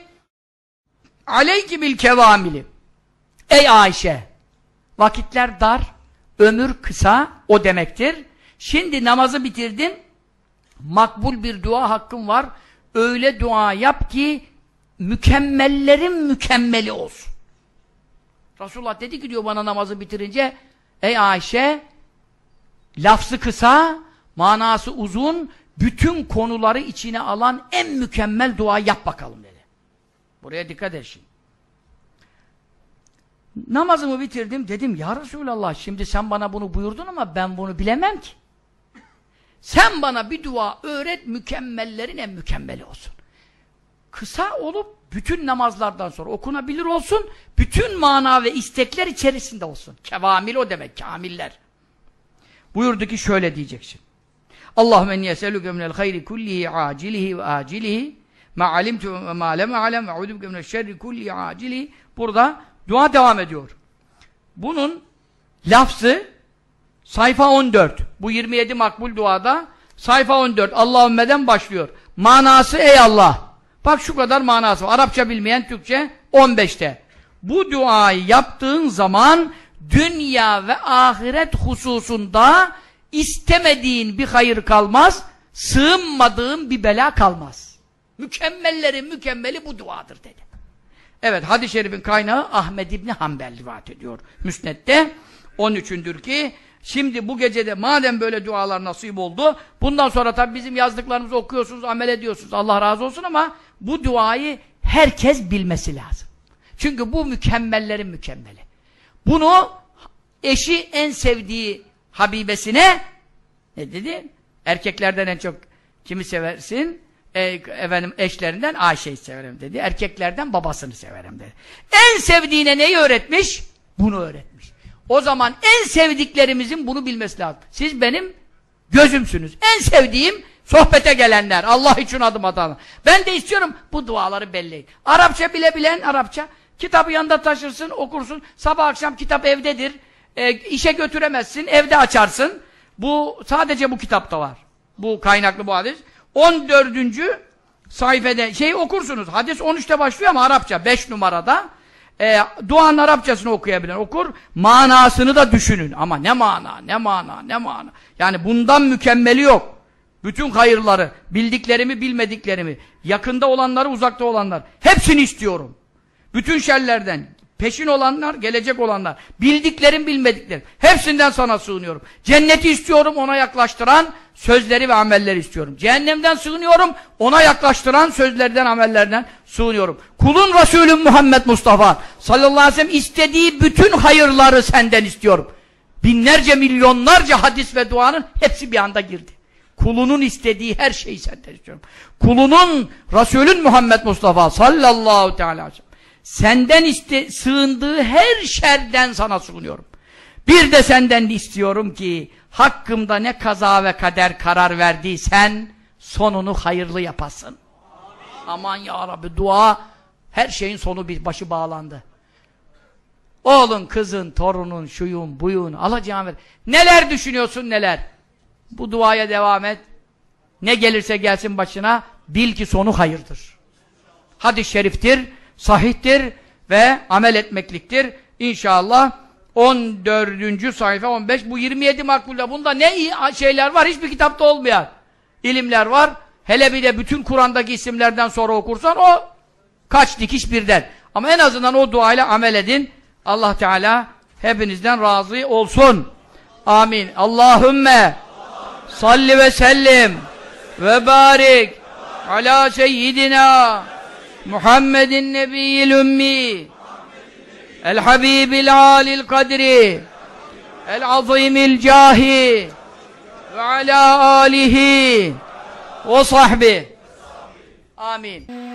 aleyki bil kevamili. Ey Ayşe, vakitler dar, ömür kısa, o demektir. Şimdi namazı bitirdin, makbul bir dua hakkın var. Öyle dua yap ki mükemmellerin mükemmeli olsun. Resulullah dedi ki diyor bana namazı bitirince, ey Ayşe, lafzı kısa, manası uzun, bütün konuları içine alan en mükemmel dua yap bakalım dedi. Buraya dikkat et şimdi. Namazımı bitirdim, dedim ya Resulallah şimdi sen bana bunu buyurdun ama ben bunu bilemem ki. Sen bana bir dua öğret, mükemmellerin en mükemmeli olsun. Kısa olup bütün namazlardan sonra okunabilir olsun, bütün mana ve istekler içerisinde olsun. Kevamil o demek, kamiller. Buyurdu ki şöyle diyeceksin. Allahümme enni eselüke minel hayri kullihi acilihi ve acilihi ma alimtu ve ma lem alem ve udubke minel şerri kullihi acilihi. Burada dua devam ediyor. Bunun lafzı sayfa 14. Bu 27 makbul duada sayfa 14. Allahümme'den başlıyor. Manası ey Allah. Bak şu kadar manası var. Arapça bilmeyen Türkçe 15'te. Bu duayı yaptığın zaman dünya ve ahiret hususunda istemediğin bir hayır kalmaz, sığınmadığın bir bela kalmaz. Mükemmellerin mükemmeli bu duadır dedi. Evet, hadis-i şerifin kaynağı Ahmed İbni Hanbel rivayet ediyor. Müsned'de 13'ündür ki şimdi bu gecede madem böyle dualar nasip oldu, bundan sonra tabi bizim yazdıklarımızı okuyorsunuz, amel ediyorsunuz. Allah razı olsun ama bu duayı herkes bilmesi lazım. Çünkü bu mükemmellerin mükemmeli. Bunu eşi en sevdiği Habibesine ne dedi? Erkeklerden en çok kimi seversin? Efendim eşlerinden Ayşe'yi severim dedi. Erkeklerden babasını severim dedi. En sevdiğine neyi öğretmiş? Bunu öğretmiş. O zaman en sevdiklerimizin bunu bilmesi lazım. Siz benim gözümsünüz. En sevdiğim sohbete gelenler. Allah için adım atanlar. Ben de istiyorum bu duaları belleyin. Arapça bilen Arapça. Kitabı yanında taşırsın, okursun. Sabah akşam kitap evdedir. İşe götüremezsin, evde açarsın. Bu sadece bu kitapta var. Bu kaynaklı bu hadis. 14. sayfede okursunuz. Hadis 13'te başlıyor ama Arapça 5 numarada. Duanın Arapçasını okuyabilen okur. Manasını da düşünün. Ama ne mana, ne mana, ne mana. Yani bundan mükemmeli yok. Bütün hayırları, bildiklerimi, bilmediklerimi, yakında olanları, uzakta olanlar. Hepsini istiyorum. Bütün şerlerden, peşin olanlar, gelecek olanlar, bildiklerim, bilmediklerim. Hepsinden sana sığınıyorum. Cenneti istiyorum, ona yaklaştıran sözleri ve amelleri istiyorum. Cehennemden sığınıyorum, ona yaklaştıran sözlerden, amellerden sığınıyorum. Kulun Resulüm Muhammed Mustafa sallallahu aleyhi ve sellem istediği bütün hayırları senden istiyorum. Binlerce, milyonlarca hadis ve duanın hepsi bir anda girdi. Kulunun istediği her şeyi senden istiyorum. Kulunun Resulün Muhammed Mustafa sallallahu aleyhi ve sellem senden sığındığı her şerden sana sığınıyorum. Bir de senden istiyorum ki hakkımda ne kaza ve kader karar verdiysen sonunu hayırlı yapasın. Aman ya Rabbi, dua, her şeyin sonu bir başı bağlandı. Oğlun, kızın, torunun, şuyun, buyun, alacağın ver. Neler düşünüyorsun, neler? Bu duaya devam et. Ne gelirse gelsin başına, bil ki sonu hayırdır. Hadis-i şeriftir, sahihtir ve amel etmekliktir. İnşallah 14. sayfa 15, bu 27 makbulde. Bunda ne iyi şeyler var, hiçbir kitapta olmayan ilimler var. Hele bir de bütün Kur'an'daki isimlerden sonra okursan o kaç dikiş birden. Ama en azından o duayla amel edin. Allah Teala hepinizden razı olsun. Amin. Allahümme salli ve sellim ve barik ala seyyidina Muhammedin nebiyyil ümmi el habibil alil kadri el azimil cahi ve ala alihi ve sahbihi. Amin.